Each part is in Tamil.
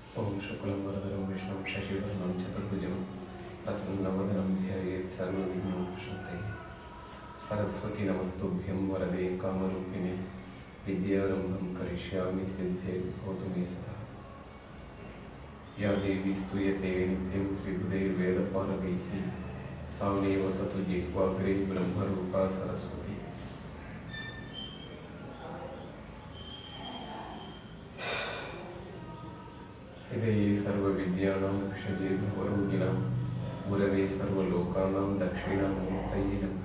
ओम शुक्लं वरदरं विष्णुं शशिवर्णं चतुर्भुजं प्रसन्नवदनं ध्यायेत् सर्वविघ्नोपशान्तये। सरस्वती नमस्तुभ्यं वरदे कामरूपिणे विद्यारम्भं करिष्यामि सिद्धिर्भवतु मे सदा। या देवी स्तूयते नित्यं त्रिभुवैर्वेदपारगैः सा मे वसतु जिह्वाग्रे ब्रह्मरूपा सरस्वती। हृदये सर्वविद्यानां विषये भवरोगिणां गुरवे सर्वलोकानां दक्षिणामूर्तये नमः।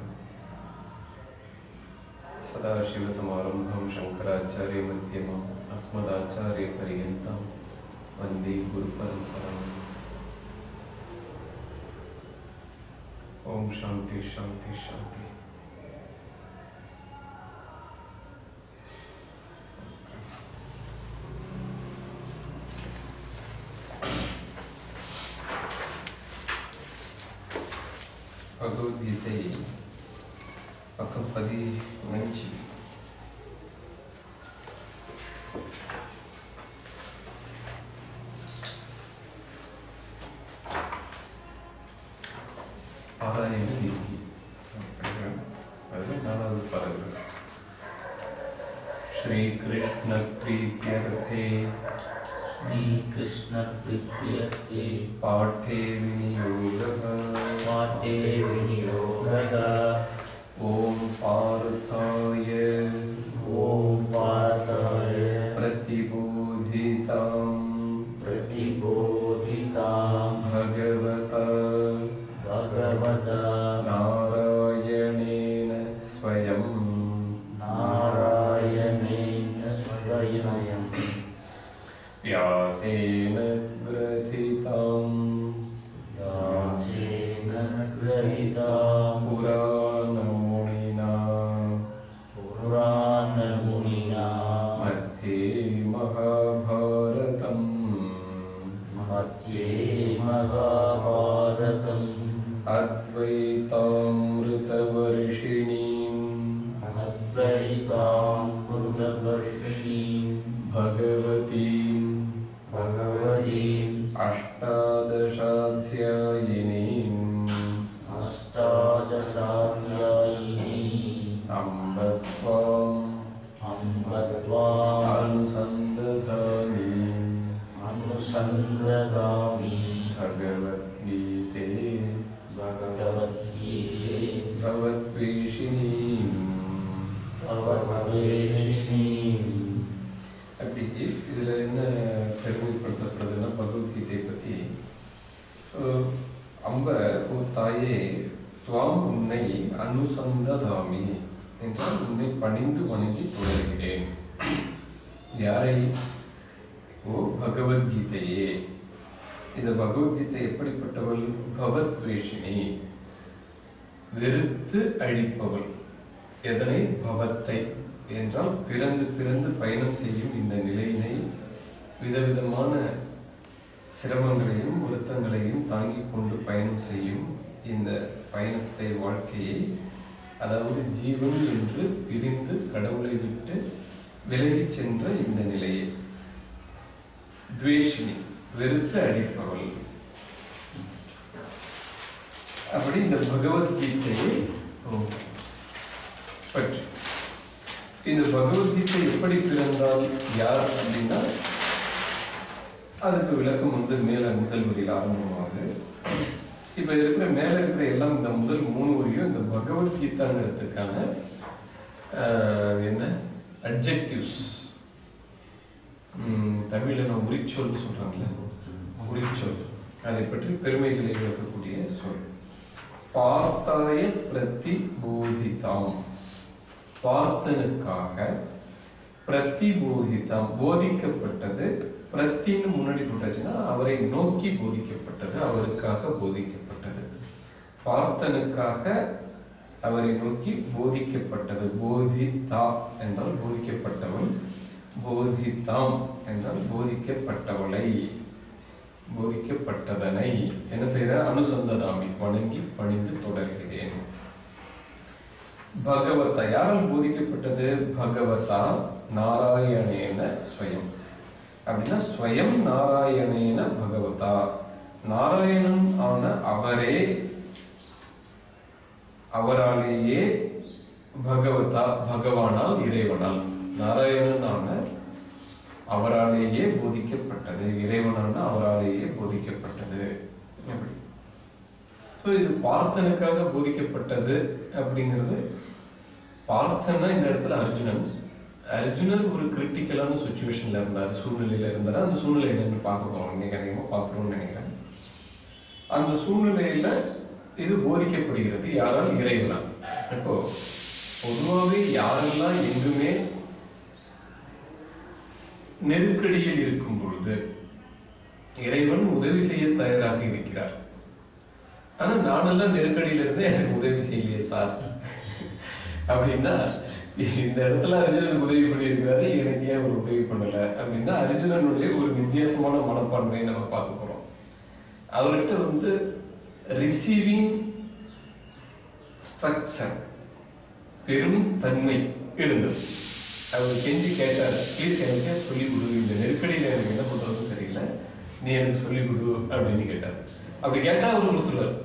सदाशिवसमारम्भं शङ्कराचार्यमध्यमाम् अस्मदाचार्यपर्यन्तां वन्दे गुरुपरम्पराम्। ओम शांति शांति शांति। भगवद्गीதை பக்கம் 15. ஆராயண நீதி. அதில் 4வது பாராகிராஃப். ஸ்ரீ கிருஷ்ண ப்ரீத்யர்த்தே पाठे विनियोगः ओम पार्थाय प्रतिबोधितां भगवता नारायणेन स्वयं व्यासेन ग्रथितां पुराणमुनिना मध्ये महाभारतम् अद्वैतामृतवर्षिणीं भगवतीं अष्टादशाध्यायिनीं अम्ब त्वाम् अनुसन्दधामि भगवद्गीते भवद्वेषिणीम्. அப்படி இதில் என்ன பெருமைப்படுத்தப்படுதுன்னா, பகவத்கீதை பற்றி அம்ப ஓ தாயே துவாம் உன்னை அனுசந்ததாமி என்றால் உன்னை பணிந்து வணங்கி தொடர்கிறேன். யாரை? ஓ பகவத்கீதையே. இந்த பகவத்கீதை எப்படிப்பட்டவள்? பவத்வேஷினி, வெறுத்து அழிப்பவள். எதனை? பவத்தை என்றால் பிறந்து பிறந்து பயணம் செய்யும் இந்த நிலையினை, விதவிதமான சிரமங்களையும் வருத்தங்களையும் தாங்கிக் கொண்டு பயணம் செய்யும் இந்த பயணத்தை, வாழ்க்கையை, அதாவது ஜீவன் என்று பிரிந்து கடவுளை விட்டு விலகி சென்ற இந்த நிலையை துவேஷினி, வெறுத்து அழிப்பவள். அப்படி இந்த பகவத்கீதையை பற்றி, இந்த பகவத்கீதை எப்படி பிறந்தால் யார் அப்படின்னா, அதுக்கு விளக்கம் முதல் வரியில் ஆரம்பமாகுது. இப்ப இருக்கிற மேல இருக்கிற எல்லாம் இந்த முதல் 3 வரியும் இந்த பகவத்கீதாங்கிறதுக்கான என்ன அட்ஜெக்டிவ்ஸ், தமிழ்ல நான் உரிச்சொல் சொல்றாங்கல்ல, உரிச்சொல், அதை பற்றி பெருமைகளை விளக்கக்கூடிய சொல். பார்த்தாய பிரதிபோதிதாம், பார்த்தனுக்காக, பிரதிபோதிதாம் போதிக்கப்பட்டது. பிரத்தின்னு முன்னாடி போட்டாச்சுன்னா அவரை நோக்கி போதிக்கப்பட்டது, அவருக்காக போதிக்கப்பட்டது. பார்த்தனுக்காக அவரை நோக்கி போதிக்கப்பட்டது. போதிதா என்றால் போதிக்கப்பட்டவள், போதிதாம் என்றால் போதிக்கப்பட்டவளை, போதிக்கப்பட்டதனை என்ன செய்யற? அனுசந்ததாமி, வணங்கி பணிந்து தொடர்கிறேன். பகவதா, யாரால் போதிக்கப்பட்டது? பகவதா நாராயணேன ஸ்வயம், அப்படின்னா ஸ்வயம் நாராயணேன பகவதா, நாராயணன் ஆன அவரே, அவராலேயே, பகவதா பகவானால், இறைவனால், நாராயணனான அவராலேயே போதிக்கப்பட்டது, இறைவனான அவராலேயே போதிக்கப்பட்டது. அப்படி இது பார்த்தனுக்காக போதிக்கப்பட்டது அப்படிங்கிறது. பார்த்தனா இந்த இடத்துல அர்ஜுனன். அர்ஜுனன் ஒரு கிரிட்டிக்கலான சுச்சுவேஷன்ல இருந்தார், சூழ்நிலையில இருந்தாரு. அந்த சூழ்நிலை என்னன்னு பார்க்க போறோம் இன்னைக்கு, அதிகமாக பார்க்கணும்னு நினைக்கிறேன். அந்த சூழ்நிலையில இது போதிக்கப்படுகிறது யாரால்? இறைவனால். இப்போ பொதுவாகவே யாரெல்லாம் எங்குமே நெருக்கடியில் இருக்கும் பொழுது இறைவன் உதவி செய்ய தயாராக இருக்கிறார். ஆனா நானெல்லாம் நெருக்கடியில இருந்து எனக்கு உதவி செய்யலையே சார் அப்படின்னா, இந்த இடத்துல அர்ஜுனனுக்கு உதவி பண்ணியிருக்கிறாரு, எனக்கு ஏன் ஒரு உதவி பண்ணல அப்படின்னா, அர்ஜுனனுடைய ஒரு வித்தியாசமான மனப்பான்மையை நம்ம பார்க்க போறோம். அவர்கிட்ட ரிசீவிங் ஸ்ட்ரக்சர், பெரும் தன்மை இருந்தது. அவர் கெஞ்சி கேட்டார், ப்ளீஸ் எனக்கு சொல்லி கொடு, இந்த நெருக்கடியில எனக்கு என்ன பண்றதுன்னு தெரியல, நீ எனக்கு சொல்லி கொடு அப்படின்னு கேட்டார். அப்படி கேட்டா அவர் கொடுத்துருவார்.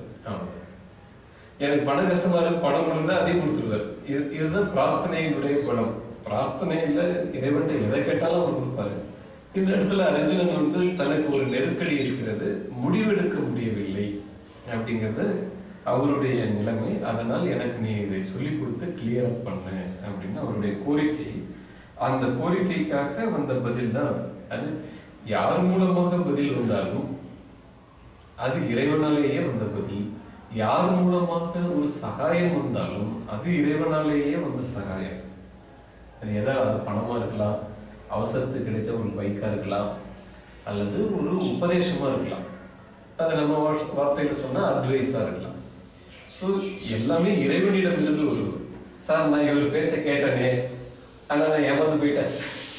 எனக்கு பணம் கஷ்டமா இருக்கு, பணம் கொடுங்க, அதையும் கொடுத்துருவார். இதுதான் பிரார்த்தனையினுடைய குணம். பிரார்த்தனையில இறைவன் எதை கேட்டாலும் அவர் கொடுப்பாரு. இந்த இடத்துல அர்ஜுனன் தனக்கு ஒரு நெருக்கடி இருக்கிறது, முடிவெடுக்க முடியவில்லை அப்படிங்கிறது அவருடைய நிலைமை. அதனால் எனக்கு நீ இதை சொல்லி கொடுத்து கிளியர் அப் பண்ணு அப்படின்னு அவருடைய கோரிக்கை. அந்த கோரிக்கைக்காக வந்த பதில் தான் அது. யார் மூலமாக பதில் வந்தாலும் அது இறைவனாலேயே வந்த பதில். யார் மூலமாக ஒரு சகாயம் வந்தாலும் அது இறைவனாலேயே வந்த சகாயம். அது ஏதாவது பணமா இருக்கலாம், அவசரத்துக்கு கிடைச்ச ஒரு பைக்கா இருக்கலாம், அல்லது ஒரு உபதேசமா இருக்கலாம், அது நம்ம வார்த்தையில சொன்னா அட்வைஸா இருக்கலாம். ஸோ எல்லாமே இறைவனிடமிருந்து ஒரு சார் நான் இவர் பேச்சை கேட்டனே, ஆனா நான் ஏமாந்து போயிட்டேன்.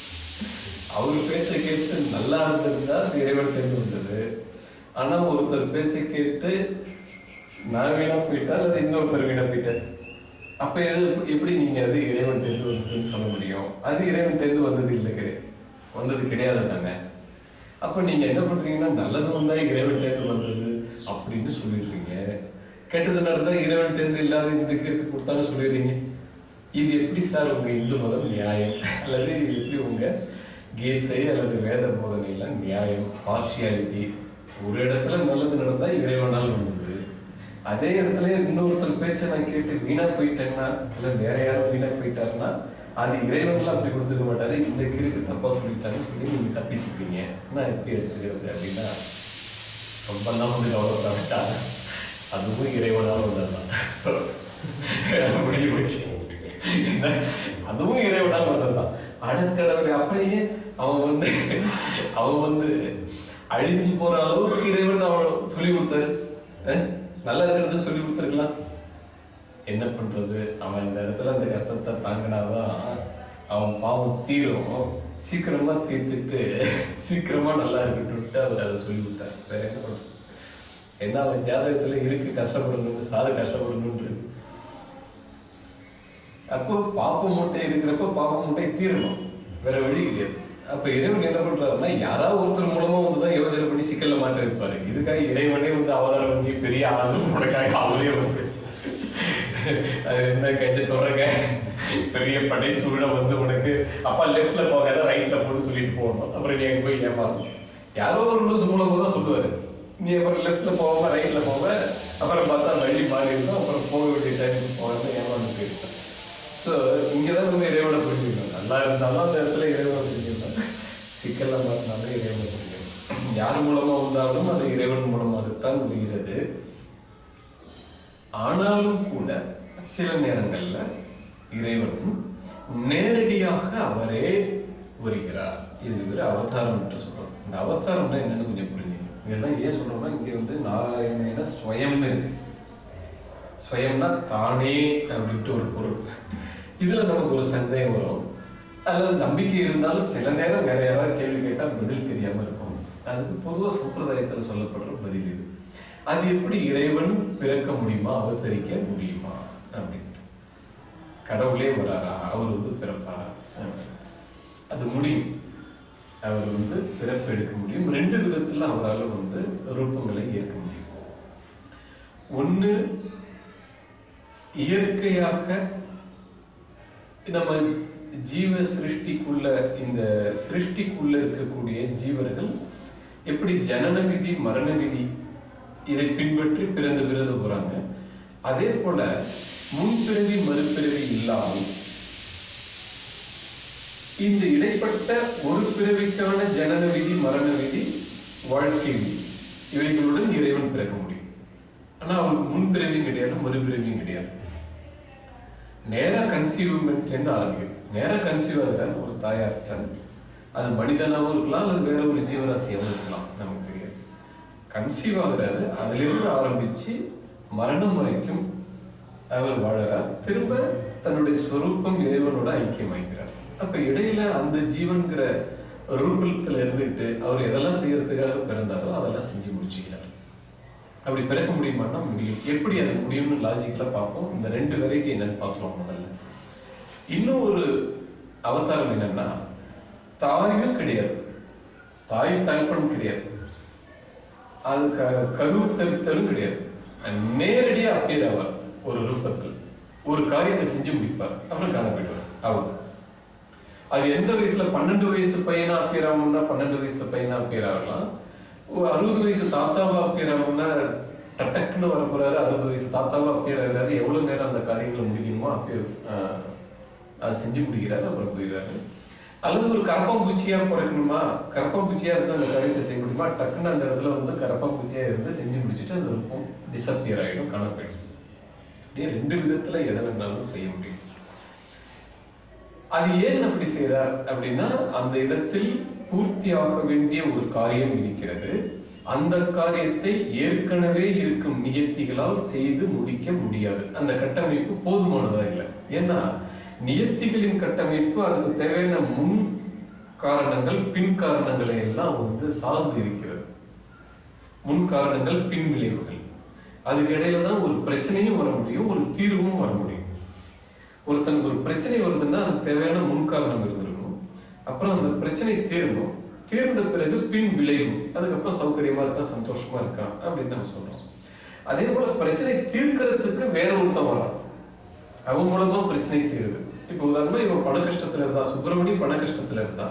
அவர் பேச்சை கேட்டு நல்லா இருந்திருந்தா இறைவன் தெரிந்து வந்தது. ஆனா ஒருத்தர் பேச்சை கேட்டு நான் வீணா போயிட்டா அல்லது இன்னொருத்தர் வீணா போயிட்டேன். அப்ப எப்படி நீங்க அது இறைவன் தெரிந்து வந்ததுன்னு சொல்ல முடியும்? அது இறைவன் தெரிந்து வந்தது இல்லை, வந்தது கிடையாது தானே. அப்ப நீங்க என்ன பண்றீங்கன்னா, நல்லது வந்தா இறைவன் தெரிந்து வந்தது அப்படின்னு சொல்லிடுறீங்க, கெட்டது நடந்தா இறைவன் தெரிந்து இல்லாத இந்த கிற்கு கொடுத்தாலும் சொல்லிடுறீங்க. இது எப்படி சார் உங்க இந்து மதம் நியாயம்? அல்லது இது எப்படி உங்க கீதை அல்லது வேத போதனையில நியாயம்? பார்ஷியாலிட்டி. ஒரு இடத்துல நல்லது நடந்தா இறைவனால் வந்தது, அதே இடத்துல இன்னொருத்தர் பேச்சை நான் கேட்டு வீணா போயிட்டேன்னா இல்ல வேற யாரும் வீணா போயிட்டாருன்னா அது இறைவன்லாம் அப்படி கொடுத்துக்க மாட்டாரு, இந்த கிருக்கு தப்பா சொல்லிட்டாருன்னு சொல்லி நீங்க தப்பிச்சுப்பீங்க. நான் எப்படி எடுத்துக்கிறது அப்படின்னா, ரொம்பலாம் கவலைப்படாவிட்டா அதுவும் இறைவனால் வந்ததுதான். முடிஞ்சு போச்சு, அதுவும் இறைவனால் வந்ததுதான். அடக்கடவுளை அப்படியே அவன் அழிஞ்சு போற அளவுக்கு இறைவன் அவன் சொல்லி கொடுத்தாரு. நல்லா இருக்கிறது சொல்லி கொடுத்துருக்கலாம். என்ன பண்றது, அவன் இந்த இடத்துல அந்த கஷ்டத்தை தாங்கினாதான் அவன் பாவம் தீரும். சீக்கிரமா தீர்த்துட்டு சீக்கிரமா நல்லா இருக்கட்டு அவர் அதை சொல்லி கொடுத்தாரு. வேற என்ன பண்றது? என்ன அவன் ஜாதகத்துல இருக்கு கஷ்டப்படணும்னு, சாரு கஷ்டப்படணும்னு இருக்கு. அப்போ பாப்ப மூட்டை இருக்கிறப்ப பாப்ப மூட்டை தீரணும், வேற வழி கிடையாது. அப்ப இறைவன் என்ன பண்றாருன்னா, யாராவது ஒருத்தர் மூலமா வந்துதான் யோசனை பண்ணி சிக்கல்ல மாட்ட வைப்பாரு. இதுக்காக இறைவனே அவதாரம் பண்ணி பெரிய ஆளும் உனக்காக அவரே அது என்ன கட்சி தொடங்க பெரிய படை சூழ உனக்கு அப்பா லெப்ட்ல போகாத ரைட்ல போன்னு சொல்லிட்டு போகணும். அப்புறம் நீ அங்க போய் ஏமாறணும். யாரோ ஒரு லூஸ் மூலமா தான் சொல்லுவாரு, நீ அப்புறம் லெப்ட்ல போகாம ரைட்ல போவ, அப்புறம் பார்த்தா வழி மாறி இருக்கும், அப்புறம் போக வேண்டிய டைமுக்கு போகாம ஏமாந்து போயிருக்கேன். ஸோ இங்கதான் இறைவனை புரிஞ்சுக்கணும். நல்லா இருந்தாலும் அந்த இடத்துல இறைவனை புரிஞ்சுக்கணும், சிக்கல்லாம் பார்த்தாலும் இறைவனை புரிஞ்சுக்கணும். யார் மூலமா வந்தாலும் அது இறைவன் மூலமாகத்தான் முடிகிறது. ஆனாலும் கூட சில நேரங்கள்ல இறைவன் நேரடியாக அவரே வருகிறார். இது அவதாரம் என்று சொல்றோம். இந்த அவதாரம்னா என்னன்னு கொஞ்சம் புரிஞ்சுக்கணும். இதெல்லாம் ஏன் சொல்றோம்னா, இங்க நாராயண ஸ்வயம்னு இருக்கு. ஸ்வயம்னா தானே அப்படின்ட்டு ஒரு பொருள். இதுல நமக்கு ஒரு சந்தேகம் வரும், அல்லது நம்பிக்கை இருந்தாலும் சில நேரம் வேற யாராவது கேள்வி கேட்டால் பதில் தெரியாம இருக்கும். அதுக்கு பொதுவாக சம்பிரதாயத்தில் சொல்லப்படுற பதில் இது. அது எப்படி இறைவன் பிறக்க முடியுமா, அவதரிக்க முடியுமா அப்படின்ட்டு. கடவுளே வராரா, அவர் பிறப்பாரா? அது முடியும். அவர் பிறப்பு எடுக்க முடியும். 2 விதத்துல அவரால் ரூபங்களை ஏற்க முடியும். ஒண்ணு, இயற்கையாக நம்ம ஜீவ சிருஷ்டிக்குள்ள, இந்த சிருஷ்டிக்குள்ள இருக்கக்கூடிய ஜீவர்கள் எப்படி ஜனன விதி மரண விதி இதை பின்பற்றி பிறந்து போறாங்க, அதே போல முன்பிறவி மறுபிறவி இல்லாமல் இந்த இடைப்பட்ட ஒரு பிறவிக்கான ஜனன விதி மரண விதி வாழ்க்கை விதி இவைகளுடன் இறைவன் பிறக்க முடியும். ஆனா அவருக்கு முன்பிறவியும் கிடையாது, மறுபிறவியும் கிடையாது. நேரா கன்சீவ்மெண்ட்ல இருந்து ஆரம்பிக்கும். நேரா கன்சீவ் ஆகிற ஒரு தாயா இருக்காது, அது மனிதனாகவும் இருக்கலாம் அல்லது வேற ஒரு ஜீவராசியாகவும் இருக்கலாம், நமக்கு தெரியாது. கன்சீவ் ஆகுறாரு, அதுல இருந்து ஆரம்பிச்சு மரணம் வரைக்கும் அவர் வாழறார். திரும்ப தன்னுடைய ஸ்வரூபம் இறைவனோட ஐக்கியமாக்கிறார். அப்ப இடையில அந்த ஜீவன்கிற ரூபத்துல இருந்துட்டு அவர் எதெல்லாம் செய்யறதுக்காக பிறந்தாரோ அதெல்லாம் செஞ்சு முடிச்சுக்கிறார். அப்படி பிறக்க முடியுமான்னா முடியும். எப்படி அது முடியும்னு லாஜிக்கலா பார்ப்போம். இந்த 2 வெரைட்டி என்னன்னு பார்க்கலாம். முதல்ல இன்னும் ஒரு அவதாரம் என்னன்னா, தாயும் கிடையாது, தாயும் தகப்பனும் கிடையாது, அது கருத்தரித்தலும் கிடையாது. நேரடியா அப்பியர் ஆவார் ஒரு ரூபத்தில், ஒரு காரியத்தை செஞ்சு முடிப்பார், அப்புறம் காண போயிடுவார். அவ்வளவு. அது எந்த வயசுல 12 வயசு பையனா அப்பியர் ஆகணும்னா 12 வயசு பையனா அப்பியர் ஆகலாம். 60 வயசு தாத்தாவா அப்பியர் ஆகணும்னா டக்குன்னு வர போறாரு, 60 வயசு தாத்தாவா அப்பியர் ஆகிறாரு. எவ்வளவு நேரம் அந்த காரியங்களை முடிக்கணுமோ அப்பியர் அதை செஞ்சு முடிக்கிறாரு, அப்புறம் போயிடுறாரு. அல்லது ஒரு கரப்பாம்பூச்சியா பிறக்கணுமா, கரப்பாம்பூச்சியா இருந்து அந்த காரியத்தை செய்ய முடியுமா, டக்குன்னு அந்த இடத்துல கரப்பாம்பூச்சியா இருந்து செஞ்சு முடிச்சுட்டு அந்த ரூபம் டிசப்பியர் ஆகிடும், காண போயிடும். அப்படியே 2 விதத்துல எதை வேணாலும் செய்ய முடியும். அது ஏன் அப்படி செய்யறார் அப்படின்னா, அந்த இடத்தில் பூர்த்தியாக வேண்டிய ஒரு காரியம் இருக்கிறது. அந்த காரியத்தை ஏற்கனவே இருக்கும் நியத்திகளால் செய்து முடிக்க முடியாது. அந்த கட்டமைப்பு போதுமானதா இல்லை. ஏன்னா நியத்திகளின் கட்டமைப்பு அதுக்கு தேவையான முன் காரணங்கள் பின் காரணங்களை எல்லாம் சார்ந்து இருக்கிறது. முன் காரணங்கள் பின் விளைவுகள், அதுக்கு இடையில தான் ஒரு பிரச்சனையும் வர முடியும், ஒரு தீர்வும் வர முடியும். ஒருத்தனுக்கு ஒரு பிரச்சனை வருதுன்னா அதுக்கு தேவையான முன்காரணம் இருந்திருக்கணும், அப்புறம் அந்த பிரச்சனை தீரணும், தீர்ந்த பிறகு பின் விளைவு, அதுக்கப்புறம் சௌகரியமா இருக்கா சந்தோஷமா இருக்கா அப்படின்னு நம்ம சொல்றோம். அதே போல பிரச்சனை தீர்க்கிறதுக்கு வேற ஒருத்தன் வரான், அவன் மூலமா பிரச்சனை தீருது. இப்போ உதாரணமா இவன் பண கஷ்டத்துல இருந்தா, சுப்பிரமணி பண கஷ்டத்துல இருந்தா,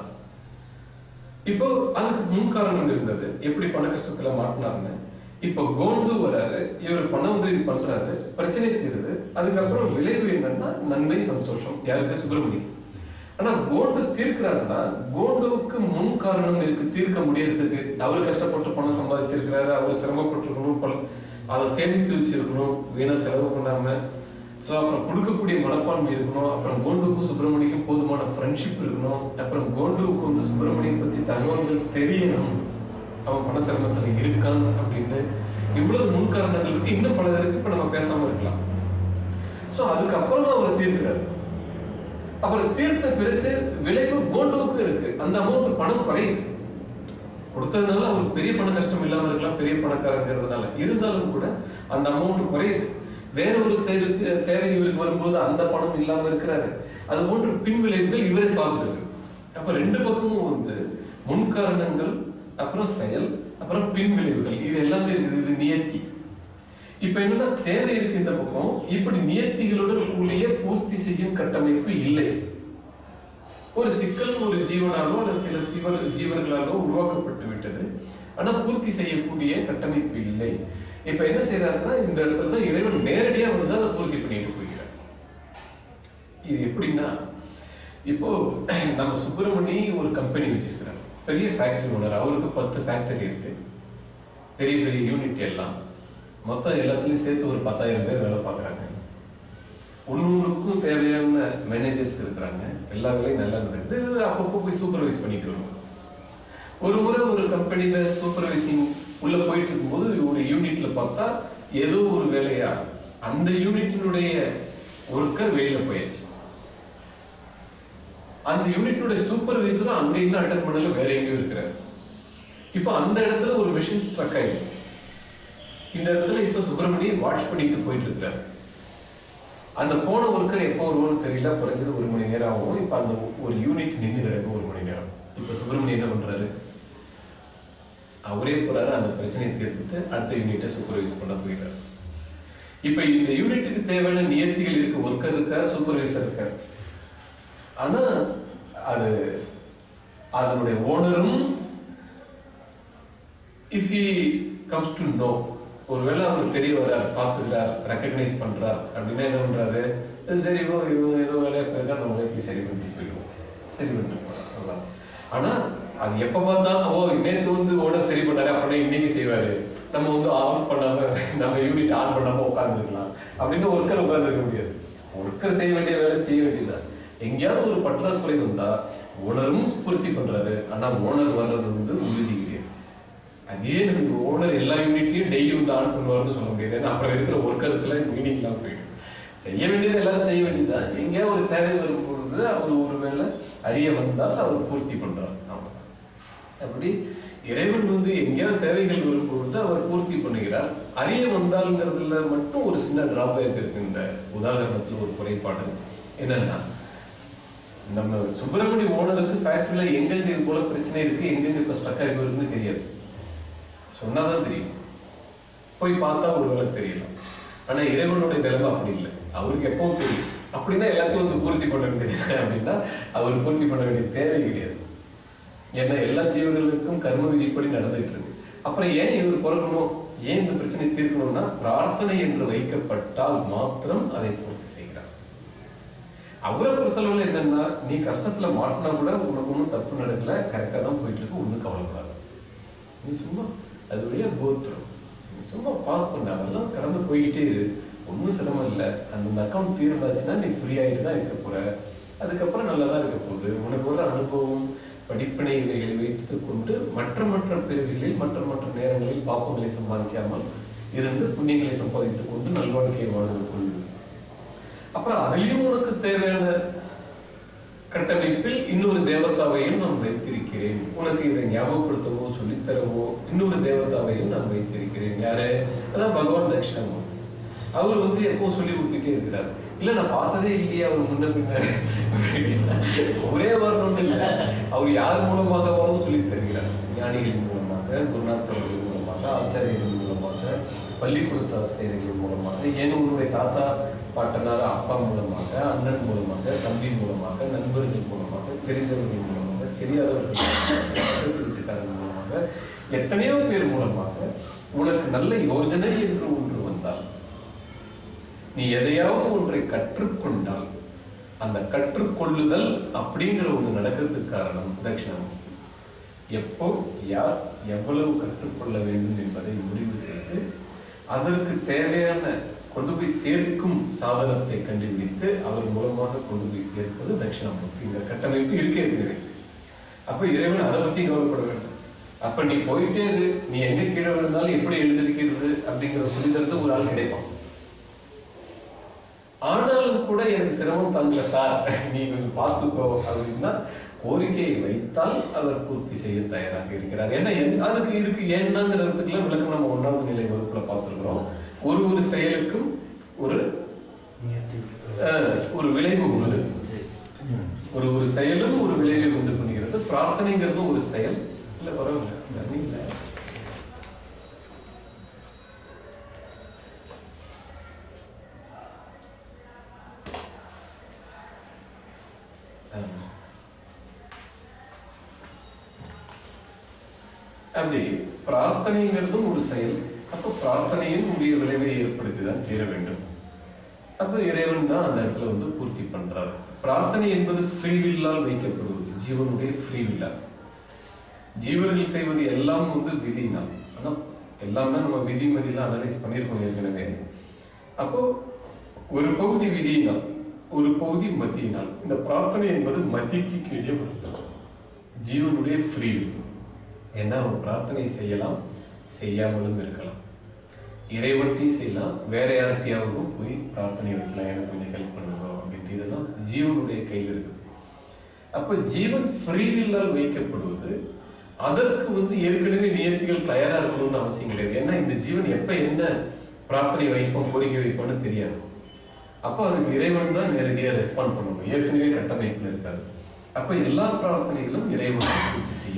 இப்போ அதுக்கு முன் காரணம் இருந்தது, எப்படி பண கஷ்டத்துல மாட்டினாருன்னு. இப்போ கோண்டு வராரு, இவர் பண உதவி பண்றாரு, பிரச்சனை தீருது, அதுக்கப்புறம் விளைவு என்னன்னா நன்மை சந்தோஷம், யாருக்கு? சுப்பிரமணி. ஆனா கோண்டு தீர்க்கிறாருன்னா கோண்டுவுக்கு முன் காரணம் இருக்கு தீர்க்க முடியறதுக்கு. அவர் கஷ்டப்பட்டு பணம் சம்பாதிச்சிருக்கிறாரு, அவர் சிரமப்பட்டிருக்கணும், அதை சேமித்து வச்சிருக்கணும், வீணா செலவு பண்ணாம. ஸோ அப்புறம் கொடுக்கக்கூடிய மனப்பான்மை இருக்கணும், அப்புறம் கோண்டுவுக்கும் சுப்பிரமணிக்கும் போதுமான ஃப்ரெண்ட்ஷிப் இருக்கணும், அப்புறம் கோண்டுவுக்கு சுப்பிரமணியை பத்தி தகவல்கள் தெரியணும், அவன் பண சிரமத்துல இருக்கான் அப்படின்னு. இவ்வளவு முன்காரணங்கள் இருக்கு, இன்னும் பல இருக்கு, இப்ப நம்ம பேசாம இருக்கலாம். சோ அதுக்கப்புறம் அவர் தீர்க்கிறார். அப்புறம் தீர்த்த பிறகு விளைவு கோண்டுவுக்கு இருக்கு, அந்த அமௌண்ட் பணம் குறையுது. கொடுத்ததுனால அவருக்கு பெரிய பண கஷ்டம் இல்லாம இருக்கலாம், பெரிய பணக்காரங்கிறதுனால. இருந்தாலும் கூட அந்த அமௌண்ட் குறையுது. வேற ஒரு தேவை இவருக்கு வரும்போது அந்த பணம் இல்லாம இருக்கிறாரு. அது போன்ற பின் விளைவுகள் இவரே சார்ந்தது. அப்ப 2 பக்கமும் முன்காரணங்கள், அப்புறம் செயல், அப்புறம் பின் விளைவுகள், இது எல்லாமே இருக்குது. இது நியத்தி. இப்ப என்னன்னா தேவை இருக்கு இந்த பக்கம், இப்படி நியத்திகளுடன் கூடிய பூர்த்தி செய்யும் கட்டமைப்பு இல்லை. ஒரு சிக்கல் ஒரு ஜீவனாலோ அல்ல சில ஜீவர்களாலோ உருவாக்கப்பட்டு விட்டது, ஆனா பூர்த்தி செய்யக்கூடிய கட்டமைப்பு இல்லை. இப்ப என்ன செய்யறாருன்னா, இந்த இடத்துல தான் இறைவன் நேரடியா அதை பூர்த்தி பண்ணிட்டு போகிறார். இது எப்படின்னா, இப்போ நம்ம சுப்பிரமணி ஒரு கம்பெனி வச்சிருக்கிறார், பெரிய ஃபேக்டரி ஓனர், அவருக்கு 10 ஃபேக்டரி இருக்கு, பெரிய பெரிய யூனிட் எல்லாம், மொத்தம் எல்லாத்துலயும் சேர்த்து ஒரு 10,000 பேர் வேலை பார்க்கறாங்க. ஒன்னொன்னுக்கும் தேவையான மேனேஜர்ஸ் இருக்கிறாங்க, எல்லா வேலையும் நல்லா நடக்குது. அப்பப்போ போய் சூப்பர்வைஸ் பண்ணிட்டு வருவோம். ஒரு முறை ஒரு கம்பெனியில சூப்பர்வைசிங் உள்ள போயிட்டு இருக்கும்போது ஒரு யூனிட்ல பார்த்தா ஏதோ ஒரு வேலையா அந்த யூனிட்டினுடைய ஒர்க்கர் வெளியில போயாச்சு. அந்த யூனிட்டுடைய சூப்பர்வைசரும் அங்க இன்னும் அட்டெண்ட் பண்ணல, வேற எங்கேயும் இருக்கிறாரு. இப்ப அந்த இடத்துல ஒரு மெஷின் ஸ்ட்ரக் ஆயிடுச்சு. இந்த இடத்துல இப்ப சுப்பிரமணியை வாட்ச் பண்ணிட்டு போயிட்டு இருக்கிறாரு. அந்த போன ஒர்க்கர் எப்போ வருவோம்னு தெரியல, குறைஞ்சது 1 மணி நேரம் ஆகும். இப்ப அந்த ஒரு யூனிட் நின்று கிடக்கும் 1 மணி நேரம். இப்ப சுப்பிரமணியம் என்ன பண்றாரு, அவரே போறாரு, அந்த பிரச்சனையை தீர்த்துட்டு அடுத்த யூனிட்டை சூப்பர்வைஸ் பண்ண போயிடுறாரு. இப்ப இந்த யூனிட்டுக்கு தேவையான நியத்திகள் இருக்கு, ஒர்க்கர் இருக்காரு, சூப்பர்வைசர் இருக்காரு. ஆனா அது அதனுடைய ஓனரும் if he comes to know, ஒருவேளை அவருக்கு தெரிய வர்றார், பார்த்துக்கிறார், ரெக்கக்னைஸ் பண்றார் அப்படின்னா என்ன பண்றாரு, சரி இவங்க ஏதோ வேலையா போயிருக்கா, நம்ம போய் சரி பண்ணிட்டு போயிடுவோம், சரி பண்ணிட்டு போறோம். ஆனா அது எப்ப பார்த்தாலும் நேற்று ஓனர் சரி பண்ணாரு அப்படின்னா இன்னைக்கு செய்வாரு, நம்ம ஆன் பண்ணாம நம்ம யூனிட் ஆன் பண்ணாம உட்காந்துருக்கலாம் அப்படின்னு ஒர்க்கர் உட்காந்துருக்க முடியாது. ஒர்க்கர் செய்ய வேண்டிய வேலை செய்ய வேண்டியதுதான். எங்கேயாவது ஒரு பற்றாக்குறை வந்தா ஓனரும் பூர்த்தி பண்றாரு, ஆனா ஓனர் வர்றது உறுதி கிடையாது. அதே நம்ம ஓனர் எல்லா யூனிட்டையும் டெய்லி ஆன் பண்ணுவாருன்னு சொல்ல முடியாது. ஏன்னா அப்புறம் இருக்கிற ஒர்க்கர்ஸ்க்கு எல்லாம் மீனிங்லாம் போயிடும். செய்ய வேண்டியது எல்லாரும் செய்ய வேண்டியதுதான். எங்கேயாவது ஒரு தேவை வரும் பொழுது அவர் ஒரு வேலை அறிய வந்தால் அவர் பூர்த்தி பண்றார். அப்படி இறைவன் எங்கேயாவது தேவைகள் வரும் பொழுது அவர் பூர்த்தி பண்ணுகிறார். அறிய வந்தால்ங்கிறதுல மட்டும் ஒரு சின்ன டிராபேக் இருக்கு. இந்த உதாரணத்துல ஒரு குறைபாடு என்னன்னா, நம்ம சுப்பிரமணிய ஓனருக்கு ஃபேக்டரியில எங்கெங்க இது போல பிரச்சனை இருக்கு, எங்கெங்க இப்ப ஸ்ட்ரக் ஆகி வருதுன்னு தெரியாது. சொன்னாதான் தெரியும், போய் பார்த்தா ஒரு வேலை தெரியலாம். ஆனா இறைவனுடைய நிலைமை அப்படி இல்லை, அவருக்கு எப்பவும் தெரியும். அப்படின்னா எல்லாத்தையும் பூர்த்தி பண்ண வேண்டியது அப்படின்னா அவர் பூர்த்தி பண்ண வேண்டிய தேவை கிடையாது. ஏன்னா எல்லா ஜீவர்களுக்கும் கர்ம விதிப்படி நடந்துட்டு இருக்கு. அப்புறம் ஏன் இவர் பிறக்கணும், ஏன் இந்த பிரச்சனை தீர்க்கணும்னா பிரார்த்தனை என்று வைக்கப்பட்டால் மாத்திரம் அதை பூர்த்தி செய்கிறார். அவரை பொறுத்தளவுல என்னன்னா, நீ கஷ்டத்துல மாட்டினா கூட உனக்கு ஒன்றும் தப்பு நடக்கல, கரெக்டா தான் போயிட்டு இருக்கு, ஒன்றும் கவலைப்படாது. நீ சும்மா அது வழியா கோத்துரும், சும்மா பாஸ் பண்ண, அதெல்லாம் கடந்து போய்கிட்டே இரு, ஒன்றும் சிரமம் இல்லை. அந்த அக்கௌண்ட் தீர்ந்தாச்சுன்னா நீ ஃப்ரீ ஆகிட்டு தான் இருக்க போற, அதுக்கப்புறம் நல்லா தான் இருக்க போகுது. உனக்கு ஒரு அனுபவம் படிப்பினை இவைகளை வைத்துக் கொண்டு மற்ற பிரிவுகளில் மற்ற நேரங்களில் பாப்பங்களை சம்பாதிக்காமல் இருந்து புண்ணியங்களை சம்பாதித்துக் கொண்டு நல்வாழ்க்கையை வாழ்ந்து கொண்டு, அப்புறம் அதிலும் உனக்கு தேவையான கட்டமைப்பில் இன்னொரு தேவதாவையும் நான் வைத்திருக்கிறேன். உனக்கு இதை ஞாபகப்படுத்தவோ சொல்லித்தரவோ இன்னொரு தேவதாவையும் நான் வைத்திருக்கிறேன். யாரு? அதான் பகவான் தட்சிணாமூர்த்தி. அவர் எப்பவும் சொல்லி கொடுத்துட்டே இருக்கிறார். இல்ல நான் பார்த்ததே இல்லையே அவர் முன்ன பின்ன, ஒரே வரணும் இல்லை, அவர் யார் மூலமாகவும் சொல்லி தருகிறார். ஞானிகளின் மூலமாக, குருநாதர்கள் மூலமாக, ஆச்சாரியர்கள் மூலமாக, பள்ளிக்கூடத்து ஆசிரியர்கள் மூலமாக, ஏன் உன்னுடைய தாத்தா பாட்டனார் அப்பா மூலமாக, அண்ணன் மூலமாக, தம்பி மூலமாக, நண்பர்கள் மூலமாக, தெரிந்தவர்கள் மூலமாக, தெரியாதவர்கள் வீட்டுக்காரர்கள் மூலமாக, எத்தனையோ பேர் மூலமாக உனக்கு நல்ல யோஜனை என்று ஒன்று வந்தால், நீ எதையாவது ஒன்றை கற்றுக்கொண்டால், அந்த கற்றுக்கொள்ளுதல் அப்படிங்கிற ஒன்று நடக்கிறதுக்கு காரணம் தட்சிணாமூர்த்தி. எப்போ யார் எவ்வளவு கற்றுக்கொள்ள வேண்டும் என்பதை முடிவு செய்து அதற்கு தேவையான கொண்டு போய் சேர்க்கும் சாதனத்தை கண்டுபிடித்து அவர் மூலமாக கொண்டு போய் சேர்ப்பது தட்சிணாமூர்த்தி. இந்த கட்டமைப்பு இருக்கே இருக்கிறது. அப்ப இறைவன் அதை பத்தி கவலைப்பட வேண்டும். அப்ப நீ போயிட்டே இரு, நீ எங்க கீழே இருந்தாலும் எப்படி எழுதிருக்கிறது அப்படிங்கிற சொல்லித்தரது ஒரு ஆள் கிடைப்பான். ஆனாலும் கூட எனக்கு சிரமம் தாங்கல சார், நீ கொஞ்சம் பார்த்துக்கோ அப்படின்னா கோரிக்கையை வைத்தால் அவர் பூர்த்தி செய்ய தயாராக இருக்கிறார். ஏன்னா அதுக்கு இதுக்கு என்னங்கிறதுக்குலாம் விளக்கம் நம்ம 1வது நிலை வகுப்புல பார்த்துருக்கிறோம். ஒரு செயலுக்கும் ஒரு விளைவு உள்ளது. ஒரு செயலும் ஒரு விளைவை உண்டு பண்ணுகிறது. பிரார்த்தனைங்கிறது ஒரு செயல் இல்ல, பரவாயில்ல. அப்படி பிரார்த்தனைங்கிறதும் ஒரு செயல். அப்ப பிரார்த்தனையும் உரிய விளைவை ஏற்படுத்திதான் தீர வேண்டும். அப்ப இறைவன் தான் அந்த இடத்துல பூர்த்தி பண்றாரு. பிரார்த்தனை என்பது ஃப்ரீவில்லால் வைக்கப்படுவது, ஜீவனுடைய ஃப்ரீவில்லா. ஜீவர்கள் செய்வது எல்லாம் விதினால். ஆனா எல்லாமே நம்ம விதி மதியெல்லாம் அனலைஸ் பண்ணியிருக்கோம் ஏற்கனவே. அப்போ ஒரு பகுதி விதியினால், ஒரு பகுதி மதியினால். இந்த பிரார்த்தனை என்பது மதிக்கு கீழே வருத்தலாம், ஜீவனுடைய ஃப்ரீவில். ஏன்னா ஒரு பிரார்த்தனை செய்யலாம், செய்யாமலும் இருக்கலாம். இறைவன்ட்டையும் செய்யலாம், வேற யார்கிட்டையாவதும் போய் பிரார்த்தனை வைக்கலாம், எனக்கு கொஞ்சம் ஹெல்ப் பண்ணுறோம் அப்படின்ட்டு. இதெல்லாம் ஜீவனுடைய கையில் இருக்குது. அப்போ ஜீவன் ஃப்ரீவில்லால் வைக்கப்படுவது. அதற்கு ஏற்கனவே நியத்திகள் தயாரா இருக்கணும்னு அவசியம் கிடையாது. ஏன்னா இந்த ஜீவன் எப்ப என்ன பிரார்த்தனை வைப்போம், கோரிக்கை வைப்போம்னு தெரியாது. அப்போ அதுக்கு இறைவன் தான் நேரடியாக ரெஸ்பாண்ட் பண்ணணும், ஏற்கனவே கட்டமைப்புல இருக்காது. அப்ப எல்லா பிரார்த்தனைகளும் இறைவன் பூர்த்தி செய்யும்.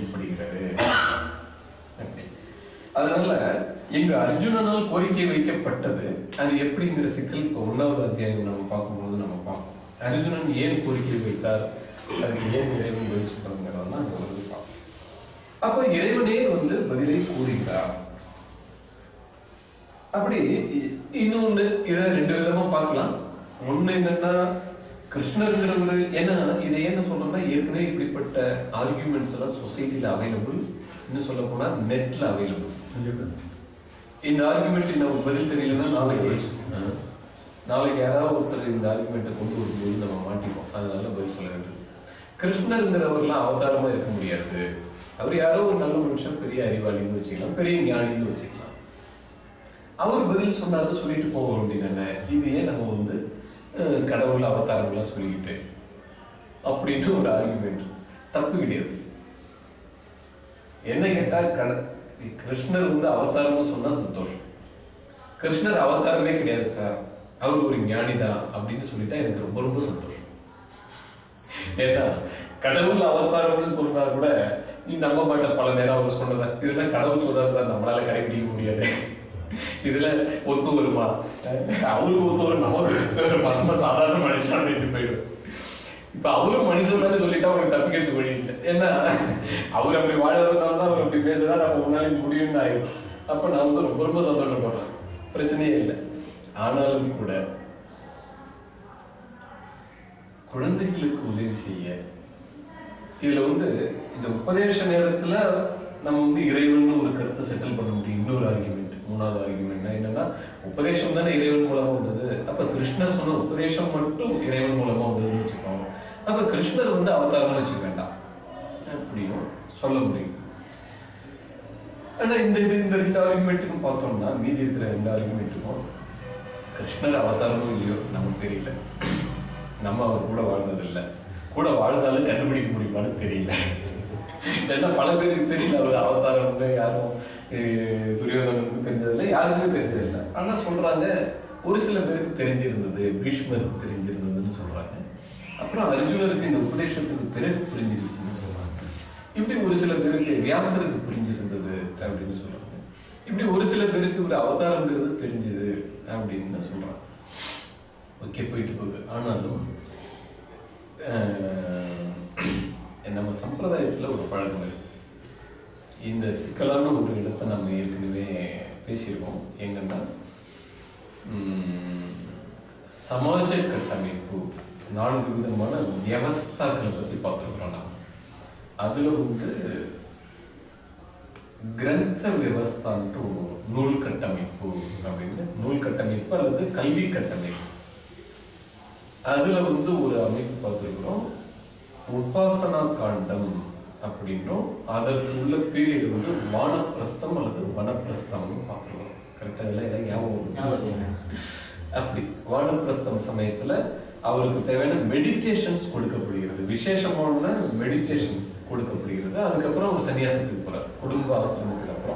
அதனால எங்க அர்ஜுனனால் கோரிக்கை வைக்கப்பட்டது அது எப்படிங்கிற சிக்கல் இப்போ 1வது அத்தியாயம் நம்ம பார்க்கும்போது நம்ம பார்ப்போம். அர்ஜுனன் ஏன் கோரிக்கை வைத்தார், அதுக்கு ஏன் இறைவன் பதில் சொல்றாங்கிறதெல்லாம் அங்க வந்து பார்ப்போம். அப்ப இறைவனே வந்து பதிலை கூறுகிறார். அப்படி இன்னொன்னு இதை 2 விதமா பார்க்கலாம். ஒண்ணு என்னன்னா கிருஷ்ணருங்கிறவர், ஏன்னா இதை என்ன சொல்றோம்னா ஏற்கனவே இப்படிப்பட்ட ஆர்கியூமெண்ட்ஸ் எல்லாம் சொசைட்டில அவைலபிள், இன்னும் சொல்ல போனா நெட்ல அவைலபிள். இந்த ஆர்குமெண்ட் நமக்கு பதில் தெரியலன்னா நாளைக்கு யாராவது ஒருத்தர் இந்த ஆர்குமெண்ட்டை கொண்டு வரும்போது நம்ம மாட்டிப்போம். அதனால பதில் சொல்ல வேண்டும். கிருஷ்ணருங்கிறவர்லாம் அவதாரமா இருக்க முடியாது. அவர் யாரோ ஒரு நல்ல மனுஷன், பெரிய அறிவாளின்னு வச்சுக்கலாம், பெரிய ஞானின்னு வச்சுக்கலாம். அவர் பதில் சொன்னாலும் சொல்லிட்டு போக வேண்டியதானே. இது ஏன் நம்ம வந்து கடவுள் அவதாரங்களா சொல்லிக்கிட்டு அப்படின்னு ஒரு ஆர்குமெண்ட் தப்பு கிடையாது. என்ன கேட்டா கிருஷ்ணர் வந்து அவதாரம்னு சொன்னா சந்தோஷம். கிருஷ்ணர் அவதாரமே கிடையாது சார், அவர் ஒரு ஞானிதான் அப்படின்னு சொல்லிட்டா எனக்கு ரொம்ப ரொம்ப சந்தோஷம். ஏன்னா கடவுள் அவதாரம்னு சொன்னா கூட நீ நம்ப மாட்ட. பல நேரம் அவர் சொன்னதா இதெல்லாம் கடவுள் சொல்றாரு சார், நம்மளால கடைபிடிக்க முடியாது, இதுல ஒத்து வருமா, அவருக்கு ஒத்து வரும், நமக்கு சாதாரண மனுஷன் அப்படின்னு போயிடும். இப்ப அவரும் மனுஷன் தானே சொல்லிட்டா அவனுக்கு தப்பிக்கிறதுக்கு வழி இல்லை. ஏன்னா அவர் அப்படி வாழறதுனால தான் அவர் அப்படி பேசுறதா நம்ம முன்னாடி முடியும்னு ஆயிடும். அப்ப நான் வந்து ரொம்ப ரொம்ப சந்தோஷப்படுறேன், பிரச்சனையே இல்லை. ஆனாலும் கூட குழந்தைகளுக்கு உதவி செய்ய இதுல வந்து இந்த உபதேச நேரத்துல நம்ம வந்து இறைவன் ஒரு கருத்தை செட்டில் பண்ண முடியும். இன்னொரு ஆர்குமெண்ட், 3வது ஆர்குமெண்ட் என்னன்னா உபதேசம் தானே இறைவன் மூலமா வந்தது. அப்ப கிருஷ்ணர் சொன்ன உபதேசம் மட்டும் இறைவன் மூலமா வந்ததுன்னு வச்சுக்கோங்க. அப்ப கிருஷ்ணர் வந்து அவதாரம் வச்சுக்க வேண்டாம் அப்படின்னு சொல்ல முடியும். ஆனா இந்த 2 ஆர்குமெண்ட்டுக்கும் பார்த்தோம்னா மீதி இருக்கிற 2 ஆர்குமெண்ட்டுக்கும் கிருஷ்ணர் அவதாரமும் இல்லையோ நமக்கு தெரியல. நம்ம அவர் கூட வாழ்ந்ததில்லை, கூட வாழ்ந்தாலும் கண்டுபிடிக்க முடியுமான்னு தெரியல. ஏன்னா பல பேருக்கு தெரியல அவர் அவதாரம் வந்து யாரும் துரியோதனனுக்கு தெரிஞ்சதில்லை, யாருக்குமே தெரிஞ்சதில்லை. ஆனா சொல்றாங்க ஒரு சில பேருக்கு தெரிஞ்சிருந்தது, பீஷ்மருக்கு தெரிஞ்சிருந்ததுன்னு சொல்றாங்க. அப்புறம் அர்ஜுனருக்கு இந்த உபதேசத்துக்கு பிறகு புரிஞ்சிருச்சுன்னு சொல்றாங்க. இப்படி ஒரு சில பேருக்கு வியாசருக்கு புரிஞ்சிருந்தது அப்படின்னு சொல்றாங்க. இப்படி ஒரு சில பேருக்கு ஒரு அவதாரங்கிறது தெரிஞ்சது அப்படின்னு சொல்றாங்க. ஓகே, போயிட்டு போகுது. ஆனாலும் நம்ம சம்பிரதாயத்துல ஒரு பழக்கம் இருக்கு. இந்த சிக்கலான ஒரு இடத்தை நம்ம ஏற்கனவே பேசியிருக்கோம். எங்கன்னா சமாஜ கட்டமைப்பு 4 விதமான வியவஸ்தாக்களை பத்தி பார்த்துருக்கிறோம். நாம் அதுல வந்து கிரந்த வியவஸ்தான்ட்டு நூல் கட்டமைப்பு அப்படின்னு, நூல் கட்டமைப்பு அல்லது கல்வி கட்டமைப்பு, அதுல வந்து ஒரு அமைப்பு பார்த்துருக்கிறோம். உபாசனா காண்டம் அப்படின்னும் அதற்கு உள்ள பீரியட் வந்து வானப்பிரஸ்தம் அல்லது வனப்பிரஸ்தம்னு பார்த்துருக்கோம். கரெக்டா இல்லை ஞாபகம். அப்படி வானப்பிரஸ்தம் சமயத்துல அவருக்கு தேவையான மெடிடேஷன்ஸ் கொடுக்கப்படுகிறது, விசேஷமான மெடிடேஷன்ஸ் கொடுக்கப்படுகிறது. அதுக்கப்புறம் அவர் சன்னியாசத்துக்கு போறார், குடும்ப ஆசிரமத்துக்கு அப்புறம்.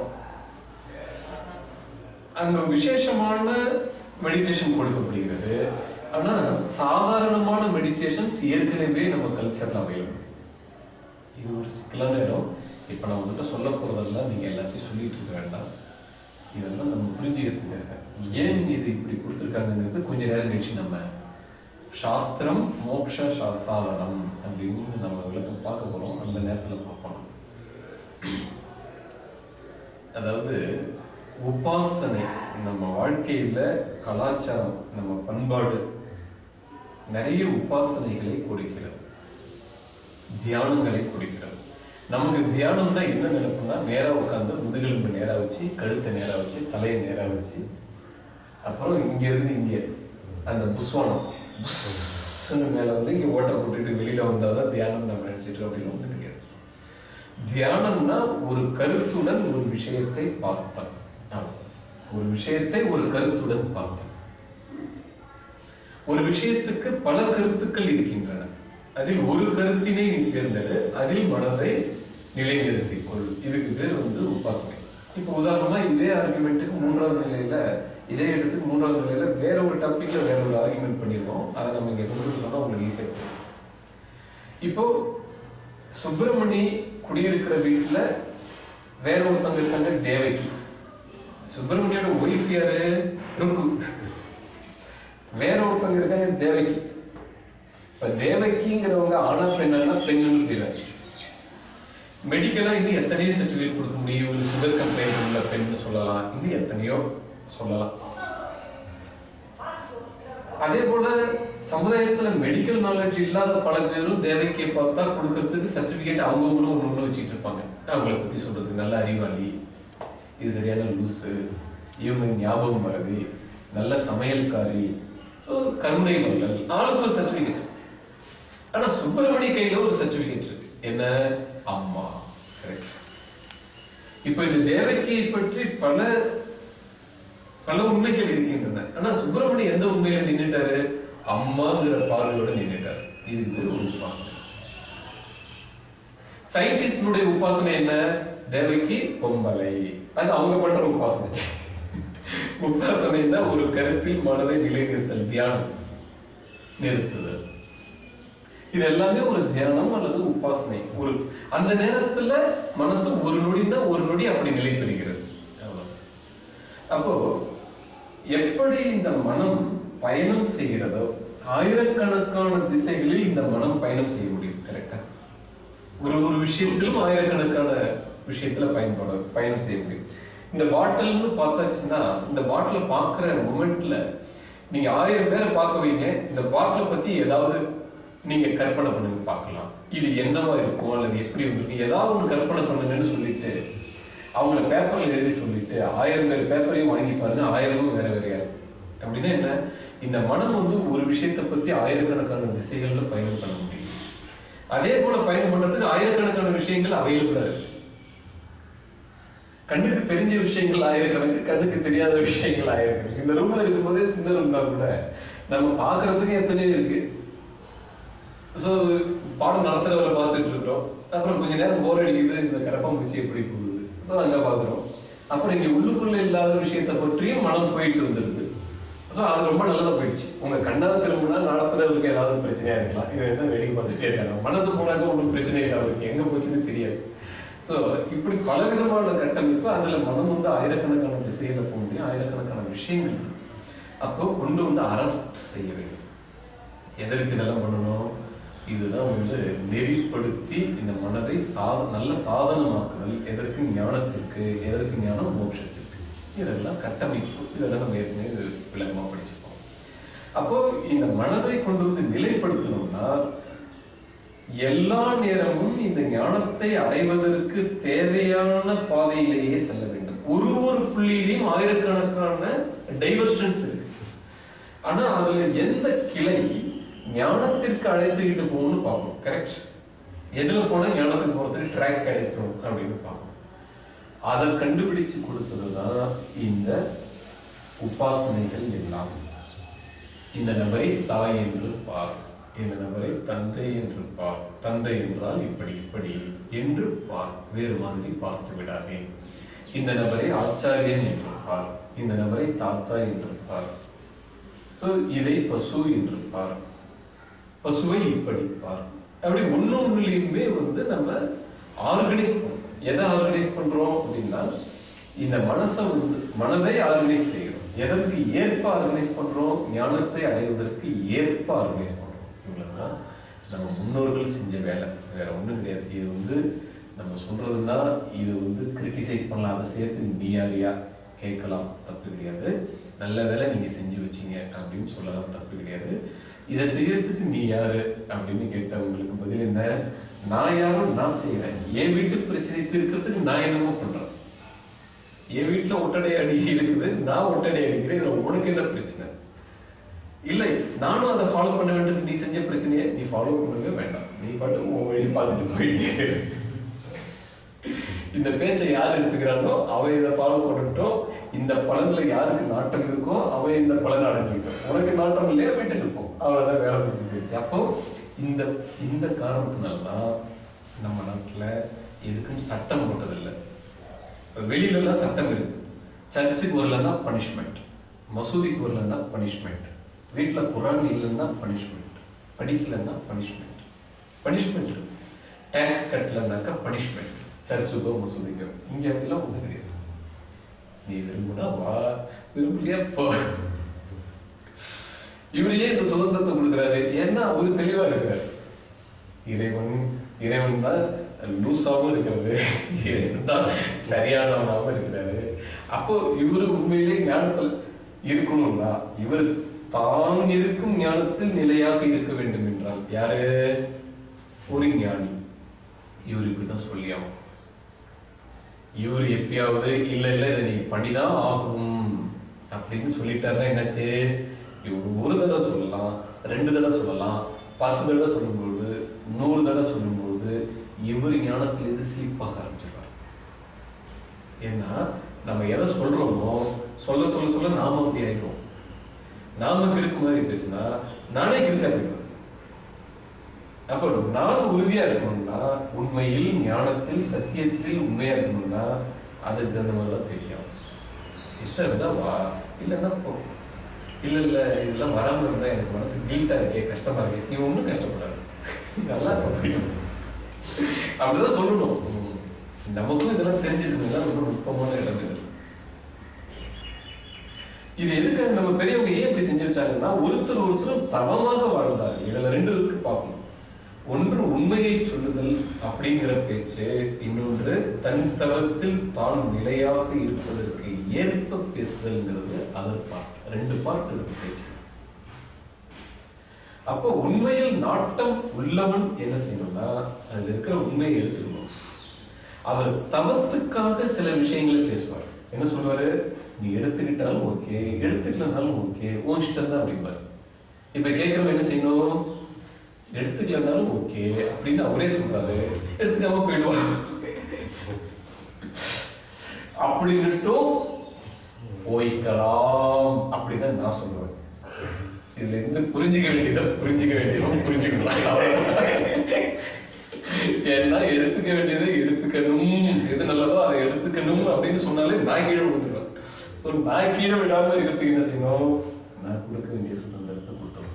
அங்க விசேஷமான மெடிடேஷன் கொடுக்கப்படுகிறது. ஆனா சாதாரணமான மெடிடேஷன்ஸ் ஏற்கனவே நம்ம கல்ச்சர்ல அவைலபிள். இது ஒரு சிக்கலான இடம். இப்ப நான் வந்துட்டு சொல்ல போறதெல்லாம் நீங்க எல்லாத்தையும் சொல்லிட்டு இருக்க வேண்டாம். இதெல்லாம் நம்ம புரிஞ்சுக்கிறதுக்காக ஏன் இது இப்படி கொடுத்துருக்காங்கிறது கொஞ்ச நேரம் கழிச்சு நம்ம சாஸ்திரம் மோக்ஷ சாதனம் அப்படின்னு நம்ம விளக்கம் பார்க்க போறோம். அந்த நேரத்துல பார்ப்போம். அதாவது உபாசனை நம்ம வாழ்க்கையில கலாச்சாரம், நம்ம பண்பாடு நிறைய உபாசனைகளை கொடுக்கிறது, தியானங்களை கொடுக்கிறது. நமக்கு தியானம் தான் என்ன நினைப்புனா நேரா உட்காந்து முதுகெலும்பு நேரா வச்சு, கழுத்தை நேரா வச்சு, தலையை நேரா வச்சு, அப்புறம் இங்க இருந்து இங்க அந்த புஸ்வானம் மேல வந்து இங்க ஓட்ட போட்டுட்டு வெளியில வந்தாதான் தியானம் நம்ம நினைச்சிட்டு அப்படின்னு ஒண்ணு கிடையாது. தியானம்னா ஒரு கருத்துடன் ஒரு விஷயத்தை பார்த்தேன், ஒரு விஷயத்தை ஒரு கருத்துடன் பார்த்தேன். ஒரு விஷயத்துக்கு பல கருத்துக்கள் இருக்கின்றன, அதில் ஒரு கருத்தினை நீ தேர்ந்தெடு, அதில் மனதை நிலைநிறுத்திக் கொள். இதுக்கு பேர் வந்து உபாசனை. இப்ப உதாரணமா இதே ஆர்குமெண்ட்டுக்கு 3வது நிலையில, இதே இடத்துக்கு 3வது நிலையில வேற ஒரு டாபிக்ல வேற ஒரு ஆர்குமெண்ட் பண்ணிருக்கோம். அதை நம்ம இங்க கொண்டு சொன்னா உங்களுக்கு ஈஸியா இருக்கும். இப்போ சுப்பிரமணி குடியிருக்கிற வீட்டுல வேற ஒருத்தவங்க இருக்காங்க, தேவகி. சுப்பிரமணியோட ஒய்ஃப் யாரு? ருக்கு. வேற ஒருத்தவங்க இருக்காங்க தேவகி. இப்ப தேவகிங்கிறவங்க ஆனா பெண்ணா பெண்ணுன்னு தெரியாது. மெடிக்கலா இன்னும் எத்தனையோ சர்டிபிகேட் கொடுக்க முடியும். சுகர் கம்ப்ளைண்ட் உள்ள பெண் சொல்லலாம், இன்னும் எத்தனையோ சொல்லலாம். அதே போல சமுதாயத்துல மெடிக்கல் நாலேஜ் இல்லாத பல பேரும் தேவகியை பார்த்தா கொடுக்கறதுக்கு சர்டிபிகேட் அவங்கவுங்களும் ஒண்ணு வச்சுட்டு இருப்பாங்க. அவங்களை பத்தி சொல்றது நல்ல அறிவாளி, இது சரியான லூசு, இவங்க ஞாபகம் மறதி, நல்ல சமையல்காரி, கருணை வள்ளல், ஆளுக்கு ஒரு சர்டிபிகேட். ஆனா சுப்பிரமணிய கையில ஒரு சர்டிபிகேட் இருக்கு, என்ன? அம்மா. கரெக்ட். இப்ப இந்த தேவகியை பற்றி பல பல உண்மைகள் இருக்கின்றன. ஆனா சுப்பிரமணியம் எந்த உண்மையில நின்றுட்டாரு? அம்மாங்கிற பார்வையோட நின்றுட்டாரு. இது ஒரு உபாசனை. சயின்டிஸ்டுடைய உபாசனை என்ன? தேவகி பொம்பளை, அது அவங்க பண்ற உபாசனை. உபாசனை ஒரு கருத்தில் மனதை நிலைநிறுத்தல், தியானம் நிறுத்துதல். இது எல்லாமே ஒரு தியானம் அல்லது உபாசனை. ஒரு அந்த நேரத்துல மனசு ஒரு நொடினா ஒரு நொடி அப்படி நிலை பெறுகிறது. அப்போ எப்படி இந்த மனம் பயணம் செய்கிறதோ ஆயிரக்கணக்கான திசைகளில் இந்த மனம் பயணம் செய்ய முடியும். கரெக்டா? ஒரு விஷயத்திலும் ஆயிரக்கணக்கான விஷயத்துல பயணம் செய்ய முடியும். இந்த பாட்டில்னு பார்த்தாச்சுன்னா, இந்த பாட்டில பாக்குற மொமெண்ட்ல நீங்க 1000 பேரை பார்க்க வைங்க, இந்த பாட்டில பத்தி ஏதாவது நீங்க கற்பனை பண்ணுங்க, பார்க்கலாம் இது என்னவா இருக்கும் அல்லது எப்படி இருக்கும், ஏதாவது ஒரு கற்பனை பண்ணுங்கன்னு சொல்லிட்டு அவங்கள பேப்பர்ல எழுதி சொல்லிட்டு 1000 பேர் பேப்பரையும் வாங்கி பாருங்க, 1000 வேற வேறையா. அப்படின்னா என்ன? இந்த மனம் ஒரு விஷயத்தை பத்தி ஆயிரக்கணக்கான திசைகள்ல பயணம் பண்ண முடியும். அதே போல பயணம் பண்றதுக்கு ஆயிரக்கணக்கான விஷயங்கள் அவைலபிளா இருக்கு. கண்ணுக்கு தெரிஞ்ச விஷயங்கள் ஆயிரக்கணக்கு, கண்ணுக்கு தெரியாத விஷயங்கள் ஆயிரக்கணக்கு. இந்த ரூம்ல இருக்கும்போதே சின்ன ரூம்னா கூட நம்ம பாக்குறதுக்கு எத்தனையோ இருக்கு. சோ பாடம் நடத்துறவரை பார்த்துட்டு இருக்கிறோம். அப்புறம் கொஞ்ச நேரம் போர் அடிக்குது, இந்த கரப்பாம்பூச்சி எப்படி போகுது, சோ அங்க பாக்குறோம். அப்புறம் இங்க உள்ளுக்குள்ள இல்லாத விஷயத்த பற்றியும் மனம் போயிட்டு வந்துருது. சோ அது ரொம்ப நல்லதா போயிடுச்சு. உங்க கண்ணாவது திரும்பினா நடத்துறவருக்கு ஏதாவது பிரச்சனையா இருக்கலாம், இது என்ன வேடிக்கை பார்த்துட்டே இருக்காங்க. மனசு போனாக்க ஒன்றும் பிரச்சனை இல்லை, அவருக்கு எங்க போச்சுன்னு தெரியாது. சோ இப்படி பலவிதமான கட்டமைப்பு, அதுல மனம் ஆயிரக்கணக்கான திசையில போக முடியும், ஆயிரக்கணக்கான விஷயங்கள். அப்போ கொண்டு அரெஸ்ட் செய்ய வேண்டும். எதற்கு இதெல்லாம் பண்ணணும்? இதுதான் நெறிப்படுத்தி இந்த மனதை நல்ல சாதனமாக்குதல். எதற்கு? ஞானத்திற்கு. எதற்கு ஞானம்? மோட்சத்திற்கு. இதெல்லாம் கட்டமைப்பு. இதெல்லாம் நம்ம ஏற்கனவே விளக்கமா படிச்சுப்போம். அப்போ இந்த மனதை கொண்டு நிலைப்படுத்தணும்னா எல்லா நேரமும் இந்த ஞானத்தை அடைவதற்கு தேவையான பாதையிலேயே செல்ல வேண்டும். ஒரு புள்ளியிலையும் ஆயிரக்கணக்கான டைவர்ஷன்ஸ் இருக்கு. ஆனா அதுல எந்த கிளை ஞானத்திற்கு அழைத்துக்கிட்டு போகணும்னு பார்க்கணும். கரெக்ட்? எதுல போனா ஞானத்துக்கு போறதுக்கு ட்ராக் கிடைக்கும் அப்படின்னு பார்க்கணும். அதை கண்டுபிடிச்சு கொடுத்ததுதான் இந்த உபாசனைகள் எல்லாம். இந்த நபரை தாய் என்று பார், இந்த நபரை தந்தை என்று பார், தந்தை என்றால் இப்படி இப்படி என்று பார், வேறு மாதிரி பார்த்து விடாதே. இந்த நபரை ஆச்சாரியன் என்று பார், இந்த நபரை தாத்தா என்று பார். சோ இதை பசு என்று பார், பசுவை இப்படி பார். அப்படி ஒண்ணுலயுமே நம்ம ஆர்கனைஸ் பண்றோம். எதை ஆர்கனைஸ் பண்றோம் அப்படின்னா, இந்த மனதை ஆர்கனைஸ் செய்யறோம். எதற்கு ஏற்ப ஆர்கனைஸ் பண்றோம்? ஞானத்தை அடைவதற்கு ஏற்ப ஆர்கனைஸ் பண்றோம். இவ்வளவுதான் நம்ம முன்னோர்கள் செஞ்ச வேலை, வேற ஒண்ணும் கிடையாது. இது நம்ம சொல்றதுன்னா இது கிரிட்டிசைஸ் பண்ணலாம். அதை சேர்த்து நீ யாரியா கேட்கலாம், தப்பு கிடையாது. நல்ல வேலை நீங்க செஞ்சு வச்சீங்க அப்படின்னு சொல்லலாம், தப்பு கிடையாது. இதை செய்யறதுக்கு நீ யாரு அப்படின்னு கேட்டவங்களுக்கு பதில் என்ன? நான் யாரும் நான் செய்யறேன். என் வீட்டு பிரச்சனை தீர்க்கிறதுக்கு நான் என்னமோ பண்றேன். என் வீட்டுல ஒட்டடை அடி இருக்குது, நான் ஒட்டடை அடிக்கிறேன், இதுல உனக்கு என்ன பிரச்சனை? இல்லை, நானும் அதை ஃபாலோ பண்ண வேண்டும். நீ செஞ்ச பிரச்சனையை நீ ஃபாலோ பண்ணவே வேண்டாம், நீ பாட்டு உன் வழி பார்த்துட்டு போயிட்டே. இந்த பேச்சை யார் எடுத்துக்கிறானோ அவன் இதை ஃபாலோ பண்ணட்டும். இந்த பலன்ல யாருக்கு நாட்டம் இருக்கோ அவன் இந்த பலன் அடைஞ்சிருக்கும். உனக்கு நாட்டம் இல்லையா, வீட்டுக்கு இருக்கும். அவ்வளவுதான், வேலை கொடுத்து போயிடுச்சு. அப்போ இந்த காரணத்தினால்தான் நம்ம நாட்டுல எதுக்கும் சட்டம் போட்டதில்லை. வெளியில எல்லாம் சட்டம் இருக்கு. சர்ச்சுக்கு வரலன்னா பனிஷ்மெண்ட், மசூதிக்கு வரலன்னா பனிஷ்மெண்ட், வீட்டுல குரான் இல்லைன்னா பனிஷ்மெண்ட், படிக்கலன்னா பனிஷ்மெண்ட். பனிஷ்மெண்ட் இருக்கு. டாக்ஸ் கட்டலன்னாக்கா பனிஷ்மெண்ட், சர்ச்சுக்கோ மசூதிக்கோ. இங்க அப்படிலாம் ஒண்ணு கிடையாது. நீ விரும்புனா வா, விரும்பலையா போ. இவரையே இந்த சுதந்திரத்தை கொடுக்குறாரு. ஏன்னா அவரு தெளிவா இருக்கிறார். இறைவன் தான் லூசாவும் இருக்கிறது, இறைவன் தான் சரியானவனாகவும் இருக்கிறாரு. அப்போ இவரு உண்மையிலே ஞானத்தில் இருக்கணும்னா இவர் தான் இருக்கும் ஞானத்தில் நிலையாக இருக்க வேண்டும் என்றால் யாரு? ஒரு ஞானி. இவர் இப்படிதான் சொல்லியாகும். இவர் எப்பயாவது இல்ல இதை நீ பண்ணிதான் ஆகும் அப்படின்னு சொல்லிட்டாருன்னா என்னாச்சு? இவர் ஒரு தடவை சொல்லலாம், 2 தடவை சொல்லலாம், 10 தடவை சொல்லும்போது, 100 தடவை சொல்லும்போது இவர் ஞானத்திலிருந்து ஸ்லீப்பாக ஆரம்பிச்சிருவார். ஏன்னா நம்ம எதை சொல்றோமோ சொல்ல சொல்ல சொல்ல நாம அப்படி ஆயிடும். நாம கிறுக்கு மாதிரி பேசினா நானே கிறுக்கா போயிடுவேன். அப்ப நான் உறுதியா இருக்கணும்னா, உண்மையில் ஞானத்தில் சத்தியத்தில் உண்மையா இருக்கணும்னா அதுக்கு தகுந்த மாதிரிலாம் பேசியாகும். இஷ்டம் இருந்தா வா, இல்லைன்னா போ. இல்ல இதெல்லாம் வராம இருந்தா எனக்கு மனசு கில்ட்டா இருக்கே, கஷ்டமா இருக்கே. நீ ஒன்றும் கஷ்டப்படாது, நல்லா போயிடும். அப்படிதான் சொல்லணும். நமக்கும் இதெல்லாம் தெரிஞ்சிருக்குன்னா ரொம்ப நுட்பமான இடம் இது. இது எதுக்காக நம்ம பெரியவங்க ஏன் இப்படி செஞ்சு வச்சாங்கன்னா, ஒருத்தர் தவமாக வாழ்ந்தாரு. இதுல 2 இருக்கு பார்க்கணும். ஒன்று உண்மையை சொல்லுதல் அப்படிங்கிற பேச்சு, இன்னொன்று தன் தவத்தில் தான் நிலையாக இருப்பதற்கு ஏற்ப பேசுதல்ங்கிறது. அதர் பார்ட், 2 பார்ட் இருக்கு பேச்சு. அப்போ உண்மையில் நாட்டம் உள்ளவன் என்ன செய்யணும்னா, அதுல இருக்கிற உண்மையை எடுத்துக்கணும். அவர் தவத்துக்காக சில விஷயங்களை பேசுவார். என்ன சொல்லுவாரு? நீ எடுத்துக்கிட்டாலும் ஓகே, எடுத்துக்கலனாலும் ஓகே, உன் இஷ்டம் தான் அப்படிம்பாரு. இப்ப கேட்கிறவங்க என்ன செய்யணும்? எடுத்துக்கலனாலும் ஓகே அப்படின்னு அவரே சொல்றாரு, எடுத்துக்காம போயிடுவாங்க. அப்படின்னுட்டும் போய்க்கலாம் அப்படின்னு நான் சொல்லுவேன். இதுல இருந்து புரிஞ்சுக்க வேண்டியது புரிஞ்சுக்கணும். ஏன்னா எடுத்துக்க வேண்டியது எடுத்துக்கணும், எது நல்லதோ அதை எடுத்துக்கணும் அப்படின்னு சொன்னாலே நான் கீழே விட்டுருவேன். ஸோ நான் கீழே விடாம இருக்கிறதுக்கு என்ன செய்யணும்? நான் கொடுக்க வேண்டிய சுதந்திரத்தை கொடுத்துரும்.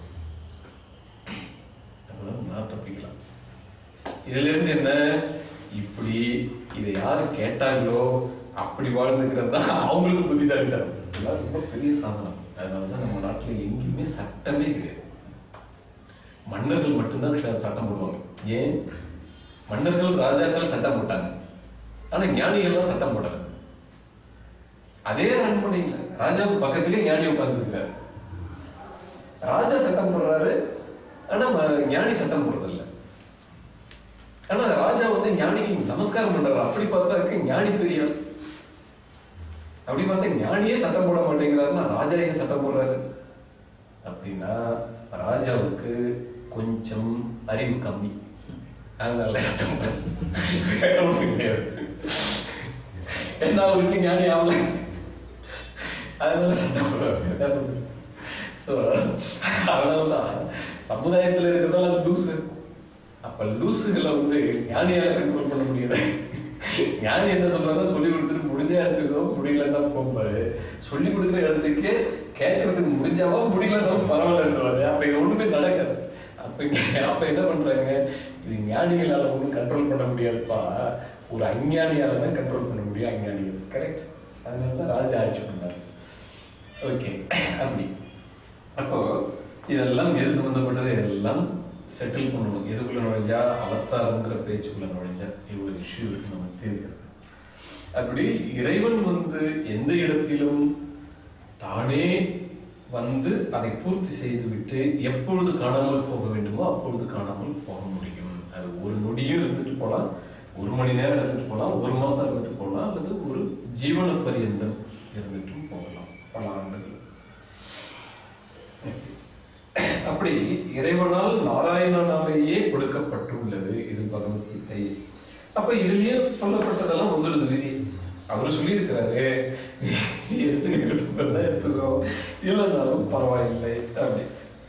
அப்பதான் நான் தப்பிக்கலாம். இதுல இருந்து என்ன, இப்படி இதை யாரு கேட்டாங்களோ அப்படி வாழ்ந்துக்கிறது தான் அவங்களுக்கு புத்திசாலித்தனம். இதெல்லாம் ரொம்ப பெரிய சாதனம். அதனாலதான் நம்ம நாட்டுல எங்கேயுமே சட்டமே கிடையாது. மன்னர்கள் மட்டும்தான் சட்டம் போடுவாங்க. ஏன்? மன்னர்கள் ராஜாக்கள் சட்டம் போட்டாங்க, ஆனா ஞானிகள்லாம் சட்டம் போட்டாங்க. அதே அரண்மனையில ராஜாவுக்கு பக்கத்திலே ஞானி உட்கார்ந்து இருக்காரு. ராஜா சட்டம் போடுறாரு, ஆனா ஞானி சட்டம் போடுறதில்லை. ஆனா ராஜா ஞானிக்கு நமஸ்காரம் பண்றாரு. அப்படி பார்த்தா ஞானி பெரிய, அப்படி பார்த்தா ஞானியே சட்டம் போட மாட்டேங்கிறாருன்னா ராஜா ஏன் சட்டம் போடுறாரு? அப்படின்னா ராஜாவுக்கு கொஞ்சம் அறிவு கம்மி, அதனால சட்டம் கிடையாது. ஏன்னா அவர் இன்னும் ஞானி ஆகல, அதனால சட்டம் போடுறாரு. ஸோ அதனாலதான் சமுதாயத்தில் இருக்கிறதெல்லாம் லூசு. அப்ப லூசுகளை ஞானியால கண்ட்ரோல் பண்ண முடியாது. ஞானி என்ன சொல்றாங்க? சொல்லி கொடுத்துட்டு முடிஞ்ச இடத்துக்கு முடியலன்னா போகும்போது, சொல்லி கொடுக்குற இடத்துக்கு கேட்கறதுக்கு முடிஞ்சாவா முடியலன்னா பரவாயில்லன்றாரு. அப்ப இது ஒண்ணுமே நடக்காது. அப்ப என்ன பண்றாங்க? இது ஞானிகளால ஒன்றும் கண்ட்ரோல் பண்ண முடியாதுப்பா, ஒரு அஞ்ஞானியால தான் கண்ட்ரோல் பண்ண முடியும். அஞ்ஞானிகள் கரெக்ட். அதனாலதான் ராஜா ஆட்சி பண்ணாரு. ஓகே, அப்படி அப்போ இதெல்லாம் எது சம்பந்தப்பட்டது? எல்லாம் செட்டில் பண்ணணும். எதுக்குள்ள நுழைஞ்சா? அவதாரங்கிற பேச்சுக்குள்ள நுழைஞ்சா இவ்வளவு இஷ்யூ இருக்கு நமக்கு தெரியாது. அப்படி இறைவன் எந்த இடத்திலும் தானே அதை பூர்த்தி செய்துவிட்டு எப்பொழுது காணாமல் போக வேண்டுமோ அப்பொழுது காணாமல் போக முடியும். அது ஒரு நொடியும் இருந்துட்டு போலாம், 1 மணி நேரம் இருந்துட்டு போலாம், 1 மாசம் இருந்துட்டு போகலாம், அல்லது ஒரு ஜீவன பரியந்தம் இருந்துட்டும் போகலாம், பல ஆண்டுகள். அப்படி இறைவனால் நாராயணனாலேயே கொடுக்கப்பட்டுள்ளது இது பகவத்கீதை. அப்ப இதுலயே சொல்லப்பட்டதெல்லாம் வந்துடுது விதி. அவரு சொல்லி இருக்கிறாரு, எடுத்துக்கோ, இல்லைனாலும் பரவாயில்லை அப்படி.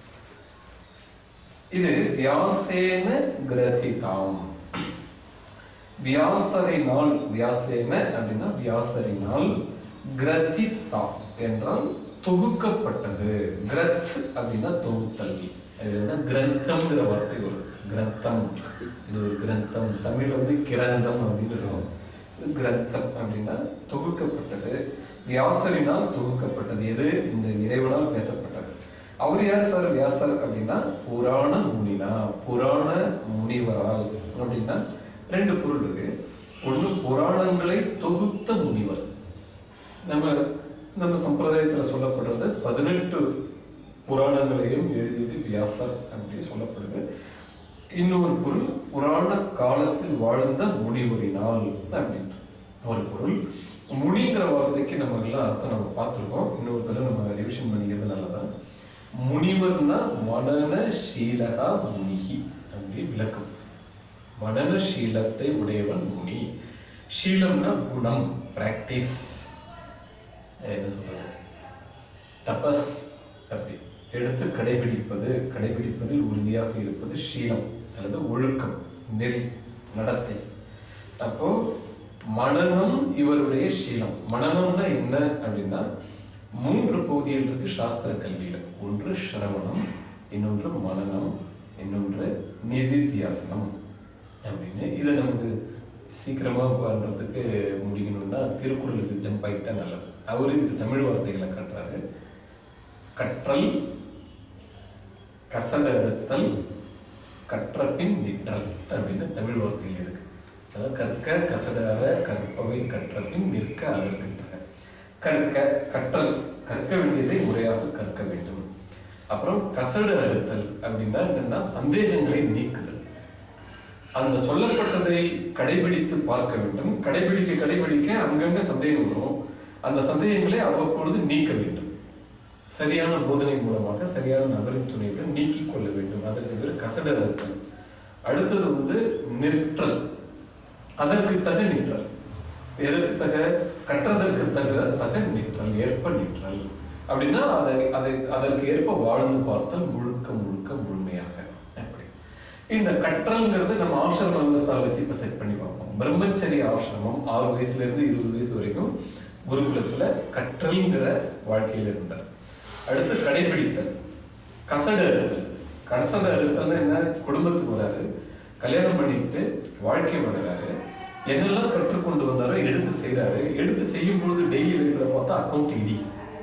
இது வியாசேன கிரதிதாம். வியாசரினால், வியாசேன அப்படின்னா வியாசரினால், கிரதிதா என்றால் தொகுக்கப்பட்டது. கிரத் அப்படின்னா தொகுத்தல். கிரந்தம்ங்கிற வார்த்தை வருது. கிரந்தம், இது ஒரு கிரந்தம். தமிழ் கிரந்தம் அப்படின்னு இருக்கும். கிரந்தம் அப்படின்னா தொகுக்கப்பட்டது. வியாசரினால் தொகுக்கப்பட்டது. எது? இந்த இறைவனால் பேசப்பட்டது. அவர் யார் சார் வியாசர் அப்படின்னா புராண முனினா, புராண முனிவரால் அப்படின்னா ரெண்டு பொருள் இருக்கு. ஒண்ணு புராணங்களை தொகுத்த முனிவர். நம்ம சம்பிரதாயத்துல சொல்லப்படுறது 18 புராணங்களையும் எழுதியது வியாசர் அப்படின்னு சொல்லப்படுது. இன்னொரு பொருள் புராண காலத்தில் வாழ்ந்த முனிவரினால் அப்படின்ற ஒரு பொருள். முனிங்கிற வார்த்தைக்கு நம்ம எல்லாம் அர்த்தம் நம்ம பார்த்துருக்கோம். இன்னொரு தடவை நம்ம ரிவிஷன் பண்ணிக்கிறது நல்லதான். முனிவர்னா மனநசீலகா முனிகி அப்படி விளக்கம். மனநசீலத்தை உடையவன் முனி. ஷீலம்னா குணம், பிராக்டிஸ், என்ன சொல்றது, தபஸ் அப்படி எடுத்து கடைபிடிப்பது, கடைபிடிப்பதில் உறுதியாக இருப்பது ஷீலம் அல்லது ஒழுக்கம், நெறி, நடத்தை. அப்போ மனனம் இவருடைய ஷீலம். மனனம்னா என்ன அப்படின்னா 3 பகுதிகள் இருக்கு சாஸ்திர கல்வியில. ஒன்று சிரவணம், இன்னொன்று மனனம், இன்னொன்று நிதித்தியாசனம் அப்படின்னு. இதை நமக்கு சீக்கிரமா பண்றதுக்கு முடிக்கணும்னா திருக்குறளுக்கு ஜம்ப் ஆகிட்டா நல்லது. அவரு இதுக்கு தமிழ் வார்த்தைகளை காட்டுறாரு. கற்றல், கசடறுத்தல், கற்றபின் நிற்றல் அப்படின்னு தமிழ் வார்த்தைகள் இருக்கு. அதாவது கற்க, கசடற, கற்பவை, கற்றபின் நிற்க, அதற்கு கற்க, கற்றல், கற்க வேண்டியதை முறையாக கற்க வேண்டும். அப்புறம் கசடு அறுத்தல் அப்படின்னா என்னன்னா சந்தேகங்களை நீக்குதல். அந்த சொல்லப்பட்டதை கடைபிடித்து பார்க்க வேண்டும். கடைபிடிக்க அங்கங்க சந்தேகம் வரும். அந்த சந்தேகங்களை அவ்வப்பொழுது நீக்க வேண்டும். சரியான போதனை மூலமாக சரியான நபரின் துணையுடன் நீக்கிக் கொள்ள வேண்டும். அதற்கு பேர் கசடு அறுத்தல். அடுத்தது நிற்றல். அதற்கு தக நிற்றல். எதற்கு தக? கற்றதற்கு தக நிற்றல், ஏற்ப நிற்றல் அப்படின்னா அதற்கு ஏற்ப வாழ்ந்து பார்த்தல், முழுக்க முழுமையாக. அப்படி இந்த கற்றல்ங்கிறது நம்ம ஆசிரம விவஸ்தாவை வச்சு இப்ப செட் பண்ணி பார்ப்போம். பிரம்மச்சரிய ஆசிரமம் 6 வயசுல இருந்து 20 வயசு வரைக்கும் குருகுலத்துல கற்றல்ங்கிற வாழ்க்கையில இருந்தார். அடுத்து கடைபிடித்தல், கசடு அறுத்தல். கசடு அறுத்தல்னா என்ன? குடும்பத்துக்கு வராரு, கல்யாணம் பண்ணிட்டு வாழ்க்கை வர்றாரு, என்னெல்லாம் கற்றுக்கொண்டு வந்தாரோ எடுத்து செய்யறாரு. எடுத்து செய்யும் பொழுது டெய்லி லைஃப்ல பார்த்தா அக்கௌண்ட் இடி,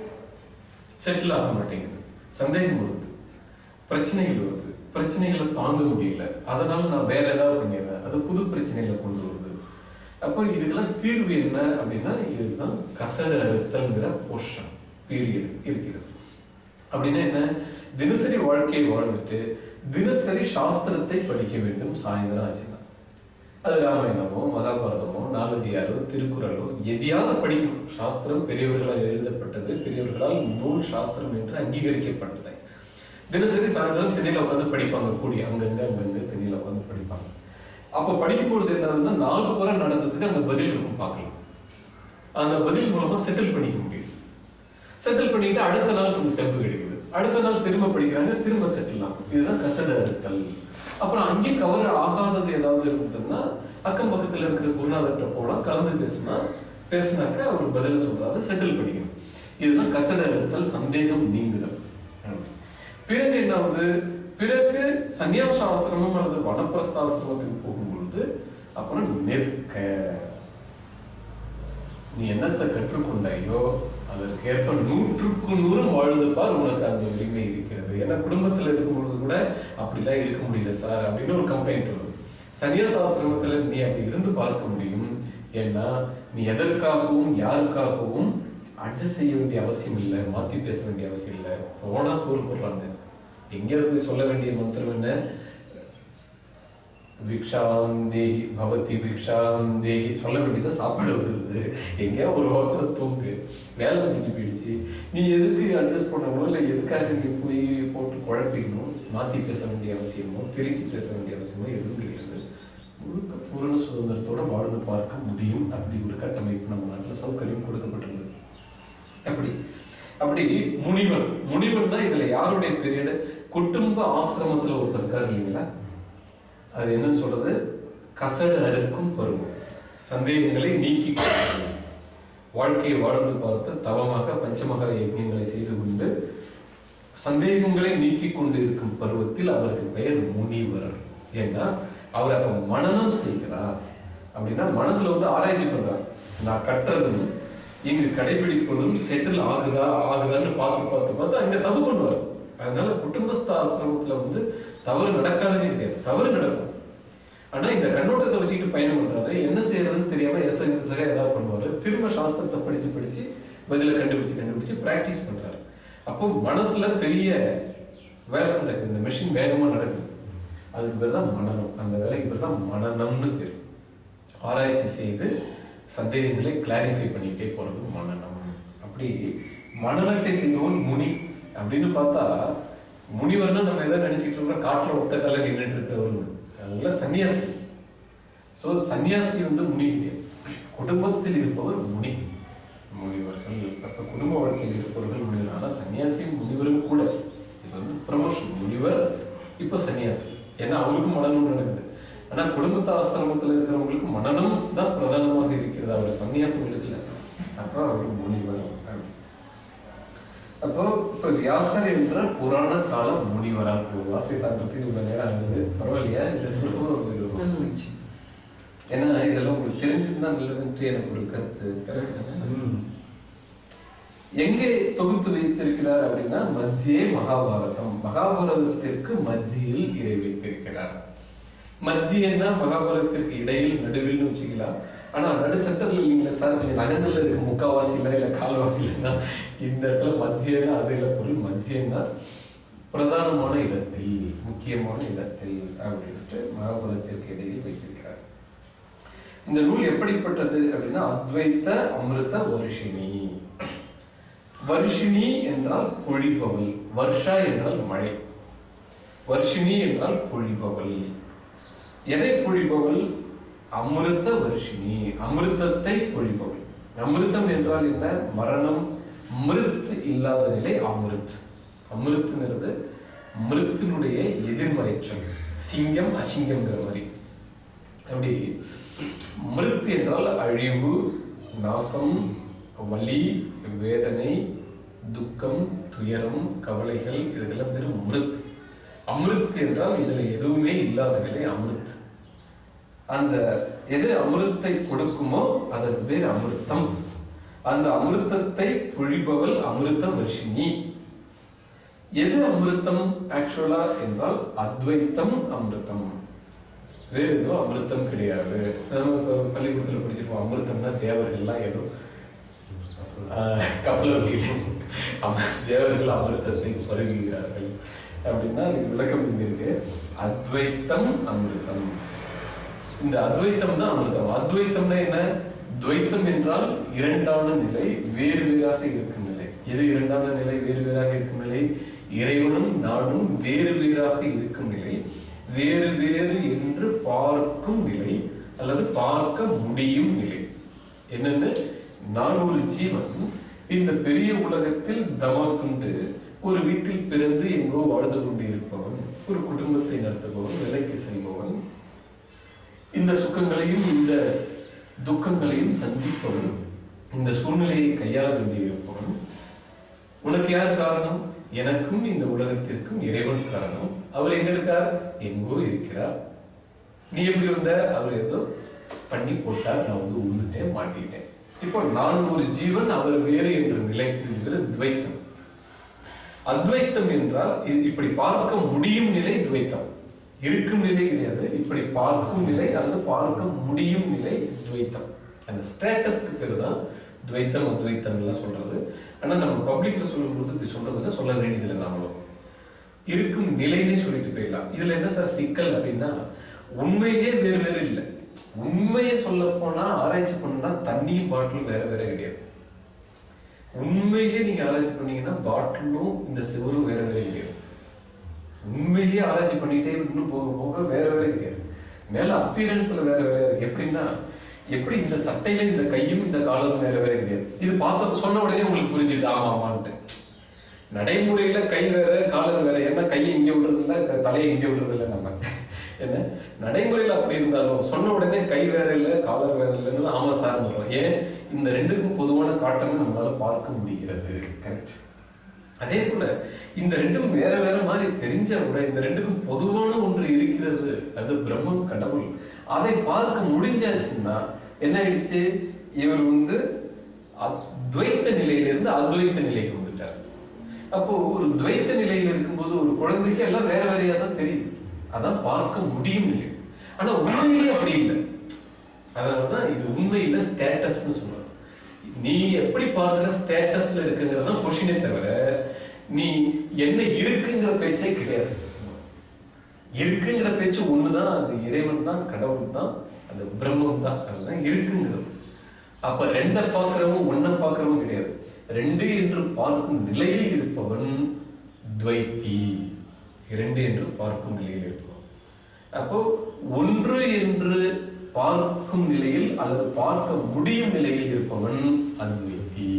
செட்டில் ஆக மாட்டேங்குது, சந்தேகம் வருது, பிரச்சனைகள் வருது, பிரச்சனைகளை தாங்க முடியல, அதனால நான் வேற ஏதாவது பண்ணிடுறேன், அது புது பிரச்சனைகளை கொண்டு வருது. அப்போ இதுக்கெல்லாம் தீர்வு என்ன அப்படின்னா இதுதான் கசடு அறுத்தல்ங்கிற போர்ஷன் பீரியட் இருக்கிறது. அப்படின்னா என்ன? தினசரி வாழ்க்கையை வாழ்ந்துட்டு தினசரி சாஸ்திரத்தை படிக்க வேண்டும். சாயந்தரம் ஆச்சுன்னா அது ராமாயணமோ மகாபாரதமோ நாலடியாரோ திருக்குறளோ எதையாவது படிக்கணும். சாஸ்திரம் பெரியவர்களால் எழுதப்பட்டது, பெரியவர்களால் நூல் சாஸ்திரம் என்று அங்கீகரிக்கப்பட்டது. தினசரி சாயந்தரம் திண்ணையில உட்காந்து படிப்பாங்க. கூடி அங்கங்க திண்ணையில உட்காந்து படிப்பாங்க. அப்ப படிக்கும் பொழுது என்ன, நாலு முறை நடந்ததுக்கு அங்க பதில் இருக்கும், பார்க்கலாம். அந்த பதில் மூலமா செட்டில் பண்ணிக்க முடியும். செட்டில் பண்ணிட்டு அடுத்த நாள் கொஞ்சம் தெம்பு கிடைக்குது, அடுத்த நாள் திரும்ப படிக்கிறாங்க, திரும்ப செட்டில் ஆகும். இதுதான் கசடு அறுத்தல். அப்புறம் அங்கே கவர் ஆகாதது ஏதாவது இருந்ததுன்னா அக்கம் பக்கத்துல இருக்கிற குருநாதர்கிட்ட போலாம், கலந்து பேசினாக்க அவர் பதில் சொல்றாரு, செட்டில் பண்ணிக்கணும். இதுதான் கசடு அறுத்தல், சந்தேகம் நீங்குதல். பிறகு என்ன ஆகுது? பிறகு சன்னியாச ஆசிரமம் அல்லது வனப்பிரஸ்தாசிரமத்துக்கு போகும்பொழுது அப்புறம் நிற்க, நீ என்னத்தை கற்றுக்கொண்டாயோ அதற்கேற்ப 100க்கு 100 வாழ்ந்துப்பார், உனக்கு அந்த உரிமை இருக்கிறது. ஏன்னா குடும்பத்துல இருக்கும் பொழுது கூட அப்படிலாம் இருக்க முடியல சார் அப்படின்னு ஒரு கம்ப்ளைண்ட் வரும். சன்னியாசாசிரமத்துல நீ அப்படி இருந்து பார்க்க முடியும். ஏன்னா நீ எதற்காகவும் யாருக்காகவும் அட்ஜஸ்ட் செய்ய வேண்டிய அவசியம் இல்லை, மாத்தி பேச வேண்டிய அவசியம் இல்லை. போனா சோறு போடுறாங்க, எங்கேயாவது போய் சொல்ல வேண்டிய மந்திரம் என்ன? பிக்ஷாந்தே பவதி பிக்ஷாந்தே சொல்ல வேண்டியதை சாப்பாடு வருது, எங்கேயா ஒரு வாரத்தில் தூங்கு, வேலை முடிஞ்சு போயிடுச்சு, நீ எதுக்கு அட்ஜஸ்ட் பண்ணணும், இல்லை எதுக்காக நீ போய் போட்டு குழப்பிக்கணும், மாற்றி பேச வேண்டிய அவசியமோ திருச்சி பேச வேண்டிய அவசியமோ எதுவும் கிடையாது. முழுக்க பூரண சுதந்திரத்தோட வாழ்ந்து பார்க்க முடியும். அப்படி ஒரு கட்டமைப்பு நம்ம நாட்டில் சௌகரியம் கொடுக்கப்பட்டுள்ளது. அப்படி முனிவன் தான் இதுல யாருடைய பீரியடு? குடும்ப ஆசிரமத்துல ஒருத்தர் இருக்காரு இல்லைங்களா, அது என்னன்னு சொல்றது? கசடு அறுக்கும் பருவம், சந்தேகங்களை நீக்கி வாழ்க்கையை வாழ்ந்து பார்த்து தவமாக பஞ்சமகா யஜ்ஞங்களை செய்து கொண்டு சந்தேகங்களை நீக்கி கொண்டு இருக்கும் பருவத்தில் அவருக்கு பெயர் முனிவர். ஏன்னா அவர் அப்ப மனனம் செய்கிறார். அப்படின்னா மனசுல ஆராய்ச்சி பண்றார். நான் கற்றதுன்னு இங்கு கடைபிடிப்பதும் செட்டில் ஆகுதான்னு பார்த்து அங்க தப்பு பண்ணுவார். அதனால குடும்பஸ்த ஆசிரமத்துல வந்து தவறு நடக்காதுன்னு கிடையாது, தவறு நடக்கும். ஆனா இந்த கண்ணோட்டத்தை வச்சுக்கிட்டு பயணம் பண்றாரு. என்ன செய்யறதுன்னு தெரியாம ஏதாவது பண்ணுவாரு. திரும்ப சாஸ்திரத்தை படிச்சு பதில கண்டுபிடிச்சு பிராக்டிஸ் பண்றாரு. அப்போ மனசுல பெரிய வேலை நடக்குது, இந்த மெஷின் வேகமா நடக்குது. அதுக்கு பேர் தான் மனநம். அந்த வேலைக்கு பேர் தான் மனநம்னு பேர். ஆராய்ச்சி செய்து சந்தேகங்களை கிளாரிஃபை பண்ணிட்டே போறது மனநம். அப்படி மனநத்தை செய்வன் முனி அப்படின்னு பார்த்தா, முனிவர்னா நம்ம எதாவது நினைச்சிட்டு இருக்கோம், காற்றுல ஒத்த கால நின்றுட்டு இருக்கவர்கள், அதெல்லாம் சன்னியாசி. சோ சன்னியாசி வந்து முனி கிடையாது, குடும்பத்தில் இருப்பவர் முனி. முனிவர்கள் அப்ப குடும்ப வாழ்க்கையில் இருப்பவர்கள் முனிவர். ஆனா சன்னியாசி முனிவரும் கூட. இது வந்து ப்ரமோஷன். முனிவர் இப்ப சன்னியாசி, ஏன்னா அவருக்கும் மனநம் நடக்குது. ஆனா குடும்பத்த ஆசிரமத்தில் இருக்கிறவங்களுக்கு மனநம் தான் பிரதானமாக இருக்கிறது, அவர் சன்னியாசங்களுக்கு இல்லை. அப்ப அவர் முனிவர். அப்போ இப்ப வியாசர் என்ற புராண கால முனிவரால் வார்த்தை தாண்டத்துக்கு இவ்வளவு நேரம் ஆகுது. பரவாயில்லையா? இதை சொல்லும்போது ஏன்னா இதெல்லாம் உங்களுக்கு தெரிஞ்சுதான் நல்லதுன்ட்டு எனக்கு ஒரு கருத்து. எங்கே தொகுத்து வைத்திருக்கிறார் அப்படின்னா, மத்தியே மகாபாரதம். மகாபாரதத்திற்கு மத்தியில் இதை வைத்திருக்கிறார். மத்தியன்னா மகாபாரதத்திற்கு இடையில் நடுவில் வச்சுக்கலாம். ஆனா நடு சென்டர்ல இல்லைங்களா சார், நீங்க நகர்ந்துல இருக்க முக்காவாசியில இல்ல கால்வாசியில, இந்த இடத்துல மத்தியன்னா அது இல்ல பொருள். மத்தியன்னா பிரதானமான இடத்தில், முக்கியமான இடத்தில் அப்படின்ட்டு மகாபாரதத்திற்கு இடையில் வைத்திருக்கிறார். இந்த நூல் எப்படிப்பட்டது அப்படின்னா, அத்வைத்த அமிர்த வருஷினி. வருஷினி என்றால் பொழிபவள், வருஷா என்றால் மழை, வருஷினி என்றால் பொழிபவள். எதை பொழிபவள்? அமிர்த வருஷினி, அமிர்தத்தை பொழிபவள். அமிர்தம் என்றால் என்ன? மரணம், மிருத் இல்லாத நிலை அமிர்த். அமிர்த்ங்கிறது மிருத்தினுடைய எதிர்மறை சொல். சிங்கம் அசிங்கம்ங்கிற மாதிரி. அப்படி மிருத் என்றால் அழிவு, நாசம், வலி, வேதனை, துக்கம், துயரம், கவலைகள், இதுக்கெல்லாம் பேரு மிருத். அமிர்த் என்றால் இதுல எதுவுமே இல்லாத நிலை அமிர்த். அந்த எது அமிர்தத்தை கொடுக்குமோ அதற்கு பேர் அமிர்தம். அந்த அமிர்தத்தை பொழிபவள் அமிர்த வருஷினி. எது அமிர்தம் ஆக்சுவலா என்றால் அத்வைத்தம் அமிர்தம். வேறு ஏதோ அமிர்தம் கிடையாது. பள்ளிக்கூடத்துல படிச்சிருப்போம், அமிர்தம்னா தேவர்கள்லாம் ஏதோ கப்பல வச்சுக்கிட்டு தேவர்கள் அமிர்தத்தை பருகுகிறார்கள் அப்படின்னா அதுக்கு விளக்கம் இருக்கு. அத்வைத்தம் அமிர்தம். இந்த அத்வைத்தம் தான் அமிர்தம். அத்வைத்தம்னா என்ன? துவைத்தம் என்றால் இரண்டான நிலை, வேறு வேறாக இருக்கும் நிலை. எது இரண்டான நிலை, வேறு வேறாக இருக்கும் நிலை? இறைவனும் நானும் வேறு வேறாக இருக்கும் நிலை, வேறு வேறு என்று பார்க்கும் நிலை, அல்லது பார்க்க முடியும் நிலை. என்னன்னு, நான் ஒரு ஜீவன் இந்த பெரிய உலகத்தில் தமாத்துண்டு ஒரு வீட்டில் பிறந்து எங்கோ வாழ்ந்து கொண்டு இருப்பவன், ஒரு குடும்பத்தை நடத்துபவன், வேலைக்கு செல்பவன், இந்த சுகங்களையும் இந்த துக்கங்களையும் சந்திப்பவன், இந்த சூழ்நிலையை கையாள வேண்டியிருப்பவன். உனக்கு யார் காரணம்? எனக்கும் இந்த உலகத்திற்கும் இறைவன் காரணம். அவர் எங்க இருக்கார்? எங்கோ இருக்கிறார். நீ எப்படி வந்த? அவர் ஏதோ பண்ணி போட்டார், நான் வந்து உழுந்துட்டேன், மாட்டிட்டேன். இப்போ நான் ஒரு ஜீவன், அவர் வேறு என்ற நிலை துவைத்தம். அத்வைத்தம் என்றால் இப்படி பார்க்க முடியும் நிலை துவைத்தம். இருக்கும் நிலை கிடையாது, இப்படி பார்க்கும் நிலை அல்லது பார்க்க முடியும் நிலை துவைத்தம். அந்த ஸ்டேட்டஸ்க்கு பேரு தான் துவைத்தம் அத்வைத்தம் எல்லாம் சொல்றது. ஆனா நம்ம பப்ளிக்ல சொல்லும் போது இப்படி சொல்றதுல சொல்ல வேண்டியதில்லை. நாமளும் இருக்கும் நிலையிலே சொல்லிட்டு போயிடலாம். இதுல என்ன சார் சிக்கல் அப்படின்னா, உண்மையிலே வேறு வேறு இல்லை. உண்மையை சொல்ல போனா ஆராய்ச்சி பண்ணா தண்ணியும் பாட்டிலும் வேற வேற கிடையாது. உண்மையிலேயே நீங்க ஆராய்ச்சி பண்ணீங்கன்னா பாட்டிலும் இந்த சிவரும் வேற வேற கிடையாது. உண்மையிலேயே ஆராய்ச்சி பண்ணிட்டே இன்னும் போக போக வேற வேற கிடையாது. மேல அப்பீரன்ஸ்ல வேற வேற. எப்படின்னா, எப்படி இந்த சட்டையில இந்த கையும் இந்த காலரும் வேற வேற கிடையாது. இது பார்த்த சொன்ன உடனே உங்களுக்கு புரிஞ்சுது, ஆமா ஆமான்ட்டு. நடைமுறையில கை வேற காலர் வேற. ஏன்னா கையை இங்க விடுறது இல்லை, தலையை இங்க விடுறது இல்லை. நம்ம என்ன நடைமுறையில அப்படி இருந்தாலும் சொன்ன உடனே கை வேற இல்லை காலர் வேற இல்லைன்னு ஆமா சார். ஏன்? இந்த ரெண்டுக்கும் பொதுவான காட்டமே நம்மளால பார்க்க முடிகிறது. கரெக்ட். அதே போல இந்த ரெண்டும் வேற வேற மாதிரி தெரிஞ்ச கூட இந்த ரெண்டுக்கும் பொதுவான ஒன்று இருக்கிறது, அது பிரம்மம், கடவுள். அதை பார்க்க முடிஞ்சாச்சுன்னா என்ன ஆயிடுச்சு? இவர் வந்து துவைத்த நிலையிலிருந்து அத்வைத்த நிலைக்கு வந்துட்டார். அப்போ ஒரு துவைத்த நிலையில் இருக்கும்போது ஒரு குழந்தைக்கு எல்லாம் வேற வேறையா தான் தெரியுது, அதான் பார்க்க முடியும் இல்லை. ஆனா உண்மையிலே அப்படி இல்லை. அதனாலதான் இது உண்மையில ஸ்டேட்டஸ்ன்னு சொல்றாங்க. நீ எப்படி பார்க்கிற ஸ்டேட்டஸ்ல இருக்குங்கிறதா கொஸ்டினே தவிர நீ என்ன இருக்குங்கிற பேச்சே கிடையாது. இருக்குங்கிற பேச்சு ஒண்ணுதான், அது இறைவன் தான், கடவுள் தான், அந்த பிரம்மம் தான், அதுதான் இருக்குங்கிறது. அப்ப ரெண்டை பார்க்கிறவன் ஒன்ன பார்க்கிறவன் கிடையாது. ரெண்டு என்று பார்க்கும் நிலையில் இருப்பவன் துவைத்தி, இரண்டு என்று பார்க்கும் நிலையில் இருப்பவன். அப்போ ஒன்று என்று பார்க்கும் நிலையில் அல்லது பார்க்க முடியும் நிலையில் இருப்பவன் அத்வைத்தி.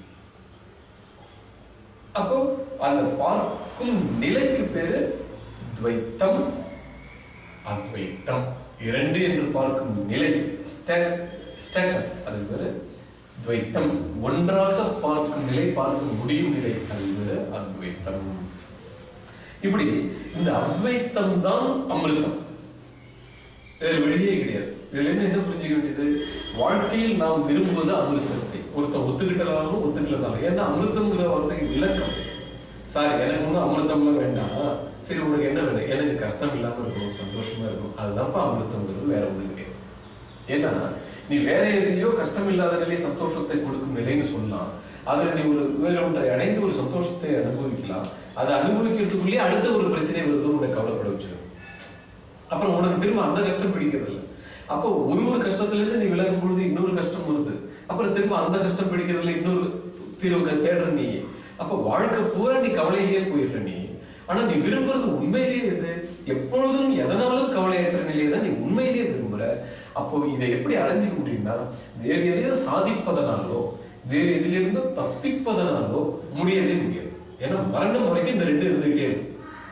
அப்போ அந்த பார்க்கும் நிலைக்கு பேரு துவைத்தம், அத்வைத்தம். இரண்டு என்று பார்க்கும் நிலை ஸ்டேட்டஸ், அது பேரு துவைத்தம். ஒன்றாக பார்க்கும் நிலை, பார்க்க முடியும் நிலை, அது பேரு அத்வைத்தம். இப்படி இந்த அத்வைத்தம் தான் அமிர்தம், வேறு வெளியே கிடையாது. இதுல இருந்து என்ன புரிஞ்சுக்க வேண்டியது? வாழ்க்கையில் நாம் விரும்புவது அமிர்தத்தை. ஒருத்தன் ஒத்துக்கிட்டாலும் ஒத்துக்கலனாலும், ஏன்னா அமிர்தம்ங்கிற வார்த்தைக்கு விளக்கம், சார் எனக்கு ஒன்றும் அமிர்தம்லாம் வேண்டாம், சரி உனக்கு என்ன வேணும், எனக்கு கஷ்டம் இல்லாம இருக்கணும், சந்தோஷமா இருக்கணும், அதுதான்ப்பா அமிர்தம்ங்கிறது, வேற ஒண்ணு கிடையாது. ஏன்னா நீ வேற எதையோ கஷ்டம் இல்லாத நிலை சந்தோஷத்தை கொடுக்கும் நிலைன்னு சொல்லலாம். அதுல நீ ஒரு வேற ஒன்றை அடைந்து ஒரு சந்தோஷத்தை அனுபவிக்கலாம். அதை அனுபவிக்கிறதுக்குள்ளேயே அடுத்த ஒரு பிரச்சனை வருது, உனக்கு கவலைப்பட வச்சிடும். அப்புறம் உனக்கு திரும்ப அந்த கஷ்டம் பிடிக்கிறது இல்லை. அப்போ ஒரு கஷ்டத்துல இருந்து நீ விலகும் பொழுது இன்னொரு கஷ்டம் வருது, அப்புறம் திரும்ப அந்த கஷ்டம் பிடிக்கிறதுல இன்னொரு தீர்வு தேடுற நீ. அப்ப வாழ்க்கை பூரா நீ கவலையிலேயே போயிடுற நீ. ஆனா நீ விரும்புறது உண்மையிலேயே எது? எப்பொழுதும் எதனாலும் கவலையற்ற நிலையை தான் நீ உண்மையிலேயே விரும்புற. அப்போ இதை எப்படி அடைஞ்சிக்க முடியும்னா, வேறு எதையோ சாதிப்பதனாலோ வேறு எதிலிருந்தோ தப்பிப்பதனாலோ முடியவே முடியாது. ஏன்னா மரணம் வரைக்கும் இந்த ரெண்டு இருந்துகிட்டே இருக்கும்.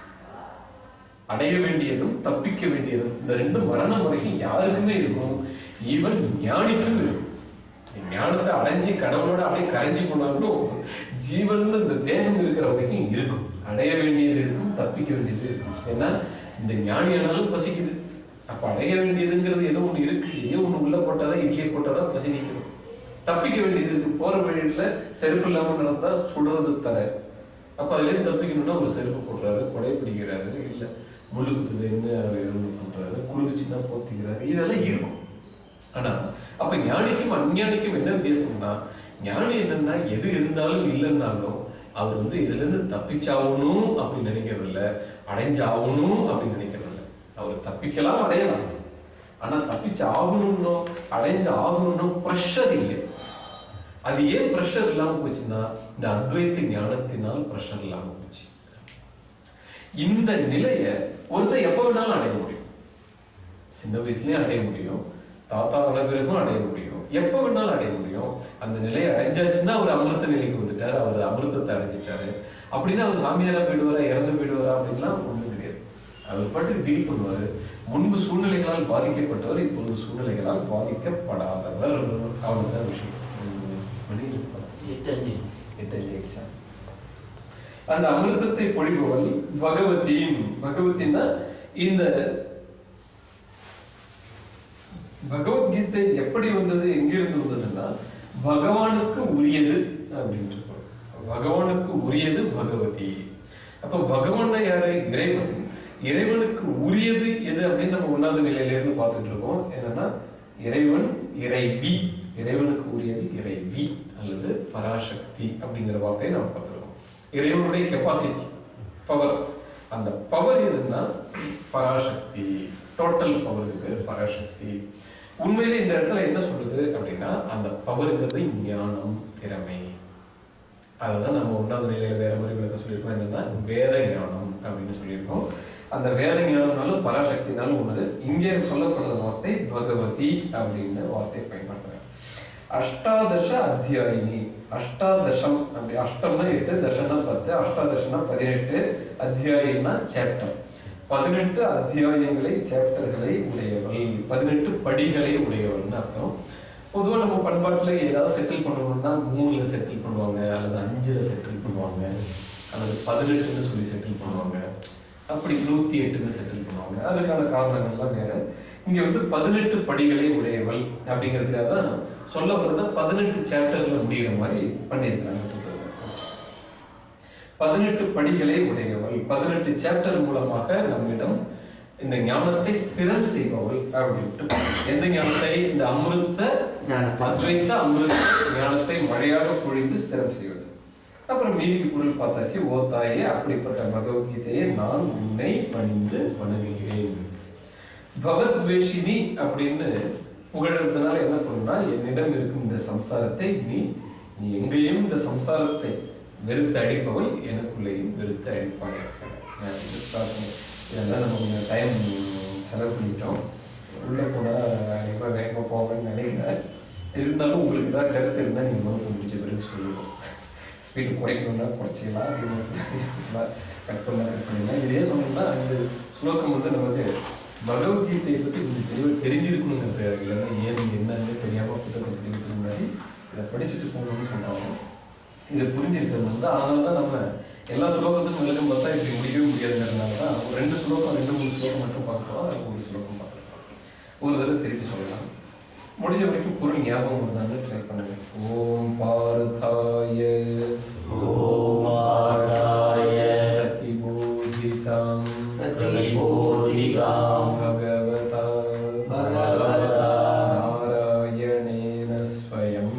அடைய வேண்டியதும் தப்பிக்க வேண்டியதும் இந்த ரெண்டு மரணம் வரைக்கும் யாருக்குமே இருக்கும். ஈவன் ஞானிக்கும் இருக்கும். ஞானத்தை அடைஞ்சி கடவுளோட அப்படியே கரைஞ்சி போனாலும் ஜீவன் இந்த தேகம் இருக்கிற வரைக்கும் இருக்கும். அடைய வேண்டியது இருக்கும், தப்பிக்க வேண்டியது இருக்கும். ஏன்னா இந்த ஞானியானாலும் பசிக்குது. அப்ப அடைய வேண்டியதுங்கிறது ஏதோ ஒண்ணு இருக்கு, ஏதோ ஒண்ணு உள்ள போட்டாதான், இட்லியை போட்டாதான் பசி நிற்கும். தப்பிக்க வேண்டியது இருக்கு, போற வழியில செருப்பு இல்லாம நடந்தா சுடுறது தர. அப்ப அதுல இருந்து தப்பிக்கணும்னா ஒரு செருப்பு போடுறாரு, கொடை பிடிக்கிறாரு, இல்ல முள்ளு குத்துது என்ன பண்றாரு, குளிர்ச்சின்னா போத்திக்கிறாரு, இதெல்லாம் இருக்கும். ஆனா அப்ப ஞானிக்கும் அஞ்ஞானிக்கும் என்ன வித்தியாசம்னா, ஞானி என்னன்னா எது இருந்தாலும் இல்லைன்னாலும் அவர் இதுல இருந்து தப்பிச்சாகணும் அப்படின்னு நினைக்கிறது இல்லை, அடைஞ்சாகணும் அப்படின்னு நினைக்கிறது இல்லை. அவர் தப்பிக்கலாம், அடையலாம். ஆனா தப்பிச்சு ஆகணும்னோ அடைஞ்சு ஆகணும்னோ ப்ரெஷர் இல்லை. அது ஏன் ப்ரெஷர் இல்லாம போச்சுன்னா, இந்த அத்வைத்த ஞானத்தினால் ப்ரெஷர் இல்லாம போச்சு. இந்த நிலைய ஒருத்தர் எப்ப வேணாலும் அடைய முடியும். சின்ன வயசுலயும் அடைய முடியும், தாத்தா வள பிறகும் அடைய முடியும், எப்ப வேணாலும் அடைய முடியும். அந்த நிலையை அடைஞ்சாச்சுன்னா அவர் அமிர்த நிலைக்கு வந்துட்டாரு, அவர் அமிர்தத்தை அடைஞ்சிட்டாரு. அப்படின்னா அவர் சாமியாரா போயிடுவாரா, இறந்து போயிடுவாரா அப்படின்லாம் ஒண்ணும் கிடையாது. அவர் பாட்டுக்கு டீல் பண்ணுவாரு. முன்பு சூழ்நிலைகளால் பாதிக்கப்பட்டவர், இப்பொழுது சூழ்நிலைகளால் பாதிக்கப்படாதவர். அவ்வளவுதான் விஷயம். அந்த அமிர்தத்தை பொழிபவள் பகவதியும். பகவதினா இந்த பகவத்கீதை எப்படி வந்தது, எங்கிருந்து வந்ததுன்னா, பகவானுக்கு உரியது அப்படின்னு. பகவானுக்கு உரியது பகவதி. அப்ப பகவான் யாரு? இறைவன். இறைவனுக்கு உரியது எது அப்படின்னு நம்ம ஒன்னாவது நிலையில இருந்து பார்த்துட்டு இருக்கோம். என்னன்னா இறைவன், இறைவி. இறைவனுக்கு உரியது இறைவி அல்லது பராசக்தி அப்படிங்கிற வார்த்தையை நம்ம பார்த்துருக்கோம். இறைவனுடைய கெப்பாசிட்டி, பவர். அந்த பவர் எதுன்னா பராசக்தி. டோட்டல் பவருக்கு பேர் பராசக்தி. உண்மையிலே இந்த இடத்துல என்ன சொல்றது அப்படின்னா, அந்த பவர்ங்கிறது ஞானம், திறமை. அதுதான் நம்ம ஒன்றாவது நிலையில வேற மாதிரி விளக்க சொல்லியிருக்கோம். என்னன்னா வேத ஞானம் அப்படின்னு சொல்லியிருக்கோம். அந்த வேத ஞானம்னாலும் பராசக்தினாலும் ஒண்ணு. இங்கே சொல்லப்படுற வார்த்தை பகவதி அப்படின்னு வார்த்தை பயன்படுத்துறாங்க. அஷ்டாதச அத்தியாயினி. அஷ்டாதசம் அப்படி, அஷ்டம்னா 8, தசம்னா 10, அஷ்டாதசம்னா 18, அத்தியாயினா சாப்டர். 18 அத்தியாயங்களை, சாப்டர்களை உடையவள், 18 படிகளை உடையவள்னு அர்த்தம். பொதுவா நம்ம பண்பாட்டுல ஏதாவது செட்டில் பண்ணணும்னா 3ல செட்டில் பண்ணுவாங்க, அல்லது 5ல செட்டில் பண்ணுவாங்க, அல்லது 18ன்னு சொல்லி செட்டில் பண்ணுவாங்க, அப்படி 108ன்னு செட்டில் பண்ணுவாங்க. அதுக்கான காரணங்கள்லாம் வேற. இங்க வந்து 18 படிகளை உடையவள் அப்படிங்கிறதுக்காக தான் சொல்ல வரத 18 சாப்டர்ல முடிகிற மாதிரி பண்ணியிருக்காங்க. 18 படிகளை உடையவள், 18 சாப்டர் மூலமாக நம்மிடம் இந்த ஞானத்தை ஸ்திரம் செய்பவள் அப்படின்ட்டு. எந்த ஞானத்தை? இந்த அமிர்த அத்வைத அமிர்த ஞானத்தை மழையாக பொழிந்து ஸ்திரம் செய்வது. அப்புறம் மீதிக்கு பொருள் பார்த்தாச்சு. ஓ தாயே, அப்படிப்பட்ட பகவத்கீதையை நான் உன்னை பணிந்து வணங்குகிறேன். பகவத்வேஷினி அப்படின்னு புகழறதுனால என்ன பண்ணுனா, என்னிடம் இருக்கும் இந்த சம்சாரத்தை நீ எங்கேயும் இந்த சம்சாரத்தை வெறுத்து அடிப்பவள், எனக்குள்ளேயும் வெறுத்து அடிப்பாங்க. இதெல்லாம் நம்ம கொஞ்சம் டைம் செலவு பண்ணிட்டோம். உள்ளே போனால் கண்டிப்பாக வேகமாக போவேன்னு நினைக்கிறேன். இருந்தாலும் உங்களுக்கு ஏதாவது கருத்து இருந்தால் நீங்கள் மனசு முடிச்ச பிறகு சொல்லுவோம். ஸ்பீடு குறைக்கணும்னா குறைச்சிக்கலாம், அப்படின்னு கட் பண்ணிடலாம். இதே சொன்னோம்னா இந்த ஸ்லோகம் வந்து நமக்கு பகவத்கீதையை பற்றி கொஞ்சம் தெளிவாக தெரிஞ்சிருக்கணுங்கிறது. இல்லைன்னா ஏன் என்னன்னு தெரியாமல் புத்தகம் தெரிவிக்கிறதுக்கு முன்னாடி இதை படிச்சுட்டு போகணும்னு சொல்கிறாங்க. இதை புரிஞ்சிருக்கிறது வந்து அதனால தான் நம்ம எல்லா ஸ்லோகத்துக்கும் விளக்கம் பார்த்தா இப்படி முடியவே முடியாதுங்கிறதுனால தான் ஒரு 2 ஸ்லோகம் 2-3 ஸ்லோகம் மட்டும் பார்க்குறோம். அதில் ஒரு ஸ்லோகம் பார்த்துருக்கோம். ஒரு தடவை திருப்பி சொல்லலாம். முடிஞ்ச வரைக்கும் பொருள் ஞாபகம் வருதான்னு ட்ரை பண்ணுங்க. ஓம் பார்த்தாய பிரதிபோதிதாம் பகவதா நாராயணேன ஸ்வயம்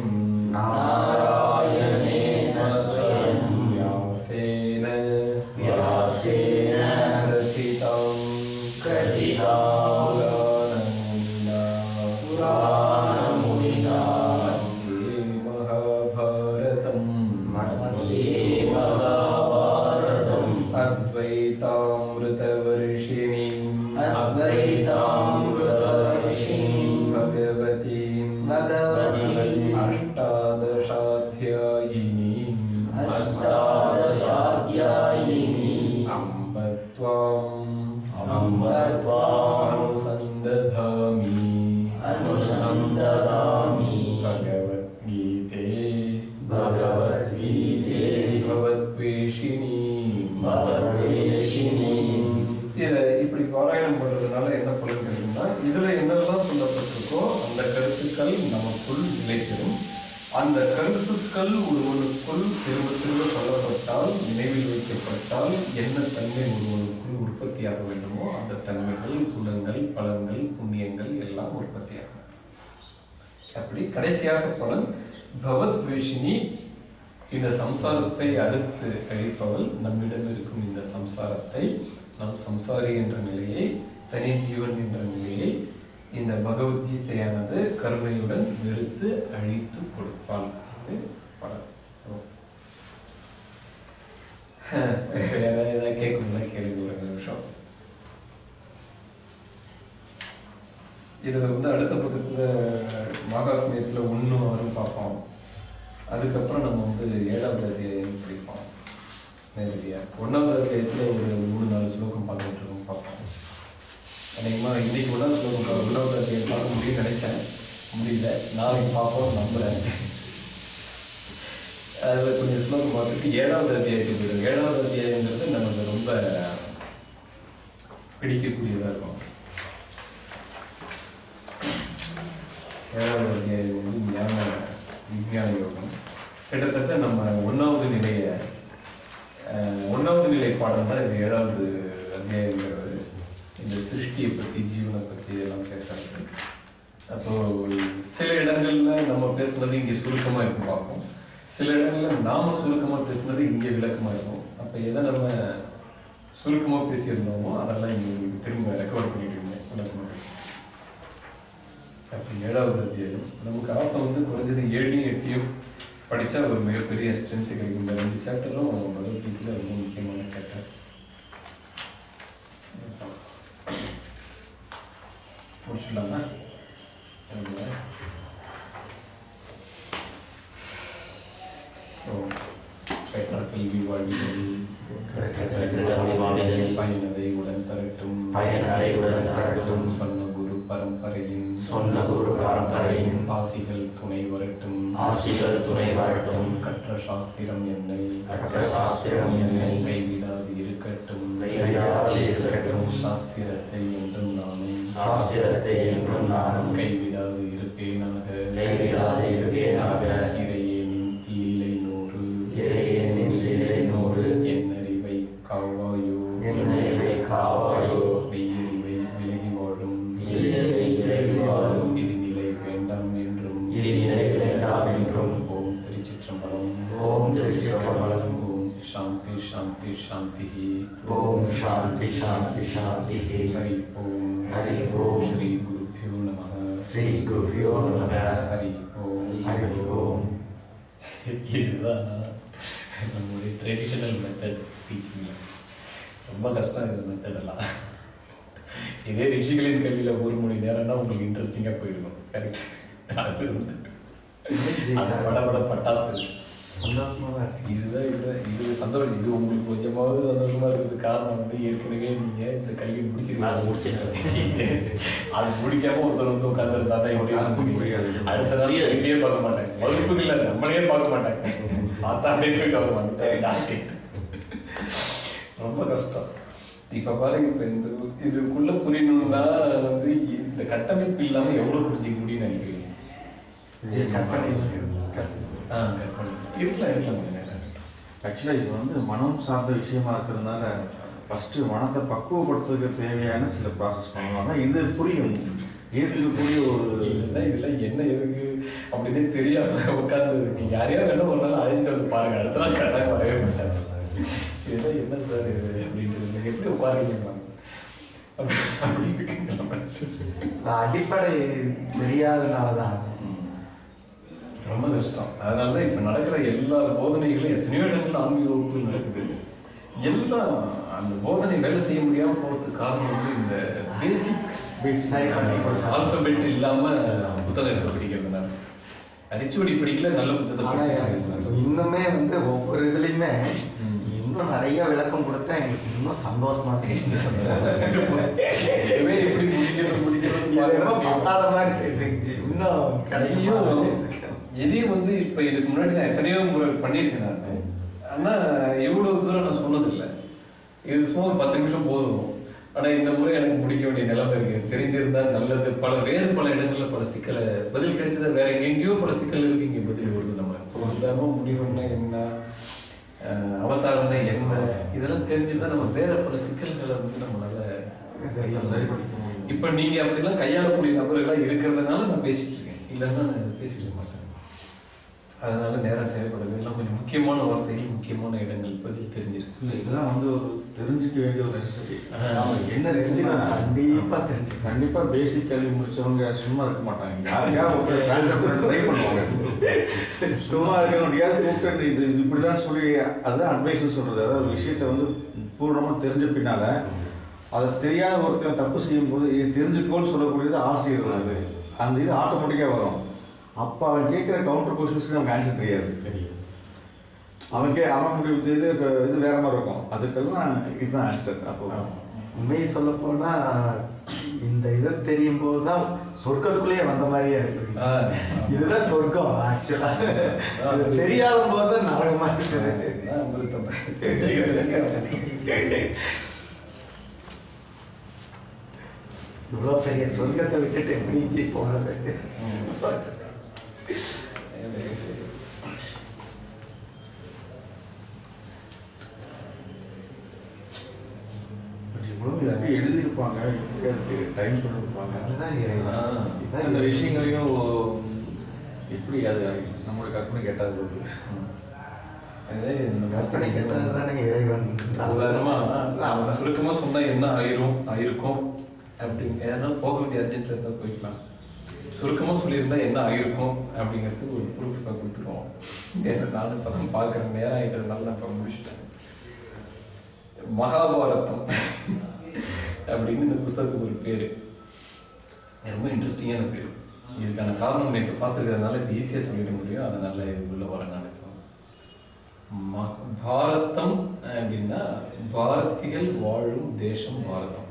இப்படி பாராயணம் பண்றதுனால என்ன பலன் கிடைக்கும்னா, இதுல என்னெல்லாம் சொல்லப்பட்டிருக்கோ அந்த கருத்துக்கள் நமக்குள் நிலைத்திடும். அந்த கருத்துக்கள் ஒருவனுக்குள் திரும்ப திரும்ப சொல்லப்பட்டால், நினைவில் வைக்கப்பட்டால் என்ன தன்மை ஒருவனுக்குள் உற்பத்தியாக வேண்டுமோ அந்த தன்மைகள், குணங்கள், பலன்கள், புண்ணியங்கள் எல்லாம் உற்பத்தியாகும். அப்படி கடைசியாக பலன் பகவத்வேஷினி, இந்த சம்சாரத்தை அறுத்து அழிப்பவள். நம்மிடம் இருக்கும் இந்த சம்சாரத்தை, நாம் சம்சாரி என்ற நிலையை, தனி ஜீவன் என்ற நிலையை இந்த பகவத்கீதையானது கருணையுடன் வெறுத்து அழித்து கொடுப்பாள். பலன். வேற ஏதாவது கேட்கணும்னா கேள்வி ஒரு நிமிஷம். இதுல வந்து அடுத்த பக்கத்துல மகாத்மியத்துல 1-6 பார்ப்போம். அதுக்கப்புறம் நம்ம வந்து 7வது அத்தியாயம் படிப்போம். நேரடியா 1வது அத்தியாயத்துல ஒரு 3-4 ஸ்லோகம் பார்த்துட்டு இருக்கோம், பார்ப்போம். அநேகமா இன்னைக்கு 1வது ஸ்லோகம் 1வது அத்தியாயம் பார்க்க முடியும்னு நினைச்சேன், முடியல. நாளைக்கு பார்ப்போம் நம்புறேன். அதில் கொஞ்சம் ஸ்லோகம் பார்த்துட்டு 7வது அத்தியாயத்துக்கு போயிடும். 7வது அத்தியாயங்கிறது நமக்கு ரொம்ப பிடிக்கக்கூடியதாக இருக்கும். 7வது அத்தியாயம் வந்து ஞான விஞ்ஞான யோகம். கிட்டத்தட்ட நம்ம 1வது நிலை பாடம் தான் இந்த 7வது அத்தியாயங்கிறது. இந்த சிருஷ்டியை பற்றி, ஜீவனை பற்றி எல்லாம் பேசுறது. அப்போ சில இடங்கள்ல நம்ம பேசுனது இங்கே சுருக்கமாக இருக்கும் பார்ப்போம். சில இடங்கள்ல நாம சுருக்கமாக பேசுனது இங்கே விளக்கமாக இருக்கும். அப்போ எதை நம்ம சுருக்கமாக பேசியிருந்தோமோ அதெல்லாம் இங்கே திரும்ப ரெக்கவர் பண்ணிட்டு இருந்தேன் விளக்கமாக. அப்போ 7வது அத்தியாயம் நமக்கு ஆசை வந்து குறைஞ்சது 7யும் 8யும் படித்தா ஒரு மிகப்பெரிய ஸ்ட்ரென்த் கிடைக்கும். இந்த 2 சாப்டரும் பகவத்கீதையில் ரொம்ப முக்கியமான சாப்டர்ஸ். முடிச்சுடலாமா? கல்வி வாழ்வில் பயனதை உடன் தரட்டும் சொன்ன குரு பரம்பரையின் ஆசிகள் துணை வரட்டும் கற்ற சாஸ்திரம் என்னை கைவிடாது இருக்கட்டும் சாஸ்திரத்தை என்றும் நானும் சாஸ்திரத்தை என்றும் நானும் கைவிடாது இருப்பேனாக இறையேனின் லீலை நூறு என்னறிவை காவாயோ மெய்யறிவை விலகி வாழும் இடிநிலை வேண்டாம் என்றும் ஓம் திருச்சிற்றம்பலம். ஓம் சாந்தி சாந்தி சாந்தி. ஓம் சாந்தி சாந்தி சாந்தி. ஹரி ஓம். ஸ்ரீ குருப்யோ நமः. ஹரி ஓம். இதுதான் நம்மளுடைய ட்ரெடிஷனல் மெத்தட் டீச்சிங்கில். ரொம்ப கஷ்டம் இந்த மெத்தடெல்லாம். இதே ரிஷிகளின் கல்வியில் 1 மணி நேரம்னா உங்களுக்கு இன்ட்ரெஸ்டிங்காக போயிருக்கும். கரெக்ட். அது வந்து பட பட்டாசு சந்தோஷமாக தான் இதுதான் இது சந்தோஷம். இது உங்களுக்கு கொஞ்சமாவது சந்தோஷமா இருக்கிறது காரணம் வந்து ஏற்கனவே நீங்க இந்த கல்வி முடிச்சிருக்கீங்க. அது முடிக்காம ஒருத்தர் வந்து உட்காந்துருந்தாதான் அடுத்த நாள் வெளியே பார்க்க மாட்டாங்க. வகுப்புகள் இல்லை, நம்மளே பார்க்க மாட்டாங்க. பார்த்தாண்டே போயிட்டு அவங்க வந்துட்டாங்க. ரொம்ப கஷ்டம். இப்ப பாருங்க, இப்ப இதுக்குள்ள புரியணும்னா வந்து இந்த கட்டமைப்பு இல்லாம எவ்வளவு புரிஞ்சிக்க முடியும்னு நினைக்கிறீங்க? ஆக்சுவலாக இது வந்து மனம் சார்ந்த விஷயமா இருக்கிறதுனால ஃபஸ்ட்டு மனத்தை பக்குவப்படுத்துறதுக்கு தேவையான சில ப்ராசஸ் பண்ணலாம் தான் இது புரியும். ஏற்றுக்கக்கூடிய ஒரு இதெல்லாம் என்ன எதுக்கு அப்படின்னே தெரியாம உட்காந்து நீங்க யாரையா வேணா ஒரு நாள் அழைச்சிட்டு வந்து பாருங்க. அடுத்த நாள் கட்டாயம் வரவே மாட்டாங்க. இதெல்லாம் என்ன சார் இது அப்படின்றது எப்படி உட்காருங்க அடிப்படை தெரியாதனாலதான் ரொம்ப கஷ்டம். அதனாலதான் இப்ப நடக்கிற எல்லா போதனைகளும் எத்தனையோ இடங்கள்ல ஆன்மீக வகுப்புகள் நடக்குது. எல்லாம் அந்த போதனை வேலை செய்ய முடியாம போறதுக்கு காரணம் வந்து இந்த பேசிக் ஆல்பபெட் இல்லாம புத்தகத்தை படிக்கிறதுனால. அரிச்சுவடி படிக்கல, நல்ல புத்தகத்தை இன்னுமே வந்து ஒவ்வொரு இதுலயுமே இன்னும் நிறைய விளக்கம் கொடுத்தா எங்களுக்கு இன்னும் சந்தோஷமா பத்தாத மாதிரி இன்னும் எதையும் வந்து இப்ப இதுக்கு முன்னாடி நான் எத்தனையோ முறை பண்ணியிருக்கேன் நான். ஆனா எவ்வளவு தூரம் நான் சொன்னதில்லை. இது சும்மா ஒரு 10 நிமிஷம் போதும். ஆனா இந்த முறை எனக்கு முடிக்க வேண்டிய நிலைமை இருக்கு. தெரிஞ்சிருந்தா நல்லது. வேறு பல இடங்கள்ல பல சிக்கலை பதில் கிடைச்சதா வேற எங்கெங்கயோ பல சிக்கல் இருக்கு. இங்க பதில் வருது. நம்ம உதாரணமா முடிவுன்னா என்ன, அவதாரம்னா என்ன, இதெல்லாம் தெரிஞ்சுதான் நம்ம வேற பல சிக்கல்களை வந்து நம்மளால இப்ப நீங்க அப்படிலாம் கையாளக்கூடிய நபர்கள்லாம் இருக்கிறதுனால நான் பேசிட்டு இருக்கேன். இல்லைன்னா நான் பேசிக்க மாட்டேன். அதனால நேரம் தேவைப்படுது. இதெல்லாம் கொஞ்சம் முக்கியமான வார்த்தைகள், முக்கியமான இடங்கள் பதில் தெரிஞ்சிருக்கு. இல்லை, இதெல்லாம் வந்து ஒரு தெரிஞ்சுக்க வேண்டிய ஒரு நெசசிட்டி. என்ன கண்டிப்பா பேசிக் கல்வி முடிச்சவங்க சும்மா இருக்க மாட்டாங்க. யாருக்காவது ட்ரை பண்ணுவாங்க. சும்மா இருக்கவங்க கூப்பிட்டு இது இப்படிதான் சொல்லி அதுதான் அட்வைஸ் சொல்றது. அதாவது ஒரு விஷயத்த வந்து பூர்ணமா தெரிஞ்ச பின்னால அதை தெரியாத ஒருத்தர் தப்பு செய்யும் போது இது தெரிஞ்சுக்கோன்னு சொல்லக்கூடியது ஆசிரியர். அது அந்த இது ஆட்டோமேட்டிக்கா வரும். அப்போ அவன் கேட்குற கவுண்டர் கொஸ்டின்ஸ்க்கு நமக்கு ஆன்சர் தெரியாது. அவன் முடிவு இது வேற மாதிரி இருக்கும். அதுக்கெல்லாம் இதுதான் ஆன்சர். அப்போ உண்மையை சொல்ல போனா இந்த இதை தெரியும் போதுதான் சொர்க்கத்துக்குள்ளேயே வந்த மாதிரியே இருக்குது. இதுதான் சொர்க்கம். ஆக்சுவலா தெரியாத போதுதான் நரகமா இருக்குது. இவ்வளவு பெரிய சொர்க்கத்தை விட்டுட்டு எப்படி போனது? எழுதியிருப்பாங்க, டைம் சொல்லியிருப்பாங்க. அந்த விஷயங்களையும் எப்படி அது நம்மளுடைய கற்பனை கேட்டாது கற்பனை கேட்டதுதான் இறைவன். சுருக்கமா சொன்னா என்ன ஆயிருக்கும் அப்படின்னு ஏன்னா போக வேண்டிய அர்ஜென்ட்ல இருந்தா போய்க்கலாம். சுருக்கமா சொல்லியிருந்தா என்ன ஆயிருக்கும் அப்படிங்கிறதுக்கு ஒரு ப்ரூஃப் கொடுத்துருவோம். நானும் இப்பதான் பார்க்குறேன். நேரம் ஆகிட்டதுனால நான் இப்போ முடிச்சுட்டேன். மகாபாரதம் அப்படின்னு இந்த புஸ்தகத்துக்கு ஒரு பேரு. ரொம்ப இன்ட்ரெஸ்டிங்கான பேர். இதுக்கான காரணம் நேற்று பார்த்துருக்கிறதுனால இப்போ ஈஸியாக சொல்லிட முடியும். அதனால இதுக்குள்ள வர நினைப்போம். பாரதம் அப்படின்னா பாரதிகள் வாழும் தேசம் பாரதம்.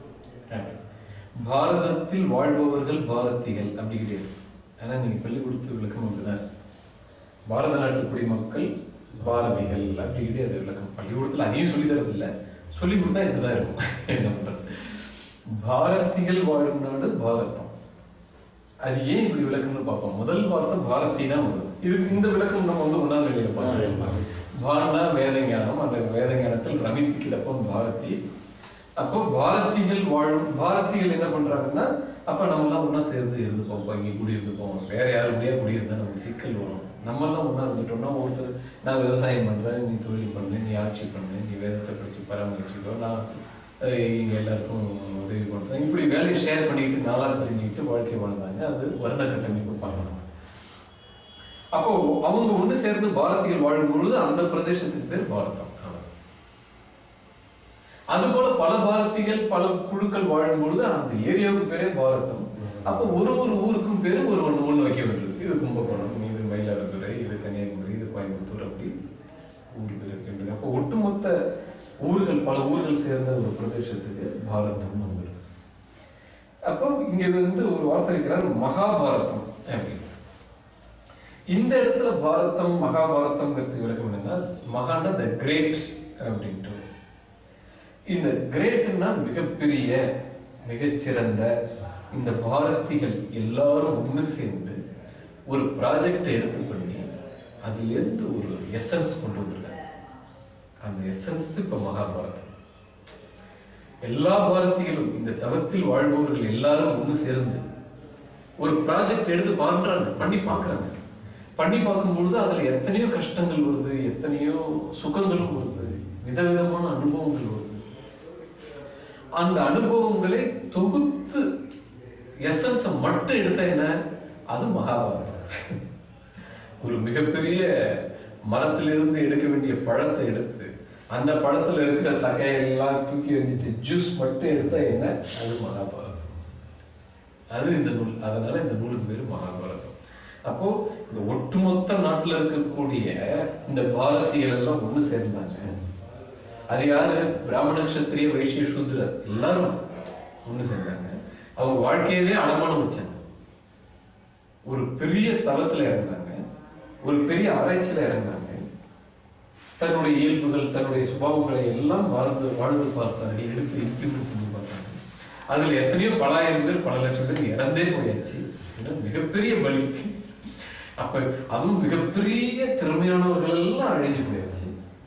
பாரதத்தில் வாழ்பவர்கள் பாரதிகள் அப்படி கிடையாது. ஆனா நீங்க பள்ளிக்கூடத்து விளக்கம் அப்படிதான். பாரத நாட்டு குடிமக்கள் பாரதிகள் அப்படி கிடையாது விளக்கம். பள்ளிக்கூடத்துல அதையும் சொல்லி தரது இல்லை. சொல்லி கொடுத்தா இப்படிதான் இருக்கும். என்ன பண்றது? பாரதிகள் வாழும் நாடு பாரதம். அது ஏன் இப்படி விளக்கம்னு பார்ப்போம். முதல் வார்த்தை பாரதி தான் வருது. இது இந்த விளக்கம் நம்ம வந்து 1ஆம் நிலையில பார்க்கலாம். பாரனா வேத ஞானம், அந்த வேத ஞானத்தில் ரமித்து கிடப்போம் பாரதி. அப்போ பாரதிகள் வாழும், பாரதிகள் என்ன பண்றாங்கன்னா, அப்ப நம்ம எல்லாம் ஒன்னா சேர்ந்து இருந்துப்போம், இங்கே குடியிருந்துப்போம். வேற யாருடைய குடியிருந்தா நமக்கு சிக்கல் வரும். நம்ம எல்லாம் ஒன்னா இருந்துட்டோம்னா, ஒருத்தர் நான் விவசாயம் பண்றேன், நீ தொழில் பண்ணு, நீ ஆட்சி பண்ணு, நீ வேதத்தை படிச்சு பராமரிச்சுக்கோ, நான் இங்க எல்லாருக்கும் உதவி பண்றேன், இப்படி வேலையை ஷேர் பண்ணிக்கிட்டு நாளா தெரிஞ்சுக்கிட்டு வாழ்க்கை வாழ்ந்தாங்க. அது வருட கட்டமைப்பு பார்க்கணும். அப்போ அவங்க ஒண்ணு சேர்ந்து பாரதிகள் வாழும் பொழுது அந்த பிரதேசத்துக்கு பேர் பாரதம். அதுபோல பல பாரதிகள் பல குழுக்கள் வாழும் பொழுது அந்த ஏரியாவுக்கு பேரே பாரதம். அப்போ ஒரு ஒரு ஊருக்கும் பேரு ஒரு ஒண்ணு வைக்க வேண்டியது. இது கும்பகோணம், இது மயிலாடுதுறை, இது கன்னியாகுமரி, இது கோயம்புத்தூர், அப்படி ஊர் பேர் இருக்கின்றன. அப்போ ஒட்டுமொத்த ஊர்கள், பல ஊர்கள் சேர்ந்த ஒரு பிரதேசத்துக்கு பாரதம் வந்துருக்கு. அப்போ இங்க வந்து ஒரு வார்த்தை இருக்கிறார், மகாபாரதம் அப்படின்னு. இந்த இடத்துல பாரதம் மகாபாரதம்ங்கிறதுக்கு விளக்கம் என்னன்னா, மகான்னா த கிரேட் அப்படின்ட்டு. இந்த கிரேட்னா மிகப்பெரிய, மிகச்சிறந்த. இந்த பாரதிகள் எல்லாரும் ஒண்ணு சேர்ந்து ஒரு ப்ராஜெக்டை எடுத்து பண்ணி அதுல இருந்து ஒரு எசன்ஸ் கொண்டு வந்திருக்காங்க. அந்த எசன்ஸ் இப்ப மகாபாரதம். எல்லா பாரதிகளும், இந்த தவத்தில் வாழ்பவர்கள் எல்லாரும் ஒண்ணு சேர்ந்து ஒரு ப்ராஜெக்ட் எடுத்து பண்றாங்க, பண்ணி பார்க்கறாங்க. பண்ணி பார்க்கும்பொழுது அதுல எத்தனையோ கஷ்டங்கள் வருது, எத்தனையோ சுகங்களும் வருது, விதவிதமான அனுபவங்கள் வருது. அந்த அனுபவங்களை தொகுத்து எசன்ஸை மட்டும் எடுத்த என்ன, அது மகாபாரதம். ஒரு மிகப்பெரிய மரத்திலிருந்து எடுக்க வேண்டிய பழத்தை எடுத்து அந்த பழத்துல இருக்கிற சகையெல்லாம் தூக்கி எறிஞ்சிட்டு ஜூஸ் மட்டும் எடுத்தா என்ன, அது மகாபாரதம். அது இந்த நூல். அதனால இந்த நூலுக்கு பேரு மகாபாரதம். அப்போ இந்த ஒட்டுமொத்த நாட்டுல இருக்கக்கூடிய இந்த பாரதிகள் எல்லாம் ஒண்ணு சேர்ந்தாங்க. அது யாரு? பிராமண, கஷத்திரிய, வைசிய, சூத்ரர் எல்லாரும் ஒண்ணு சேர்ந்தாங்க. அவங்க வாழ்க்கையவே அடமானம் வச்சாங்க. ஒரு பெரிய தளத்துல இறங்கினாங்க, ஒரு பெரிய ஆராய்ச்சியில இறங்கினாங்க. தன்னுடைய இயல்புகள், தன்னுடைய சுபாவங்களை எல்லாம் வாழ்ந்து பார்த்தாங்க, எடுத்து இம்ப்ளிமெண்ட் செஞ்சு பார்த்தாங்க. அதுல எத்தனையோ பல ஆயிரம் பேர், பல லட்சம் பேர் இறந்தே போயாச்சு. மிகப்பெரிய பலி. அப்ப அதுவும் மிகப்பெரிய திறமையானவர்கள் எல்லாம் அழிஞ்சு போயாச்சு.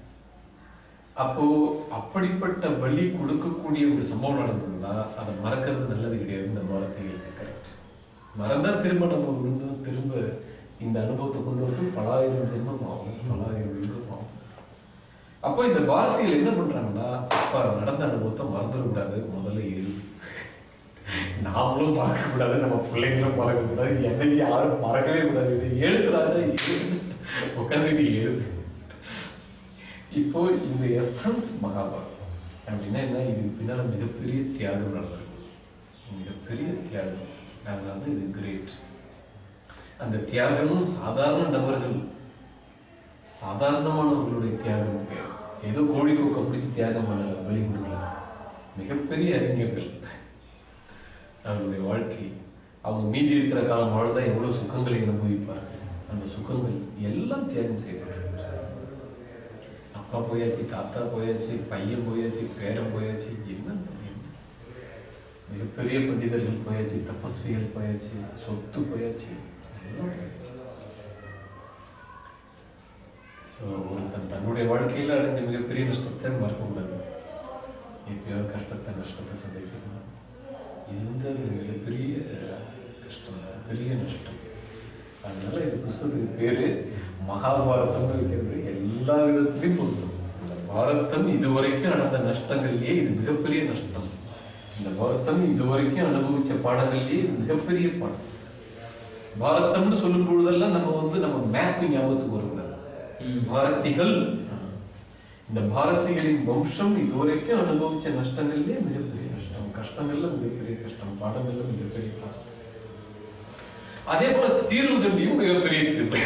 அப்போ அப்படிப்பட்ட பலி கொடுக்கக்கூடிய ஒரு சம்பவம் நடந்ததுன்னா அதை மறக்கிறது நல்லது கிடையாது. இந்த வார்த்தைகளுக்கு கரெக்ட் மறந்தா திரும்ப நம்ம விழுந்து திரும்ப இந்த அனுபவத்தை கொண்டு வந்து பல ஆயிரம் ஜென்மம் ஆகும், பல ஆயிரம் யுகம் ஆகும். அப்போ இந்த வார்த்தைகள் என்ன பண்றாங்கன்னா, அப்ப நடந்த அனுபவத்தை மறந்துடக்கூடாது, முதல்ல எழுது. நாமளும் மறக்கக்கூடாது, நம்ம பிள்ளைங்களும் மறக்கக்கூடாது, என்னைக்கு யாரும் மறக்கவே கூடாது. இது எழுது ராஜா, உட்காந்துட்டு எழுது. இப்போ இந்த எசன்ஸ் மகாபாரதம் அப்படின்னா என்ன, இதுக்கு பின்னால மிகப்பெரிய தியாகம் நடந்திருக்கு, மிகப்பெரிய தியாகம். அதனால இது கிரேட். அந்த தியாகமும் சாதாரண நபர்கள், சாதாரணமானவர்களுடைய தியாகம். ஏதோ கோழி கொக்க பிடிச்சி தியாகம் பண்ணல, பலி கொடுக்கல. மிகப்பெரிய அறிஞர்கள், அவங்களுடைய வாழ்க்கை, அவங்க மீதி இருக்கிற காலம் வாழ்தான் எவ்வளவு சுகங்களை அனுபவிப்பார்கள். அந்த சுகங்கள் எல்லாம் தியாகம் செய்வார்கள். அப்பா போயாச்சு, தாத்தா போயாச்சு, பையன் போயாச்சு, பேரன் போயாச்சு, என்ன மிகப்பெரிய பண்டிதர்கள் போயாச்சு, தபஸ்விகள் போயாச்சு, சொத்து போயாச்சு, எல்லாம் போயாச்சு. ஒருத்தன் தன்னுடைய வாழ்க்கையில அடைஞ்ச மிகப்பெரிய நஷ்டத்தை மறக்கக்கூடாது. எப்பயாவது கஷ்டத்தை, நஷ்டத்தை சந்திச்சிருந்தோம். இது வந்து அது மிகப்பெரிய கஷ்டம், பெரிய நஷ்டம். அதனால இந்த புஸ்தகத்துக்கு பேரு மகாபாரதம் இருக்கிறது. எல்லா விதத்திலையும் பொருந்தும். இந்த பாரதம் இதுவரைக்கும் நடந்த நஷ்டங்கள்லயே இது மிகப்பெரிய நஷ்டம். இந்த பாரதம் இதுவரைக்கும் அனுபவிச்ச பாடங்கள்லயே இது மிகப்பெரிய பாடம். பாரதம்னு சொல்லும் பொழுதெல்லாம் நம்ம மேப்பிங் ஞாபகத்துக்கு வரக்கூடாது. பாரதிகள், இந்த பாரதிகளின் வம்சம் இதுவரைக்கும் அனுபவிச்ச நஷ்டங்கள்லயே மிகப்பெரிய நஷ்டம், கஷ்டங்கள்ல மிகப்பெரிய கஷ்டம், பாடங்கள்ல மிகப்பெரிய பாடம். அதே போல தீர்வு கண்டியும் மிகப்பெரிய தீர்வு.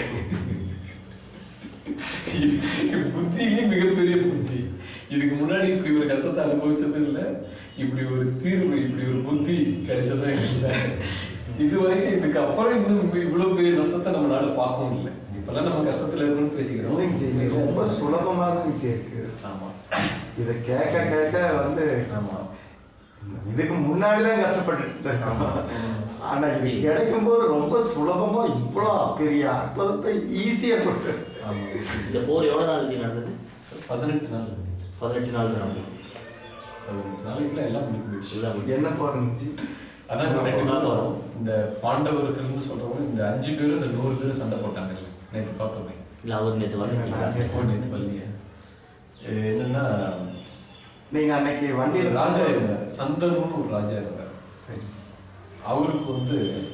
புத்தியிலே மிகப்பெரிய புத்தி. இதுக்கு முன்னாடி இப்படி ஒரு கஷ்டத்தை அனுபவிச்சது இல்லை, இப்படி ஒரு தீர்வு, இப்படி ஒரு புத்தி கிடைச்சதா இல்லை. இதுவரைக்கும் இதுக்கு அப்புறம் இன்னும் இவ்வளவு பெரிய நஷ்டத்தை நம்மளால பார்க்கவும் இல்லை. இப்பெல்லாம் நம்ம கஷ்டத்துல இருக்கணும்னு பேசிக்கிறோம். ரொம்ப சுலபமா தான் இருக்கு. ஆமா, இதை கேட்க கேட்க வந்து ஆமா இதுக்கு முன்னாடிதான் கஷ்டப்பட்டு இருக்கோம். ஆனா இது கிடைக்கும் போது ரொம்ப சுலபமா இவ்வளோ பெரிய அற்புதத்தை ஈஸியா கொடுத்து. இந்த போர் எவ்வளவு நாள் நடந்தது? 18 நாள். 18 நாள் நடந்தது. 18 நாளைக்குள்ள எல்லாம் முடிஞ்சு என்ன போறீங்க? அதான் வரும். இந்த பாண்டவர்கள்னு சொல்றவங்க இந்த 5 பேரும் இந்த 100 பேரும் சண்டை போட்டாங்க. நேற்று பார்த்தோமே. இல்லை அவர் நேற்று வரல. என்னன்னா நீங்க அன்னைக்கு வண்டியில் ராஜா இருந்தார், சந்தனுன்னு ஒரு ராஜா இருந்தார். சரி. அவருக்கு வந்து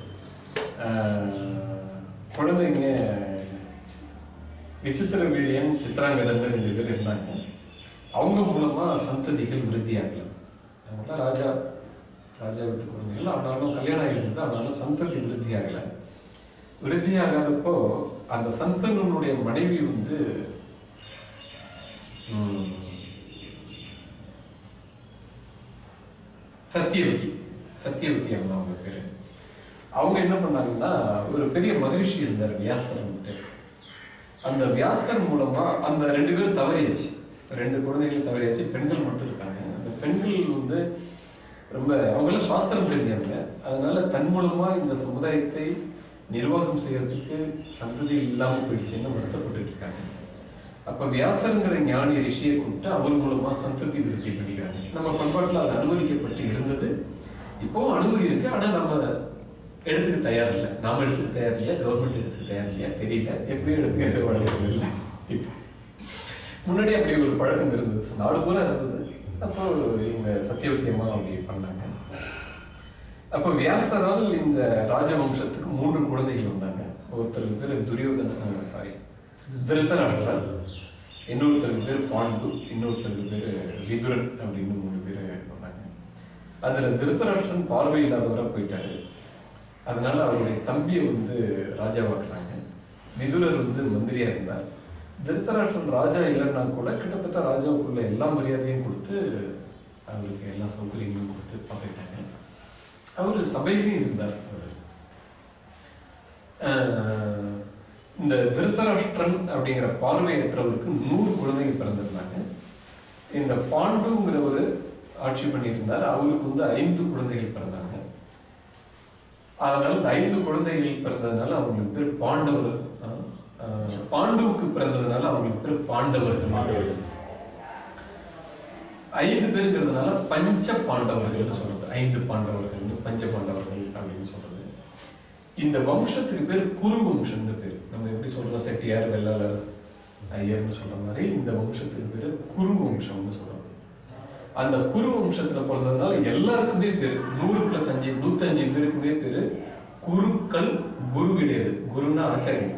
குழந்தைங்க விசித்திர வீரியன் சித்திராங்கதன் 2 பேர் இருந்தாங்க. அவங்க மூலமா சந்ததிகள் விருத்தியாகல. அதனால ராஜா விட்டு குழந்தைகள் ஆனாலும் கல்யாணம் ஆகிருந்தது, ஆனாலும் சந்ததி விருத்தியாகல. விருத்தியாகாதப்போ அந்த சந்தனுடைய மனைவி வந்து சத்தியவதி அம்மா அவங்க பேரு. அவங்க என்ன பண்ணாங்கன்னா, ஒரு பெரிய மகிழ்ச்சி இருந்தார் வியாசர். அந்த வியாசர் மூலமா அந்த 2 பேரும் தவறியாச்சு, 2 குழந்தைகள் தவறியாச்சு, பெண்கள் மட்டும் இருக்காங்க. அந்த பெண்கள் வந்து ரொம்ப அவங்களாம் சாஸ்திரம் தெரிஞ்சவங்க. அதனால தன் மூலமா இந்த சமுதாயத்தை நிர்வாகம் செய்யறதுக்கு சந்ததி இல்லாம போயிடுச்சுன்னு வருத்தப்பட்டு இருக்காங்க. அப்ப வியாசருங்கிற ஞானி ரிஷியை கூப்பிட்டு அவர் மூலமா சந்ததி விருத்தி பண்ணிக்கிறாங்க. நம்ம பண்பாட்டுல அது அனுமதிக்கப்பட்டு இருந்தது, இப்போ அனுமதி இருக்கு. ஆனா நம்ம எடுத்துக்க தயார் இல்லை, நாம எடுத்துக்க தயார் இல்லையா, கவர்மெண்ட் எடுத்துக்க தயார் இல்லையா தெரியல, எப்படியும் எடுத்துக்க வழக்கம் இல்லை. முன்னாடி அப்படி ஒரு பழக்கம் இருந்தது, நாடு பூரா இருந்தது. அப்போ இவங்க சத்தியவத்தியமா அப்படி பண்ணாங்க. அப்போ வியாசரால் இந்த ராஜவம்சத்துக்கு 3 குழந்தைகள் வந்தாங்க. ஒருத்தருக்கு பேர் திருத்தராஷ்டிரர், இன்னொருத்தருக்கு பேர் பாண்டு, இன்னொருத்தருக்கு பேர் விதுரன் அப்படின்னு 3 பேர் வந்தாங்க. அதுல திருத்தராஷ்டிரன் பார்வை இல்லாதவராக போயிட்டாரு. அதனால அவருடைய தம்பியை வந்து ராஜாவாக்குறாங்க. விதுரர் வந்து மந்திரியா இருந்தார். திருத்தராஷ்டிரன் ராஜா இல்லைன்னா கூட கிட்டத்தட்ட ராஜாவுக்குள்ள எல்லா மரியாதையும் கொடுத்து அவருக்கு எல்லா சௌகரியங்களும் கொடுத்து பார்த்துக்கிட்டாங்க. அவரு சபையிலையும் இருந்தார். இந்த திருத்தராஷ்டிரன் அப்படிங்கிற பார்வையற்றவருக்கு 100 குழந்தைங்க பிறந்திருந்தாங்க. இந்த பாண்டுங்கிறவரு ஆட்சி பண்ணியிருந்தார். அவருக்கு வந்து 5 குழந்தைகள் பிறந்தாங்க. அதனால இந்த 5 குழந்தைகள் பிறந்ததுனால அவங்களுக்கு பேர் பாண்டவர். பாண்டுவுக்கு பிறந்ததுனால அவங்களுக்கு பேர் பாண்டவர்கள். 5 பேருங்கிறதுனால பஞ்ச பாண்டவர்கள் சொல்றது. 5 பாண்டவர்கள், பஞ்ச பாண்டவர்கள் அப்படின்னு சொல்றது. இந்த வம்சத்துக்கு பேர் குரு வம்சம்னு பேரு. நம்ம எப்படி சொல்றோம், செட்டியார், வெள்ளாளர், ஐயர்னு சொல்ற மாதிரி இந்த வம்சத்துக்கு பேரு குரு வம்சம்னு சொல்றோம். அந்த குரு வம்சத்துல பிறந்ததுனால எல்லாருக்குமே பேரு 100+5 105 பேருக்குமே பேரு குருக்கள். குரு கிடையாது, குருன்னா ஆச்சாரியம்.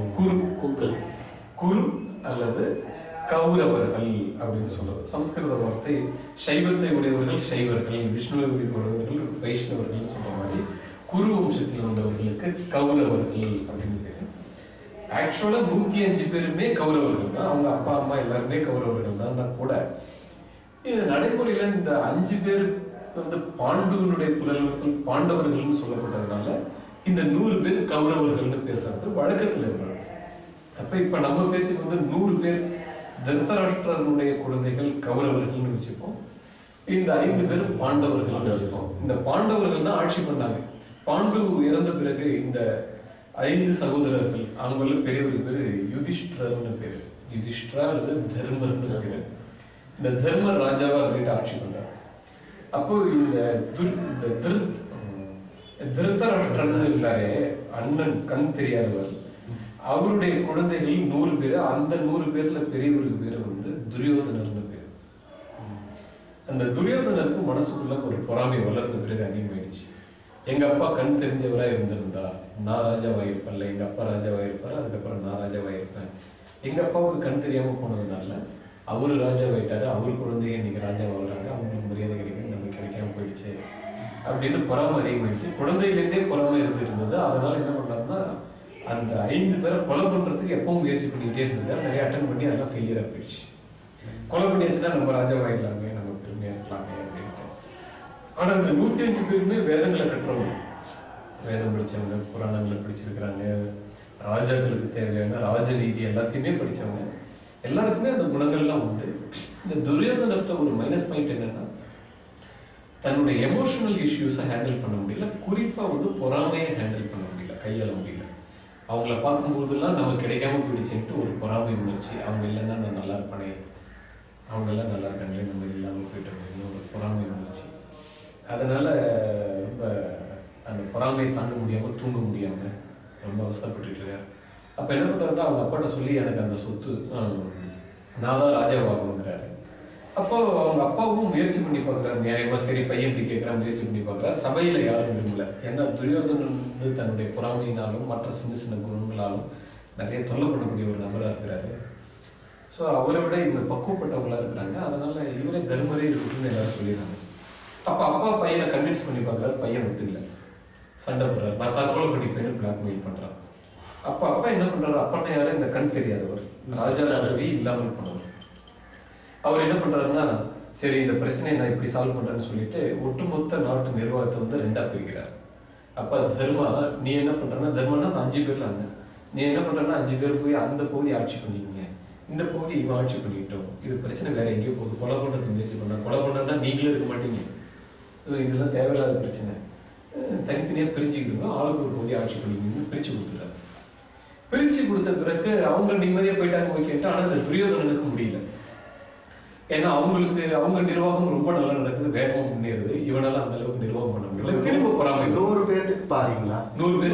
குரு அல்லது கௌரவர்கள் அப்படின்னு சொல்றது. சமஸ்கிருத வார்த்தை சைவத்தை உடையவர்கள் சைவர்கள், விஷ்ணுவை உடையவர்கள் வைஷ்ணவர்கள் சொல்ற மாதிரி குரு வம்சத்தில் வந்தவர்களுக்கு கௌரவர்கள் அப்படின்னு பேரு. ஆக்சுவலா 105 பேருமே கௌரவர்கள் தான். அவங்க அப்பா அம்மா எல்லாருமே கௌரவர்கள் தான் கூட இது நடைமுறையில இந்த 5 பேர் வந்து பாண்டுவனுடைய புலவர்கள் பாண்டவர்கள்னு சொல்லப்பட்டதுனால இந்த 100 பேர் கௌரவர்கள்னு பேசுறது வழக்கத்துல இருக்காங்க. அப்ப இப்ப நம்ம பேச்சுக்கு வந்து 100 பேர் திருதராஷ்டிரனுடைய குழந்தைகள் கௌரவர்கள்னு வச்சுப்போம். இந்த 5 பேர் பாண்டவர்கள் வச்சுப்போம். இந்த பாண்டவர்கள் தான் ஆட்சி பண்ணாங்க. பாண்டு இறந்த பிறகு இந்த 5 சகோதரர்கள், அவங்கள பெரியவர் பேரு யுதிஷ்டிரர்னு பேரு. யுதிஷ்டிரா அல்லது தர்மர்னு பேரு. இந்த தர்மர் ராஜாவா போயிட்டு ஆட்சி பண்றாரு. அப்போ இந்த திருதராஷ்டிரன் இருந்தாரே, அண்ணன் கண் தெரியாதவர், அவருடைய குழந்தைகள் 100 பேர். அந்த 100 பேர்ல பெரியவருக்கு பேரு வந்து துரியோதனர்னு பேரு. அந்த துரியோதனருக்கு மனசுக்குள்ள ஒரு பொறாமை வளர்ந்த பிறகு அதிகமாயிடுச்சு. எங்க அப்பா கண் தெரிஞ்சவரா இருந்திருந்தா நான் ராஜாவாயிருப்பேன்ல, எங்க அப்பா ராஜாவாயிருப்பாரு, அதுக்கப்புறம் நான் ராஜாவாயிருப்பேன். எங்க அப்பாவுக்கு கண் தெரியாம போனதுனால அவரு ராஜாவாயிட்டாரு, அவரு குழந்தைங்க இன்னைக்கு ராஜாவாகிறாங்க, அவங்களுக்கு மரியாதை கிடைக்கும், நமக்கு கிடைக்காம போயிடுச்சு அப்படின்னு பொறாமை அதிகமாயிடுச்சு. குழந்தையிலேருந்தே பொறாமை இருந்தது. அதனால என்ன பண்ணாருன்னா, அந்த 5 பேரை கொலை பண்றதுக்கு எப்பவும் முயற்சி பண்ணிக்கிட்டே இருந்தது. நிறைய அட்டன் பண்ணி அதெல்லாம் ஃபெயிலியரா போயிடுச்சு. கொலை பண்ணியாச்சுன்னா நம்ம ராஜாவாயிடலாமே, நம்ம பெருமையா இருக்கலாமே அப்படின்ட்டு. ஆனா அந்த 105 பேருமே வேதங்களை கற்றவங்க, வேதம் படிச்சவங்க, புராணங்களை படிச்சிருக்கிறாங்க, ராஜாக்களுக்கு தேவையான ராஜநீதி எல்லாத்தையுமே படிச்சவங்க. எல்லாருக்குமே அந்த குணங்கள்லாம் உண்டு. இந்த துரியோதனர்கிட்ட ஒரு மைனஸ் பாயிண்ட் என்னன்னா, தன்னுடைய எமோஷனல் இஷ்யூஸை ஹேண்டில் பண்ண முடியல. குறிப்பாக வந்து பொறாமையை ஹேண்டில் பண்ண முடியல, கையாள முடியல. அவங்கள பார்க்கும்போதெல்லாம் நமக்கு கிடைக்காம போயிடுச்சுன்ட்டு ஒரு பொறாமை உணர்ச்சி. அவங்க இல்லைன்னா நான் நல்லா இருப்பேனே, அவங்கெல்லாம் நல்லா இருக்காங்களே, நம்ம இல்லாமல் போயிட்டோம், ஒரு பொறாமை உணர்ச்சி. அதனால ரொம்ப அந்த பொறாமையை தாங்க முடியாமல் தூங்க முடியாமல் ரொம்ப அவஸ்தப்பட்டு இருக்காரு. அப்போ என்ன பண்ணுறாருன்னா அவங்க அப்பாட்ட சொல்லி எனக்கு அந்த சொத்து நான் தான் ராஜாவாகணுங்கிறாரு. அப்போ அவங்க அப்பாவும் முயற்சி பண்ணி பார்க்குறாரு, நியாயமாக சரி பையன் இப்படி கேட்குறான், முயற்சி பண்ணி பார்க்குறாரு. சபையில் யாரும் விரும்பலை. ஏன்னா துரியோதனன் வந்து தன்னுடைய பொறாமையினாலும் மற்ற சின்ன சின்ன குணங்களாலும் நிறைய தொல்லை பண்ணக்கூடிய ஒரு நபராக இருக்கிறாரு. ஸோ அவரை விட இவங்க பக்குவப்பட்டவங்களாக இருக்கிறாங்க. அதனால இவரே தர்மரே இருக்குன்னு எல்லாரும் சொல்லிடுறாங்க. அப்போ அப்பா பையனை கன்வின்ஸ் பண்ணி பார்க்குறாரு, பையன் ஒத்துக்கல, சண்டை போடுறாரு, நான் தற்கொலை பண்ணிப்பேன்னு பிளாக்மெயில் பண்ணுறான். அப்போ அப்பா என்ன பண்ணுறாரு, அப்பன்னா யாரும் இந்த கண் தெரியாதவர், ராஜா பதவி இல்லாமல் பண்ணவர். அவர் என்ன பண்றாருன்னா சரி இந்த பிரச்சனையை நான் இப்படி சால்வ் பண்றேன்னு சொல்லிட்டு ஒட்டுமொத்த நாட்டு நிர்வாகத்தை வந்து 2ஆ பிரிக்கிறார். அப்ப தர்மா நீ என்ன பண்றன்னா, தர்மனா 5 பேர்ல அண்ணன், நீ என்ன பண்றன்னா 5 பேர் போய் அந்த பகுதி ஆட்சி பண்ணிக்கீங்க, இந்த பகுதி இவன் ஆட்சி பண்ணிக்கிட்டோம், இது பிரச்சனை வேற எங்கேயோ போகுது, கொலை பண்றதுக்கு முயற்சி பண்ணா, கொலை பண்ணா நீங்களே இருக்க மாட்டீங்க, ஸோ இதெல்லாம் தேவையில்லாத பிரச்சனை, தனித்தனியா பிரிச்சுக்கிடுங்க, ஆளுக்கு ஒரு பகுதி ஆட்சி பண்ணிக்கணும்னு பிரிச்சு கொடுத்துறாரு. பிரிச்சு கொடுத்த பிறகு அவங்க நிம்மதியா போயிட்டாங்க ஓகேன்ட்டு. ஆனா இந்த துரியோதனனுக்கு முடியல. ஏன்னா அவங்களுக்கு அவங்க நிர்வாகம் ரொம்ப நல்லா நடக்குது, வேகமா முன்னேறுது, இவனால அந்த அளவுக்கு நிர்வாகம் பண்ண முடியல. திரும்ப பொறாமை. 100 பேருக்கு பாருங்களா, 100 பேர்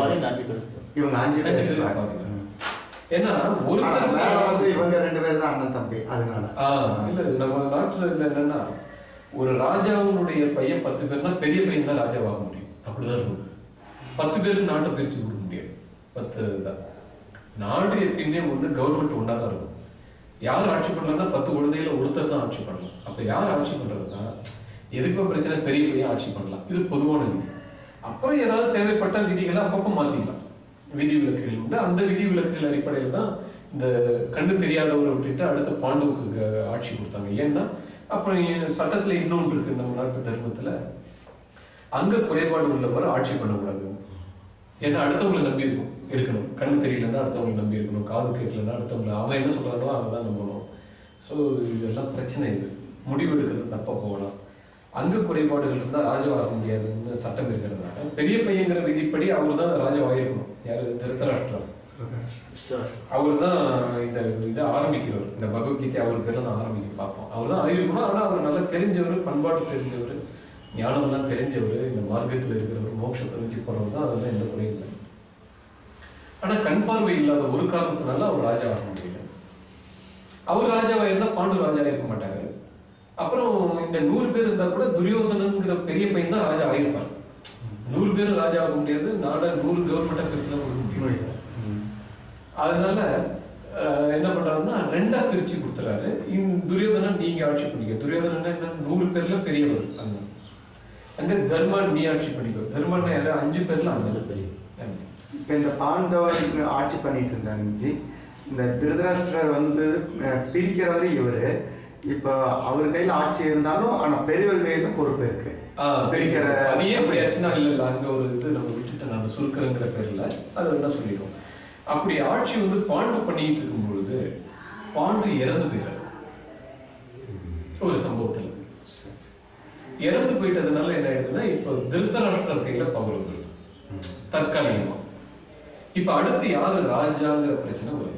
இவங்க 5 பேர் பாருங்க. ஏன்னா ஒருத்தர் வந்து இவங்க 2 பேர் தான் அண்ணன் தம்பி. அதனால இல்ல நம்ம நாட்டுல என்னன்னா ஒரு ராஜாவுடைய பையன் 10 பேர்னா பெரிய பையன் தான் ராஜாவாக முடியும், அப்படிதான் இருக்கும். 10 பேருக்கு நாட்டை பிரிச்சு கொடுக்க முடியாது, 10 தான். நாடு எப்பயுமே ஒண்ணு கவர்மெண்ட் ஒன்னா தான் இருக்கும். யார் ஆட்சி பண்ணலன்னா 10 குழந்தைகளை ஒருத்தர் தான் ஆட்சி பண்ணலாம். அப்ப யார் ஆட்சி பண்றதுன்னா எதுக்கும் பிரச்சனை, பெரிய பையன் ஆட்சி பண்ணலாம், இது பொதுவான விதி. அப்புறம் ஏதாவது தேவைப்பட்ட விதிகளை அப்பப்போ மாத்திக்கலாம், விதி விலக்குகள் உண்டு. அந்த விதி விலக்குகள் அடிப்படையில் தான் இந்த கண்ணு தெரியாதவரை விட்டுட்டு அடுத்த பாண்டுவுக்கு ஆட்சி கொடுத்தாங்க. ஏன்னா அப்புறம் சட்டத்துல இன்னொன்று இருக்கு நம்ம நாட்டு தர்மத்துல, அங்க குறைபாடு உள்ளவர் ஆட்சி பண்ணக்கூடாது. ஏன்னா அடுத்தவங்களை நம்பி இருக்கணும், கண்ணு தெரியலன்னா அடுத்தவங்களை நம்பி இருக்கணும், காது கேட்கலன்னா அடுத்தவங்களை, அவன் என்ன சொல்றானோ அவதான் நம்பணும். ஸோ இதெல்லாம் பிரச்சனை. இது முடிவெடுக்கிறது தப்பா போகலாம். அங்க குறைபாடுகள் இருந்தால் ராஜாவாக முடியாதுன்னு சட்டம் இருக்கிறதுனால பெரிய பையங்கிற விதிப்படி அவர் தான் ராஜாவாயிருக்கணும். யாரு, திருத்தராஷ்டிரர். அவர் தான் இந்த இதை ஆரம்பிக்கிறவர், இந்த பகவத்கீதை அவர் பேர்ல தான் ஆரம்பிக்க பார்ப்போம். அவர் தான் ஆயிருக்கணும். ஆனா அவர் நல்லா தெரிஞ்சவர், பண்பாடு தெரிஞ்சவர், ஞானம்லாம் தெரிஞ்சவர், இந்த மார்க்கத்தில் இருக்கிறவர், மோட்சத்தை நோக்கி போறவர் தான். அதெல்லாம் எந்த குறையும் இல்லை. ஆனா கண் பார்வை இல்லாத ஒரு காரணத்தினால அவர் ராஜாவாக முடியல. அவர் ராஜாவா இருந்தா பாண்டு ராஜா இருக்க மாட்டாங்க. அப்புறம் இந்த 100 பேர் இருந்தா கூட துரியோதனங்கிற பெரிய பையன் தான் ராஜா ஆயிருப்பார். 100 பேர் ராஜா ஆக முடியாது, நாட 100 கவர்மெண்டா பிரிச்சுலாம் கொடுக்க முடியும். அதனால என்ன பண்றாருன்னா 2ஆ பிரிச்சு கொடுத்துறாரு. துரியோதனன் நீங்க ஆட்சி பண்ணிக்க. துரியோதனன் என்ன 100 பேர்ல பெரியவர். அங்க தர்மன் நீ ஆட்சி பண்ணிக்கோ. தர்மன் யாரு, 5 பேர்ல 5 பெரிய. இப்ப இந்த பாண்டவர் ஆட்சி பண்ணிட்டு இருந்தாங்க. இந்த திருதராஷ்டிரர் வந்து பிரிக்கிறவரு இவரு. இப்ப அவர் கையில ஆட்சி இருந்தாலும் ஆனா பெரியவர் கையில பொறுப்பு இருக்கு. பிரிக்கிற அது ஏன் அப்படியாச்சுன்னா இல்ல அந்த ஒரு இது நம்ம விட்டுட்டேன், நான் சுருக்கிறங்கிற பேர்ல அது என்ன சொல்லிடுவோம். அப்படி ஆட்சி வந்து பாண்டு பண்ணிட்டு இருக்கும் பொழுது பாண்டு இறந்து போயிறாரு ஒரு சம்பவத்துல. இறந்து போயிட்டதுனால என்ன ஆயிடுதுன்னா இப்ப திருதராஷ்டிரர் கையில பவர் வந்துடும் தற்காலிகமா. இப்ப அடுத்து யாரு ராஜாங்கிற பிரச்சனை வருது.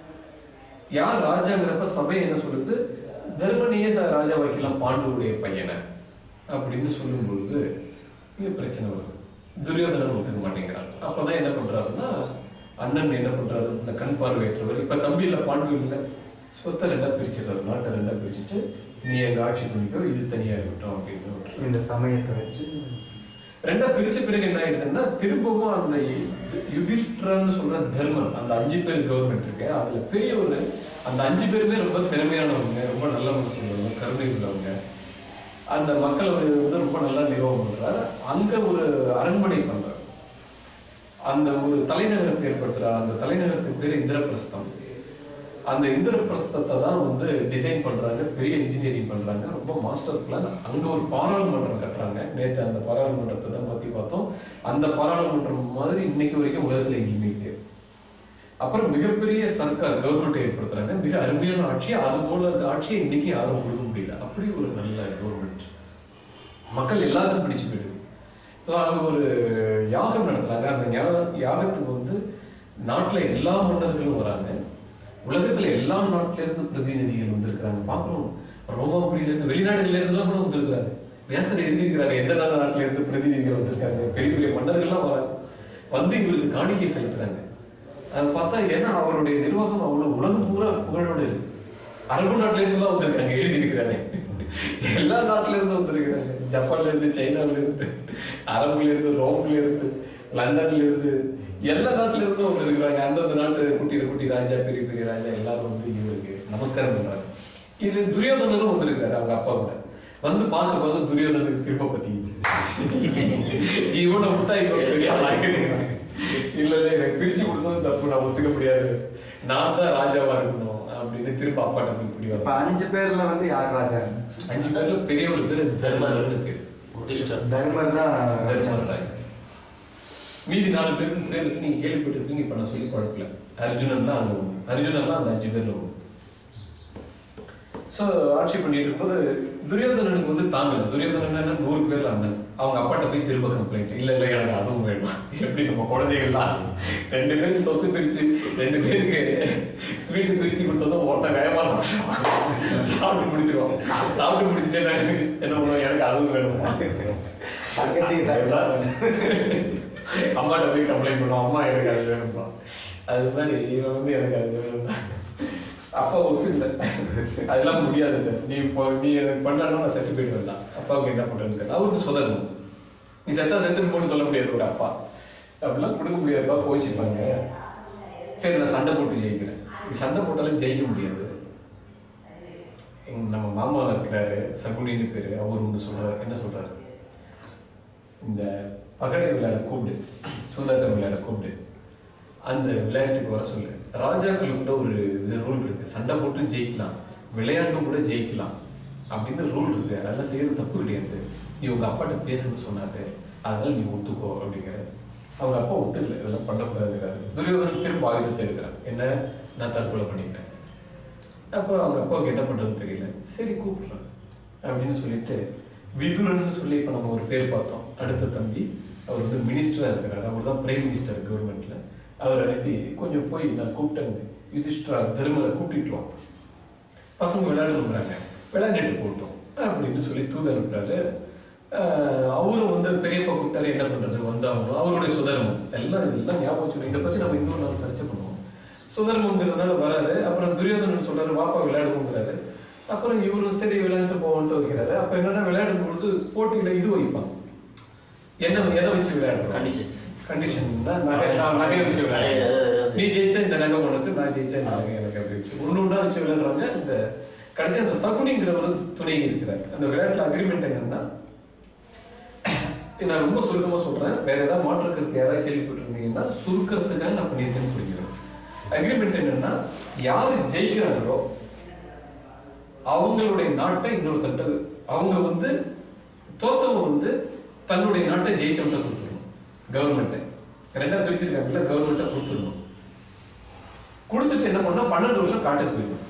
யார் ராஜாங்கிறப்ப சபை என்ன சொல்லுது, தர்மனையே ராஜா வைக்கலாம் பாண்டுடைய பையனை அப்படின்னு சொல்லும் பொழுது இங்க பிரச்சனை வருது. துரியோதனன் ஒத்துக்க மாட்டேங்கிறாங்க. அப்பதான் என்ன பண்றாருன்னா அண்ணன் என்ன பண்றாரு, இந்த கண் பார்வையற்றவர், இப்ப தம்பி இல்ல பாண்டு இல்ல, சொத்தை 2ஆ பிரிச்சிடறாரு, நாட்டை 2ஆ பிரிச்சுட்டு நீ எங்க ஆட்சி பண்ணிக்கோ, இது தனியா இருக்கட்டும் அப்படின்னு இந்த சமயத்தை வச்சு 2ஆ பிரிச்ச பிறகு என்ன ஆயிடுதுன்னா திரும்பவும் அந்த யுதிஷ்டிரன்னு சொல்ற தர்மன், அந்த 5 பேர் கவர்மெண்ட் இருக்கு, அதுல பெரிய ஒரு அந்த 5 பேருமே ரொம்ப திறமையானவங்க, ரொம்ப நல்ல மனசு உள்ளவங்க, கருணை உள்ளவங்க, அந்த மக்களை வந்து ரொம்ப நல்லா நிர்வாகம் பண்றாரு. அங்க ஒரு அரண்மனை பண்றாரு, அந்த ஒரு தலைநகரத்தை ஏற்படுத்துறாரு. அந்த தலைநகரத்துக்கு பேரு இந்திரபிரஸ்தம். அந்த இந்திரபிரஸ்தத்தை தான் வந்து டிசைன் பண்றாங்க, பெரிய இன்ஜினியரிங் பண்றாங்க, ரொம்ப மாஸ்டர் பிளான். அங்க ஒரு பாராளுமன்றம் கட்டுறாங்க. நேற்று அந்த பாராளுமன்றத்தை தான் பத்தி பார்த்தோம். அந்த பாராளுமன்றம் மாதிரி இன்னைக்கு வரைக்கும் உலகத்துல எங்கேயுமே இல்லை. அப்புறம் மிகப்பெரிய சர்க்கார் கவர்மெண்ட் ஏற்படுத்துறாங்க, மிக அருமையான ஆட்சி. அது போல ஆட்சியை இன்னைக்கு யாரும் கொடுக்க முடியல. அப்படி ஒரு நல்ல கவர்மெண்ட். மக்கள் எல்லாருக்கும் பிடிச்சு போயிடுது. ஸோ அங்கே ஒரு யாகம் நடத்துறாங்க. அந்த யாகத்துக்கு வந்து நாட்டில் எல்லா மன்னர்களும் வராங்க, உலகத்தில் எல்லா நாட்டிலேருந்து பிரதிநிதிகள் வந்திருக்கிறாங்க. பார்க்கணும், ரோமாபுரியிலேருந்து வெளிநாடுகள்ல இருந்துலாம் கூட வந்திருக்கிறாங்க. வியாசர் எழுதியிருக்கிறாங்க எந்த நாட்டில இருந்து பிரதிநிதிகள் வந்திருக்காங்க, பெரிய பெரிய மன்னர்கள்லாம் வராங்க, வந்து இவங்களுக்கு காணிக்கை செலுத்துறாங்க. அதை பார்த்தா ஏன்னா அவருடைய நிர்வாகம் அவ்வளவு உலகம் பூரா புகழோடு இருக்கு. அரபு நாட்டில இருந்துலாம் வந்திருக்காங்க, எழுதியிருக்கிறாங்க. எல்லா நாட்டில இருந்து வந்திருக்கிறாங்க, ஜப்பான்ல இருந்து, சைனாவில இருந்து, அரபுல இருந்து, ரோம்ல இருந்து, லண்டன்ல இருந்து, எல்லா நாட்டில இருந்தும் வந்திருக்கிறாங்க. அந்தந்த நாட்டு குட்டி ராஜா, பெரிய பெரிய ராஜா எல்லாரும் வந்து இவருக்கு நமஸ்காரம் பண்றாங்க. இது துரியோதனனும் வந்திருக்காரு அவங்க அப்பா கூட. வந்து பார்க்கும்போது துரியோதனுக்கு திரும்ப பத்திக்கிச்சு. இவனை விட்டா இவன் பெரிய ஆளாகிறாங்க. இல்ல எனக்கு பிரிச்சு கொடுத்தது தப்பு, நான் ஒத்துக்க முடியாது, நான் தான் ராஜாவா இருக்கணும் அப்படின்னு திரும்ப அப்பாட்ட போய் இப்படி வரும். 5 பேர்ல வந்து யார் ராஜா? 5 பேர்ல பெரிய ஒரு பேரு தர்மர்னு பேரு. தர்மர் தான் ராஜா. மீதி 4 பேருக்கு நீங்க கேள்விப்பட்டிருப்பீங்க, இப்ப நான் சொல்லி குழப்பல. அர்ஜுனன் தான் அந்த 5 பேர்ல ஒண்ணு. ஸோ ஆட்சி பண்ணிட்டு இருக்கும்போது துரியோதனனுக்கு வந்து தாங்கல. துரியோதனன் 100 பேர்ல அண்ணன். அவங்க அப்பாட்ட போய் திரும்ப கம்ப்ளைண்ட், இல்ல எனக்கு அதுவும் வேணும். எப்படி நம்ம குழந்தைகள்லாம் 2 பேருக்கு சொத்து பிரிச்சு 2 பேருக்கு ஸ்வீட்டு பிரிச்சு கொடுத்ததும் ஓட்ட வேகமா சாப்பிட்டு முடிச்சிருவோம். சாப்பிட்டு முடிச்சுட்டு என்ன பண்ணுவோம், எனக்கு அதுவும் வேணும். அம்மாட்ட போய் கம்ப்ளைண்ட் பண்ணுவோம், அம்மா எனக்கு அது வேணும்பா. அது மாதிரி இவன் வந்து எனக்கு அது வேணும். அப்பா ஒத்துக்கல, அதெல்லாம் முடியாது, நீ எனக்கு பண்ணாலும் நான் செத்து போயிட்டு வரலாம். அப்பாவுக்கு என்ன பண்றேன்னு தெரியல. அவருக்கு சொதரும், நீ செத்தா செத்துன்னு போட்டு சொல்ல முடியாது ஒரு அப்பா, அப்படிலாம் கொடுக்க முடியாதுப்பா, கோச்சிப்பாங்க. சரி நான் சண்டை போட்டு ஜெயிக்கிறேன். நீ சண்டை போட்டாலும் ஜெயிக்க முடியாது. நம்ம மாமா இருக்கிறாரு, சகுனின்னு பேரு, அவர் ஒன்று சொல்றாரு. என்ன சொல்றாரு, இந்த பகடை விளையாட கூப்பிடு, சூதாட்டம் விளையாட கூப்பிடு, அந்த விளையாட்டுக்கு வர சொல்லு. ராஜாக்களுக்குள்ள ஒரு ரூல் இருக்கு, சண்டை போட்டு ஜெயிக்கலாம், விளையாண்டும் கூட ஜெயிக்கலாம் அப்படின்னு ரூல் இருக்கு. அதெல்லாம் செய்யறது தப்பு கிடையாது. நீ உங்க அப்பாட்ட பேசுன்னு சொன்னாரு, அதனால நீ ஒத்துக்கோ அப்படிங்கிற. அவங்க அப்பா ஒத்துக்கல, இதெல்லாம் பண்ணக்கூடாதுங்கிறாரு. துரியோதனன் திரும்ப ஆயுதத்தை எடுக்கிறான், என்ன நான் தற்கொலை பண்ணிட்டேன். அப்போ அவங்க அப்பாவுக்கு என்ன பண்றதுன்னு தெரியல, சரி கூப்பிடுறேன் அப்படின்னு சொல்லிட்டு விதுரன்னு சொல்லி இப்போ நம்ம ஒரு பேர் பார்த்தோம். அடுத்த தம்பி அவர் வந்து மினிஸ்டரா இருக்கிறாரு, அவர் தான் பிரைம் மினிஸ்டர் கவர்மெண்ட்ல. அவர் அனுப்பி கொஞ்சம் போய் நான் கூப்பிட்டேன், யுதிஷ்டரா தர்மரை கூப்பிட்டுட்டோம், பசங்க விளையாடுறாங்க, விளையாண்டுட்டு போட்டோம் அப்படின்னு சொல்லி தூது அனுப்புறாரு. அவரும் வந்து பெரியப்பா கூப்பிட்டாரு, என்ன பண்றது வந்தாகணும், அவருடைய சுதர்மம் எல்லாம் இதெல்லாம் ஞாபகம் வச்சுக்கணும். இதை பத்தி நம்ம இன்னொரு நாள் சர்ச்சை பண்ணுவோம். சுதர்மங்கிறதுனால வராரு. அப்புறம் துரியோதனன் சொல்றாரு, வாப்பா விளையாடுவோங்கிறாரு. அப்புறம் இவரும் சரி விளையாண்டு போவோன்ட்டு வைக்கிறாரு. அப்ப என்னன்னா விளையாடும் பொழுது போட்டியில இது வைப்பாங்க, என்ன எதை வச்சு விளையாடுறோம், கண்டிஷன் நகை வச்சு விளையாடுறாங்க. நீ ஜெயிச்சா இந்த நகை உனக்கு, நான் ஜெயிச்சா இந்த நகை எனக்கு அப்படி வச்சு ஒண்ணு வச்சு விளையாடுறாங்க. இந்த கடைசி அந்த சகுனிங்கிற ஒரு துணை இருக்கிறார். அந்த விளையாட்டுல அக்ரிமெண்ட் என்னன்னா, நான் ரொம்ப சுருக்கமா சொல்றேன், வேற ஏதாவது மாற்று கருத்து யாராவது கேள்விப்பட்டிருந்தீங்கன்னா சுருக்கிறதுக்காக நான் பண்ணியிருக்கேன்னு புரிஞ்சுக்கிறேன். அக்ரிமெண்ட் என்னன்னா, யாரு ஜெயிக்கிறாங்களோ அவங்களுடைய நாட்டை இன்னொருத்தட்ட, அவங்க வந்து தோத்தவங்க வந்து தன்னுடைய நாட்டை ஜெயிச்சவங்க கொடுத்துடணும். கவர்மெண்ட்டை 2ஆ பிரிச்சிருக்காங்கல்ல, கவர்மெண்ட்டை கொடுத்துடணும். கொடுத்துட்டு என்ன பண்ணா 12 வருஷம் காட்டுக்கு போயிடும்.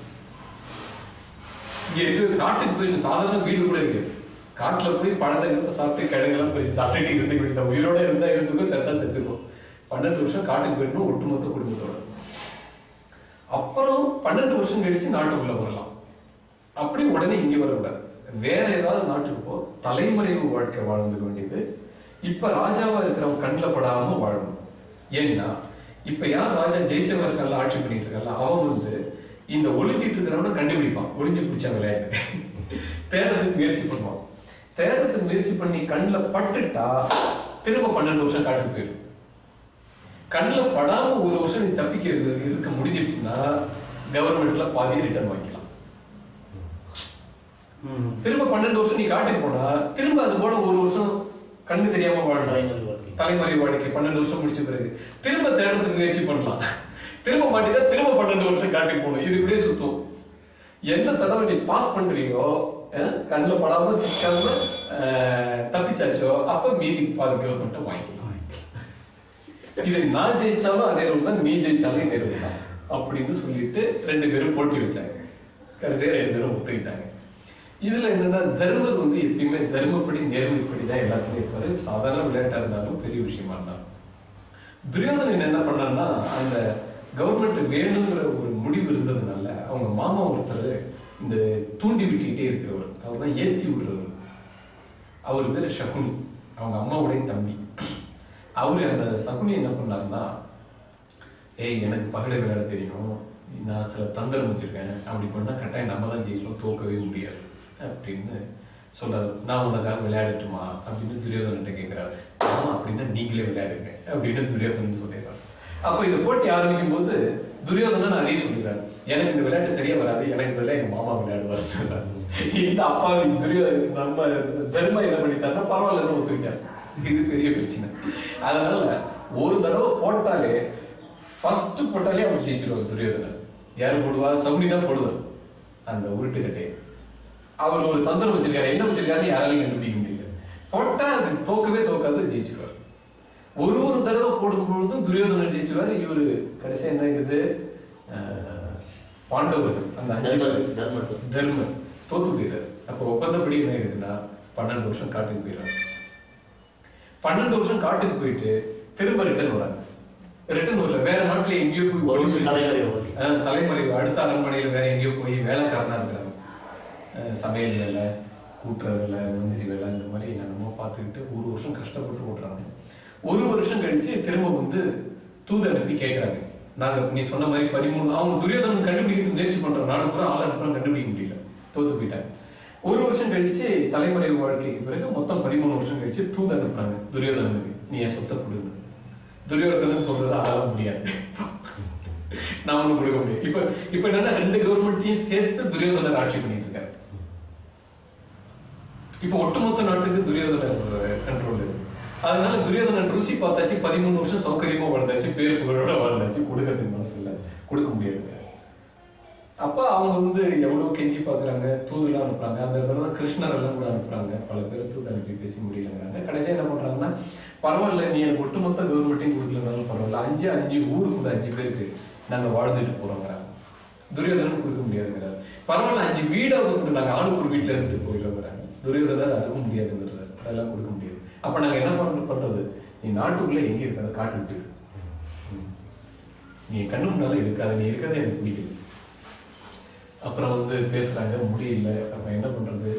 இங்க இருக்கு காட்டுக்கு போயிடும், சாதாரண வீடு கூட இருக்கு. காட்டுல போய் பழத்தை சாப்பிட்டு கிழங்கெல்லாம் போய் சாப்பிட்டுட்டு இருந்து உயிரோட இருந்தா இருந்துக்கும், செத்தா செத்துக்கும். 12 வருஷம் காட்டுக்கு போயிடணும் ஒட்டுமொத்த குடும்பத்தோட. அப்புறம் 12 வருஷம் கழிச்சு நாட்டுக்குள்ள வரலாம். அப்படி உடனே இங்க வரக்கூடாது, வேற ஏதாவது நாட்டுக்கு போ, தலைமறைவு வாழ்க்கை வாழ்ந்துக்க வேண்டியது. இப்ப ராஜாவா இருக்கிறவங்க கண்ணில் படாம வாழணும். ஏன்னா இப்ப யார் ராஜா ஜெயிச்சவங்க இருக்கால, ஆட்சி பண்ணிட்டு இருக்கால, அவன் வந்து இந்த ஒளிஞ்சிட்டு இருக்கிறவன கண்டுபிடிப்பான், ஒளிஞ்சு பிடிச்ச விளையாட்டு தேடுறதுக்கு முயற்சி பண்ணுவான். தேடுறதுக்கு முயற்சி பண்ணி கண்ணில் பட்டுட்டா திரும்ப 12 வருஷம் காட்டுக்கு போயிடும். கண்ணில் படாம 1 வருஷம் நீ தப்பிக்க இருக்க முடிஞ்சிருச்சுன்னா கவர்மெண்ட்ல பாதியை ரிட்டர்ன் வாங்கிக்கலாம். திரும்ப 12 வருஷம் நீ காட்டுக்கு போனா திரும்ப அது போல 1 வருஷம் கண்ணு தெரியாம வாழலாம். தலைமுறை வாழ்க்கை 12 வருஷம் முடிச்ச பிறகு திரும்ப தேடுறதுக்கு முயற்சி பண்ணலாம். திரும்ப மாட்டிட்டா திரும்ப 12 வருஷம் காட்டுக்கு போகணும். இது இப்படியே சுத்தும். எந்த தடவை நீ பாஸ் பண்றீங்களோ, கண்ணில் படாம சிக்காம தப்பிச்சாச்சோ, அப்ப மீதி பாதி கவர்மெண்ட்டை வாங்கிக்கலாம். இது நான் ஜெயிச்சாலும் அதே ரூல் தான், நீ ஜெயிச்சாலும் இதே ரூல் தான் அப்படின்னு சொல்லிட்டு 2 பேரும் போட்டி வச்சாங்க. கடைசியா 2 பேரும் ஒத்துக்கிட்டாங்க. இதுல என்னன்னா தர்மர் வந்து எப்பயுமே தர்மப்படி நேர்மைப்படி தான் எல்லாத்துக்கும் இருப்பாரு. சாதாரண விளையாட்டா இருந்தாலும் பெரிய விஷயமா இருந்தாலும். துரியோதனன் என்ன பண்ணான்னா, அந்த கவர்மெண்ட் வேணுங்கிற ஒரு முடிவு இருந்ததுனால அவங்க மாமா ஒருத்தர் இந்த தூண்டி விட்டுக்கிட்டே இருக்கிறவர், அவர் தான் ஏற்றி விடுறவர். அவர் பேர் சகுனி, அவங்க அம்மாவுடைய தம்பி. அவரு அந்த சகுனி என்ன பண்ணாருன்னா, ஏய் எனக்கு பகடை விளையாட தெரியும், நான் சில தந்திரம் வச்சிருக்கேன், அப்படி பண்ணா கட்டாயம் நம்ம தான் ஜெயிக்கலாம், தோக்கவே முடியாது அப்படின்னு சொல்றாரு. நான் உனக்காக விளையாடட்டுமா அப்படின்னு துரியோதனன்ட்ட கேட்கிறாரு. ஆமா அப்படின்னா நீங்களே விளையாடுங்க அப்படின்னு துரியோதனன் சொல்லிடுறாரு. அப்போ இந்த போட்டி ஆரம்பிக்கும் போது துரியோதனன் அதே சொல்லிடுறாரு, எனக்கு இந்த விளையாட்டு சரியா வராது, எனக்கு இதெல்லாம் எங்க மாமா விளையாடுவாரு. இந்த அப்பாவி துரியோதனன் நம்ம தர்மம் என்ன பண்ணிட்டாருன்னா பரவாயில்லன்னு ஒத்துக்கிட்டாரு. இது பெரிய பிரச்சனை. அதனால ஒரு தடவை போட்டாலே ஃபர்ஸ்ட் போட்டாலே அவர் ஜெயிச்சிருவார் துரியோதனன். யாரு போடுவா? சகுனி தான் போடுவார் அந்த உருட்டுக்கட்டையை. அவர் ஒரு தந்திரம் வச்சிருக்காரு, என்ன வச்சிருக்காரு யாராலையும் கண்டுபிடிக்க முடியல. போட்டா அது தோக்கவே தோக்காது, ஜெயிச்சிருவார். ஒரு தடவை போடும்பொழுதும் துரியோதனன் ஜெயிச்சிருவாரு. இவரு கடைசியா என்ன இருக்குது, பாண்டவர்கள் அந்த 5 தர்மர் தோத்து போயிடுறாரு. அப்போ ஒப்பந்தப்படி என்ன இருக்குன்னா 12 வருஷம் காட்டுக்கு போயிடுறாரு. 12 வருஷம் காட்டுக்கு போயிட்டு திரும்ப ரிட்டர்ன் வராங்க. ரிட்டர்ன் வரல, வேற நாட்டுல எங்கேயோ போய் தலைமறைவு, அடுத்த அரண்மனையில வேற எங்கேயோ போய் வேலைக்காரனா இருக்கிறாங்க. சமையல் வேலை, கூட்டுற வேலை, மந்திரி வேலை, இந்த மாதிரி என்னென்னமோ பார்த்துக்கிட்டு 1 வருஷம் கஷ்டப்பட்டு ஓட்டுறாங்க. 1 வருஷம் கழிச்சு திரும்ப வந்து தூது அனுப்பி கேட்கறாங்க, நாங்க நீ சொன்ன மாதிரி 13 அவங்க துரியோதனன் கண்டுபிடிக்கிறது முயற்சி பண்றோம், நாடு பூரா ஆள் அனுப்புறோம், கண்டுபிடிக்க முடியல, தோத்து போயிட்டாங்க. 1 வருஷம் கழிச்சு தலைமறைவு வாழ்க்கைக்கு பிறகு மொத்தம் 13 வருஷம் கழிச்சு தூது அனுப்புறாங்க துரியோதனனுக்கு, நீ என் சொத்தை கொடுங்க. துரியோதனன் சொல்றது அதெல்லாம் முடியாது, நான் ஒண்ணு கொடுக்க முடியும். இப்ப என்னன்னா 2 கவர்மெண்ட்டையும் சேர்த்து துரியோதனர் ஆட்சி பண்ணிட்டு இருக்காரு. இப்ப ஒட்டுமொத்த நாட்டுக்கு துரியோதனர் கண்ட்ரோல். அதனால துரியோதனன் ருசி பார்த்தாச்சு, 13 வருஷம் சௌகரியமா வாழ்ந்தாச்சு, பேரு புகழோட வாழ்ந்தாச்சு, கொடுக்கறதுக்கு மனசு இல்ல, கொடுக்க முடியாது. அப்ப அவங்க வந்து எவ்வளவு கெஞ்சி பாக்குறாங்க, தூதுலாம் அனுப்புறாங்க. அந்த இடத்துல தான் கிருஷ்ணர் எல்லாம் கூட அனுப்புறாங்க, பல பேர் தூது அனுப்பி பேசி முடியலங்கிறாங்க. கடைசியா என்ன பண்றாங்கன்னா, பரவாயில்ல நீ எனக்கு ஒட்டுமொத்த கவர்மெண்ட்டையும் கொடுக்கலனாலும் பரவாயில்ல, 5 ஊருக்கு 5 பேருக்கு நாங்க வாழ்ந்துட்டு போறோங்கிறாங்க. துரியோதனன் கொடுக்க முடியாதுங்கிறாரு. பரவாயில்ல 5 வீடாவது கூட நாங்க ஆளுக்கு ஒரு வீட்டுல இருந்துட்டு போயிடுறோங்கிறாங்க. துரியோதனர் அதுவும் முடியாதுங்கிறாரு, அதெல்லாம் கொடுக்க முடியாது. அப்ப நாங்க என்ன பண்றது, நீ நாட்டுக்குள்ள எங்க இருக்காது, காட்டுக்கு போயிடு, நீ கண்ணு முன்னால இருக்காது, நீ இருக்கிறதே எனக்கு பிடிக்கல. அப்புறம் வந்து பேசுறாங்க, முடியல. அப்புறம் என்ன பண்றது,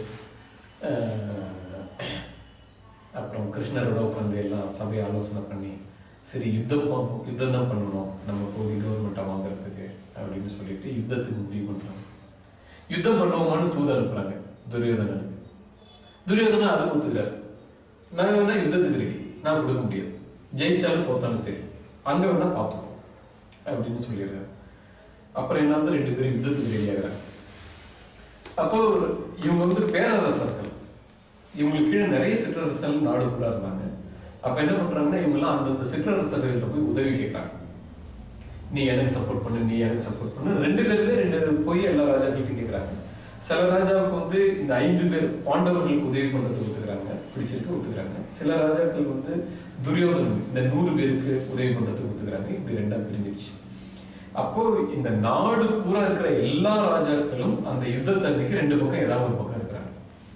அப்புறம் கிருஷ்ணரோட உட்காந்து எல்லாம் சபையை ஆலோசனை பண்ணி, சரி யுத்தம் தான் பண்ணணும் நம்ம போய் கவர்மெண்ட்டை வாங்குறதுக்கு அப்படின்னு சொல்லிட்டு யுத்தத்துக்கு முடிவு பண்றாங்க. யுத்தம் பண்ணுவோமான்னு தூது அனுப்புறாங்க துரியோதனனுக்கு. துரியோதனன் அது ஒத்துக்கிறாரு, நான் வேணா யுத்தத்துக்கு ரெடி, நான் கொடுக்க முடியாது, ஜெயிச்சாலும் தோத்தாலும் சரி, அங்க வேணா பார்த்துக்கோ அப்படின்னு சொல்லிடுறாரு. அப்புறம் என்ன 2 பேரும் யுத்தத்துக்கு ரெடி ஆகிறாங்க. அப்போ இவங்க வந்து பேரரசர்கள், இவங்களுக்கு கீழே நிறைய சிற்றரசர்கள் நாடு கூட இருந்தாங்க. அப்ப என்ன பண்றாங்கன்னா, இவங்க எல்லாம் அந்தந்த சிற்றரசர்கள்ட்ட போய் உதவி கேட்கறாங்க, நீ எனக்கு சப்போர்ட் பண்ணு, நீ எனக்கு சப்போர்ட் பண்ணு. 2 பேருமே 2 போய் எல்லா ராஜாக்கள்கிட்ட கேட்கறாங்க. சில ராஜாவுக்கு வந்து இந்த 5 பேர் பாண்டவர்களுக்கு உதவி பண்றது ஒத்துக்கிறாங்க, பிடிச்சிருக்கு ஒத்துக்கிறாங்க. சில ராஜாக்கள் வந்து துரியோதனன் இந்த 100 பேருக்கு உதவி பண்றதுக்கு ஒத்துக்கிறாங்க. இப்படி 2ஆ பிரிஞ்சிருச்சு. அப்போ இந்த நாடு பூரா இருக்கிற எல்லா ராஜாக்களும் அந்த யுத்தத்தன்னைக்கு 2 பக்கம் ஏதாவது ஒரு பக்கம் இருக்கிறாங்க.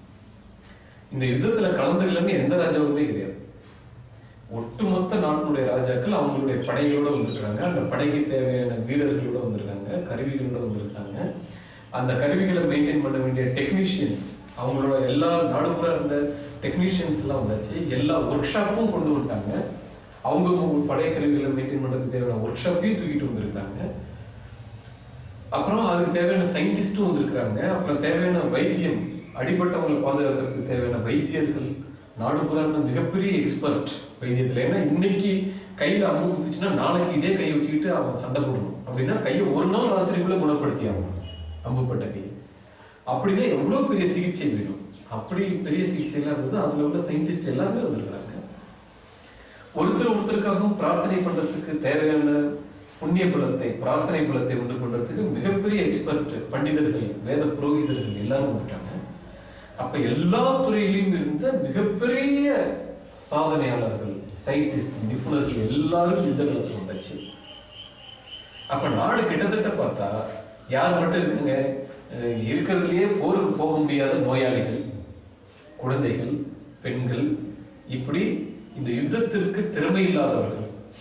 இந்த யுத்தத்துல கலந்துக்கலன்னு எந்த ராஜாவுமே கிடையாது. ஒட்டுமொத்த நாட்டினுடைய ராஜாக்கள் அவங்களுடைய படைகளோட வந்திருக்காங்க, அந்த படைக்கு தேவையான வீரர்களோட வந்திருக்காங்க, கருவிகளோட வந்திருக்காங்க. அந்த கருவிகளை மெயின்டைன் பண்ண வேண்டிய டெக்னீஷியன்ஸ், அவங்களோட எல்லா நாடு பூரா இருந்த டெக்னீஷியன்ஸ் எல்லாம் வந்தாச்சு. எல்லா ஒர்க் ஷாப்பும் கொண்டு வந்துட்டாங்க. அவங்க படை கருவிகளை மெயின்டைன் பண்றதுக்கு தேவையான ஒர்க் ஷாப்பையும் தூக்கிட்டு வந்திருக்காங்க. அப்புறம் அதுக்கு தேவையான சயின்டிஸ்டும் வந்திருக்காங்க. அப்புறம் தேவையான வைத்தியம், அடிப்பட்டவங்களை பாதுகாக்கிறதுக்கு தேவையான வைத்தியர்கள், நாடு பூரா இருந்த மிகப்பெரிய எக்ஸ்பர்ட் வைத்தியத்துல. ஏன்னா இன்னைக்கு கையில அம்பு குத்துச்சுன்னா நாளைக்கு இதே கையை வச்சுக்கிட்டு அவன் சண்டை போடணும் அப்படின்னா கையை ஒரு நாள் ராத்திரிக்குள்ள குணப்படுத்தி ஆகணும் அம்புப்பட்ட கை. அப்படின்னா எவ்வளவு பெரிய சிகிச்சை வேணும். அப்படி பெரிய சிகிச்சை எல்லாம் இருந்தது. அதுல உள்ள சயின்டிஸ்ட் எல்லாருமே வந்திருக்கிறாங்க. ஒருத்தருக்காகவும் பிரார்த்தனை பண்றதுக்கு தேவையான புண்ணிய பலத்தை, பிரார்த்தனை பலத்தை உண்டு பண்றதுக்கு மிகப்பெரிய எக்ஸ்பர்ட் பண்டிதர்கள், வேத புரோகிதர்கள் எல்லாரும் வந்துட்டாங்க. அப்ப எல்லா துறையிலும் இருந்த மிகப்பெரிய சாதனையாளர்கள், சயின்டிஸ்ட், நிபுணர்கள் எல்லாரும் யுத்த களத்தில் வந்தாச்சு. அப்ப நாடு கிட்டத்தட்ட பார்த்தா யார் மட்டும் இருக்குங்க, இருக்கிறதுலயே போருக்கு போக முடியாத நோயாளிகள், குழந்தைகள், பெண்கள், இப்படி இந்த யுத்தத்திற்கு திறமை இல்லாதவர்கள்,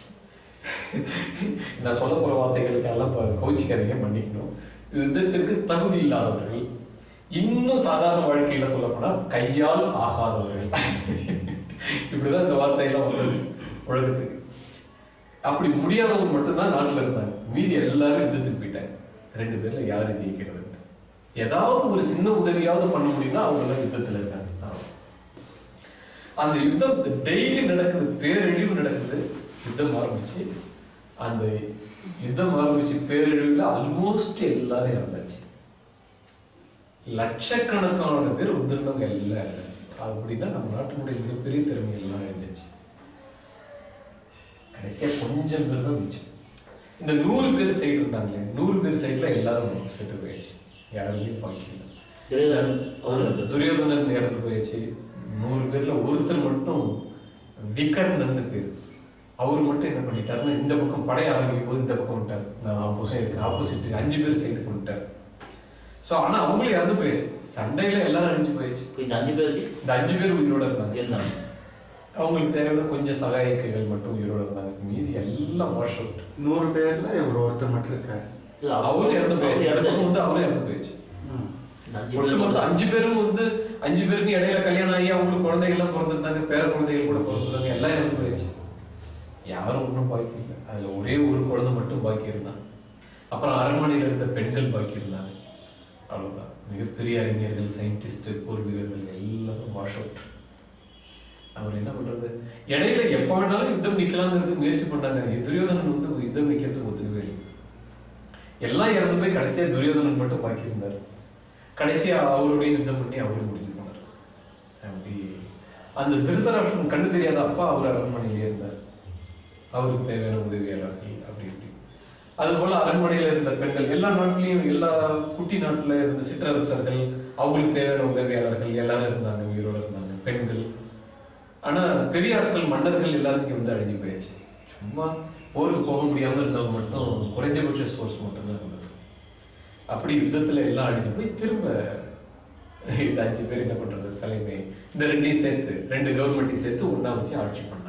நான் சொல்ல போற வார்த்தைகளுக்கு எல்லாம் கவுச்சிக்காதீங்க, பண்ணிக்கணும். யுத்தத்திற்கு தகுதி இல்லாதவர்கள், இன்னும் சாதாரண வாழ்க்கையில சொல்லப்போனா கையால் ஆகாதவர்கள், இப்படிதான் இந்த வார்த்தையெல்லாம் வந்தது உலகத்துக்கு. அப்படி முடியாதவங்க மட்டும்தான் நாட்டுல இருந்தாங்க, மீதி எல்லாரும் யுத்தத்துக்கு போயிட்டாங்க. 2 பேர்ல யாரு ஜெயிக்கிறது? ஏதாவது ஒரு சின்ன உதவியாவது பண்ண முடியும்னா அவங்க எல்லாம் யுத்தத்துல இருக்காங்க. அந்த யுத்தம் டெய்லி நடக்குது, பேரழிவு நடக்குது. யுத்தம் ஆரம்பிச்சு, அந்த யுத்தம் ஆரம்பிச்சு பேரழிவுல ஆல்மோஸ்ட் எல்லாரும் இறந்தாச்சு. லட்சக்கணக்கான பேர் வந்திருந்தவங்க எல்லாம் இறந்தாச்சு. அப்படின்னா நம்ம நாட்டினுடைய மிகப்பெரிய திறமை எல்லாம் இருந்துச்சு. கடைசியா கொஞ்சம் பேர் தான் மிச்சம். இந்த 100 பேர் சைடு இருந்தாங்களே, 100 பேர் சைடுல எல்லாரும் செத்து போயிடுச்சு, யாருமே பாக்கல. துரியோதனன் இறந்து போயிடுச்சு. 100 பேர்ல ஒருத்தர் மட்டும் விகர்ணன் பேர், அவர் மட்டும் என்ன பண்ணிட்டாருன்னா இந்த பக்கம் படைய ஆரம்பிக்கும் போது இந்த பக்கம் விட்டார், ஆப்போசிட் 5 பேர் சைடு கொண்டுட்டார். ஸோ ஆனா அவங்களும் இறந்து போயிடுச்சு, சண்டையில எல்லாரும் அழிஞ்சு போயிடுச்சு. இந்த 5 பேர் உயிரோட இருந்தாங்க. அவங்களுக்கு தேவையான கொஞ்சம் சகாயக்கைகள் மட்டும் உயிரோட இருந்தாங்க, மீதி எல்லாம் வாஷ் அவுட். 100 பேர்ல இவர் ஒருத்தர் மட்டும் இருக்காரு, அவரும் இறந்து போயிடுச்சு. அவரும் இறந்து போயிடுச்சு. ஒட்டுமொத்தம் 5 பேரும் 5 பேருக்கு இடையில கல்யாணம் ஆகி அவங்களுக்கு குழந்தைகள்லாம் பிறந்திருந்தாங்க, பேர குழந்தைகள் கூட பிறந்திருந்தாங்க, எல்லாம் இறந்து போயிடுச்சு. யாரும் ஒன்றும் பாக்கி இல்லை. அதுல ஒரே ஒரு குழந்தை மட்டும் பாக்கி இருந்தான். அப்புறம் அரண்மனையில இருந்த பெண்கள் பாக்கி இருந்தாங்க. அவ்வளவுதான். மிகப்பெரிய அறிஞர்கள், சயின்டிஸ்ட், போர் வீரர்கள் எல்லாரும் வாஷ் அவுட். அவர் என்ன பண்றது? இடையில எப்ப வேணாலும் யுத்தம் நிக்கலாங்கிறது முயற்சி பண்ணாங்க. துரியோதனன் யுத்தம் நிக்கிறதுக்கு ஒத்துக்கவே இல்லை. எல்லாம் இறந்து போய் கடைசியா துரியோதனன் மட்டும் பாக்கி இருந்தார். கடைசியா அவருடைய யுத்தம் பண்ணி அவரும் முடிஞ்சு போனார். அப்படி அந்த திருதராஷ்டிரன் கண்ணு தெரியாத அப்பா அவர் அரண்மனையிலே இருந்தார், அவருக்கு தேவையான உதவியாளர்கள் அப்படி இப்படி. அதுபோல அரண்மனையில இருந்த பெண்கள், எல்லா நாட்டிலையும் எல்லா குட்டி நாட்டுல இருந்த சிற்றரசர்கள், அவங்களுக்கு தேவையான உதவியாளர்கள் எல்லாரும் இருந்தாங்க, உயிரோட இருந்தாங்க, பெண்கள். ஆனா பெரிய ஆட்கள், மன்னர்கள் எல்லாரும் இங்க அழிஞ்சு போயாச்சு. சும்மா போருக்கு போக முடியாம இருந்தவங்க மட்டும் குறைஞ்சபட்ச சோர்ஸ் மட்டும்தான் இருந்தது. அப்படி யுத்தத்துல எல்லாம் அழிஞ்சு போய் திரும்ப இந்த 5 பேர் என்ன பண்றது, தலைமை இந்த 2ஐயும் சேர்த்து 2 கவர்மெண்ட்டையும் சேர்த்து ஒன்னா வச்சு ஆட்சி பண்ணாங்க.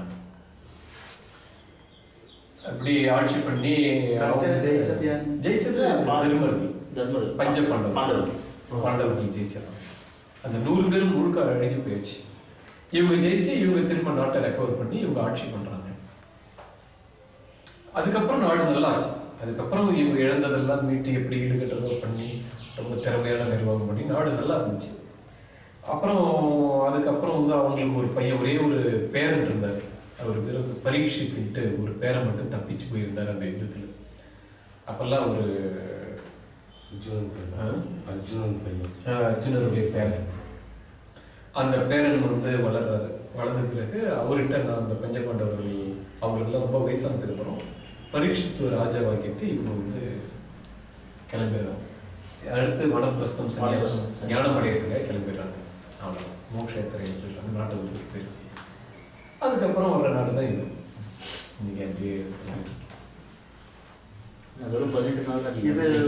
அப்படி ஆட்சி பண்ணி ஜெயிச்சது பஞ்ச பாண்டவர்கள் ஜெயிச்சாங்க. அந்த 100 பேரும் முழுக்க அழிஞ்சு போயிடுச்சு. இவங்க ஜெயிச்சு இவங்க திரும்ப நாட்டை ரெக்கவர் பண்ணி இவங்க ஆட்சி பண்றாங்க. அதுக்கப்புறம் நாடு நல்லா ஆச்சு. அதுக்கப்புறம் இவங்க இழந்ததெல்லாம் மீட்டு எப்படி ஈடுகட்டுறதோ பண்ணி ரொம்ப திறமையான நிர்வாகம் பண்ணி நாடு நல்லா இருந்துச்சு. அப்புறம் அதுக்கப்புறம் அவங்களுக்கு ஒரு பையன், ஒரே ஒரு பேரன் இருந்தார். அவர் பரீட்சித்துட்டு ஒரு பேரை மட்டும் தப்பிச்சு போயிருந்தார் அந்த யுத்தத்துல. அப்பெல்லாம் ஒரு அர்ஜுனருடைய பேரன். அந்த பேரன் வளர்றாரு. வளர்ந்த பிறகு அவர்கிட்ட நான் அந்த பஞ்சபாண்டவர்கள் அவங்களுக்குலாம் ரொம்ப வயசானதுக்கு அப்புறம் பரீட்சித்து ராஜாவாக்கிட்டு இவங்க கிளம்பிடுறாங்க. அடுத்து வனப்பிரஸ்தம், சன்னியாசம், ஞானம் அடையிறதுக்காக கிளம்பிடுறாங்க. அவ்வளோ மோட்சேத்திரை போயிடுறாங்க, நாட்டை விட்டு போயிடுறாங்க. அதுக்கப்புறம் வர்ற நாடு தான் இது. இன்னைக்கு அப்படியே 18 நாள் தான்.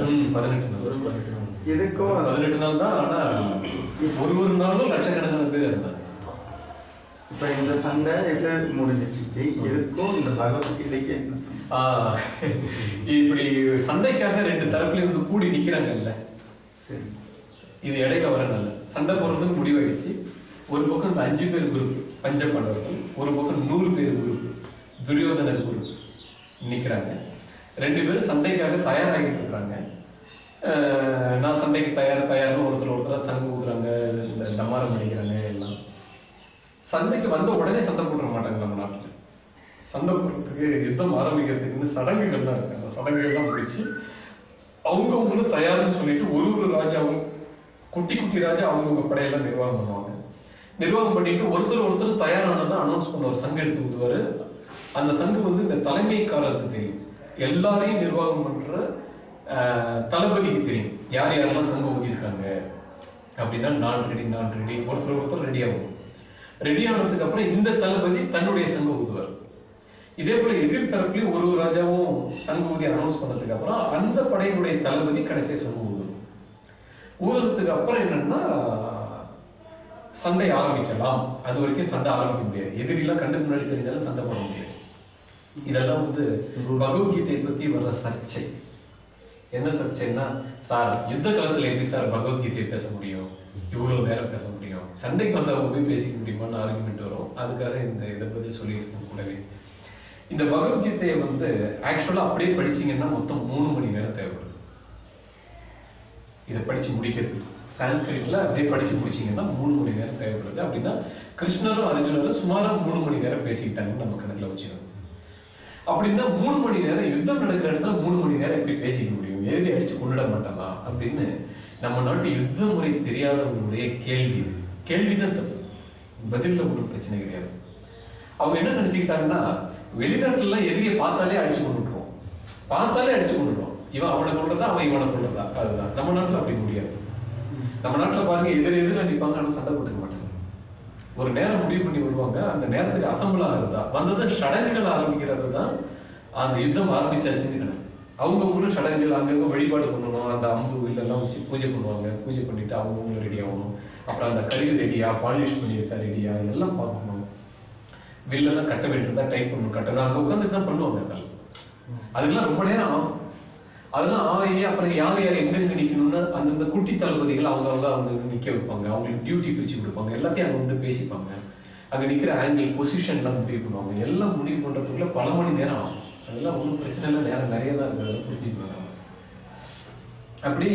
இதுக்கும் 18 நாள் தான். ஆனா ஒரு நாளும் லட்சக்கணக்கான பேர் இருந்தாங்க. இப்ப இந்த சண்டை இது முடிஞ்சிச்சு. இதுக்கும் இந்த பகவத்கீதைக்கு என்ன சண்டை? இப்படி சண்டைக்காக 2 தரப்புலையும் கூடி நிக்கிறாங்கல்ல. சரி, இது இடையில வரனால சண்டை போறதுன்னு முடிவாயிடுச்சு. ஒரு பக்கம் இந்த 5 பேர் குரூப் பஞ்ச பாண்டவர்கள், ஒரு பக்கம் 100 பேர் குரூப் துரியோதன குரூப் நிக்கிறாங்க. 2 பேரும் சண்டைக்காக தயாராகிட்டு இருக்காங்க. நான் சண்டைக்கு தயார்னு ஒருத்தர் சங்கு ஊதுறாங்க, டமாரம் அடிக்கிறாங்க. எல்லாம் சண்டைக்கு வந்த உடனே சண்டை போட மாட்டாங்க. நம்ம நாட்டுல சண்டை போடுறதுக்கு, யுத்தம் ஆரம்பிக்கிறதுக்குன்னு சடங்குகள்லாம் இருக்கு. அந்த சடங்குகள்லாம் முடிச்சு அவங்கவுங்களும் தயார்னு சொல்லிட்டு ஒரு ராஜாவும், குட்டி ராஜா அவங்கவுங்க படையெல்லாம் நிர்வாகம் பண்ணுவாங்க. நிர்வாகம் பண்ணிட்டு ஒருத்தர் தயாரானதான் அனௌன்ஸ் பண்ணுவார், சங்கு எடுத்து ஊதுவாரு. அந்த சங்கு இந்த தலைமைக்காரருக்கு தெரியும், எல்லாரையும் நிர்வாகம் பண்ற தளபதிக்கு தெரியும் யார் யாரெல்லாம் சங்கு ஊதியிருக்காங்க அப்படின்னா. நான் ரெடி, ஒருத்தர் ரெடி ஆகும். ரெடி ஆனதுக்கு அப்புறம் இந்த தளபதி தன்னுடைய சங்கு ஊதுவார். இதே போல எதிர்த்தரப்புலையும் ஒரு ராஜாவும் சங்கு ஊதி அனௌன்ஸ் பண்ணதுக்கு அப்புறம் அந்த படையினுடைய தளபதி கடைசியா சங்கு ஊதுவார். ஊதுறதுக்கு அப்புறம் என்னன்னா சண்டை ஆரம்பிக்கலாம். அது வரைக்கும் சண்டை ஆரம்பிக்க முடியாது. எதிரிலாம் கண்டு முன்னாடி தெரிஞ்சாலும் சண்டை போட முடியாது. இதெல்லாம் வந்து பகவத்கீதையை பத்தி வர்ற சர்ச்சை. என்ன சர்ச்சைன்னா, சார் யுத்த காலத்துல எப்படி சார் பகவத்கீதையை பேச முடியும், இவ்வளவு நேரம் பேச முடியும், சண்டைக்கு வந்தவங்க போய் பேசிக்க முடியுமான்னு ஆர்குமெண்ட் வரும். அதுக்காக இந்த இதை பத்தி சொல்லியிருக்கோம். கூடவே இந்த பகவத்கீதையை வந்து ஆக்சுவலா அப்படியே படிச்சீங்கன்னா மொத்தம் 3 மணி நேரம் தேவைப்படுது இதை படிச்சு முடிக்கிறது. சான்ஸ்கிரிட்ல அப்படியே படிச்சு முடிச்சீங்கன்னா 3 மணி நேரம் தேவைப்படுது. அப்படின்னா கிருஷ்ணரும் அர்ஜுனரும் சுமாரா 3 மணி நேரம் பேசிக்கிட்டாங்கன்னு நம்ம கணக்குல வச்சுக்கணும். அப்படின்னா 3 மணி நேரம் யுத்தம் நடக்கிற இடத்துல 3 மணி நேரம் எப்படி பேசிக்க முடியும், எழுதி அடிச்சு கொண்டுட மாட்டானா அப்படின்னு நம்ம நாட்டு யுத்த முறை தெரியாதவங்களுடைய கேள்வி. கேள்விதான் தப்பு, பதில ஒன்றும் பிரச்சனை கிடையாது. அவங்க என்ன நினைச்சுக்கிட்டாங்கன்னா, வெளிநாட்டுல எதிரியை பார்த்தாலே அடிச்சு கொண்டுட்டுருவோம், பார்த்தாலே அடிச்சு கொண்டுடுவோம். இவன் அவனை கொள்றதா, அவன் இவனை கொள்றதா. அதுதான் நம்ம நாட்டுல அப்படி முடியாது. நம்ம நாட்டுல பாருங்க, எதிர அடிப்பாங்க, ஆனா சண்டை போட்டுக்க மாட்டாங்க. ஒரு நேரம் முடிவு பண்ணி வருவாங்க, அந்த நேரத்துக்கு அசம்பிள் ஆகுறதா வந்தது சடங்குகள் ஆரம்பிக்கிறது தான் அந்த யுத்தம் ஆரம்பிச்சாச்சுன்னு கிடையாது. அவங்கவுங்களும் சடங்குகள் அங்கங்க வழிபாடு பண்ணணும். அந்த அம்பு வில்லெல்லாம் வச்சு பூஜை பண்ணுவாங்க. பூஜை பண்ணிட்டு அவங்கவுங்களும் ரெடி ஆகணும். அப்புறம் அந்த கருவி ரெடியா, பாலிஷ் பண்ணியிருக்கா ரெடியா, இதெல்லாம் பார்க்கணும். வில்லெல்லாம் கட்ட வேண்டியதா டைப் பண்ணணும். கட்டணும் அங்கே உட்காந்து தான் பண்ணுவாங்க. அதெல்லாம் அதுக்கெல்லாம் ரொம்ப நேரம் ஆகும். அதெல்லாம் ஆகி அப்புறம் யார் யார் எங்கெங்க நிக்கணும்னு அந்தந்த குட்டி தளபதிகள் அவங்க நிக்க வைப்பாங்க. அவங்களுக்கு டியூட்டி பிரிச்சு கொடுப்பாங்க. எல்லாத்தையும் அங்க வந்து பேசிப்பாங்க. அங்க நிக்கிற ஆங்கிள், பொசிஷன் எல்லாம் முடிவு பண்ணுவாங்க. எல்லாம் முடிவு பண்றதுக்குள்ள பல மணி நேரம் ஆகும். அதெல்லாம் ஒன்றும் பிரச்சனை இல்லை, நேரம் நிறைய தான் இருக்கிறத புரிஞ்சுக்கணும். அப்படி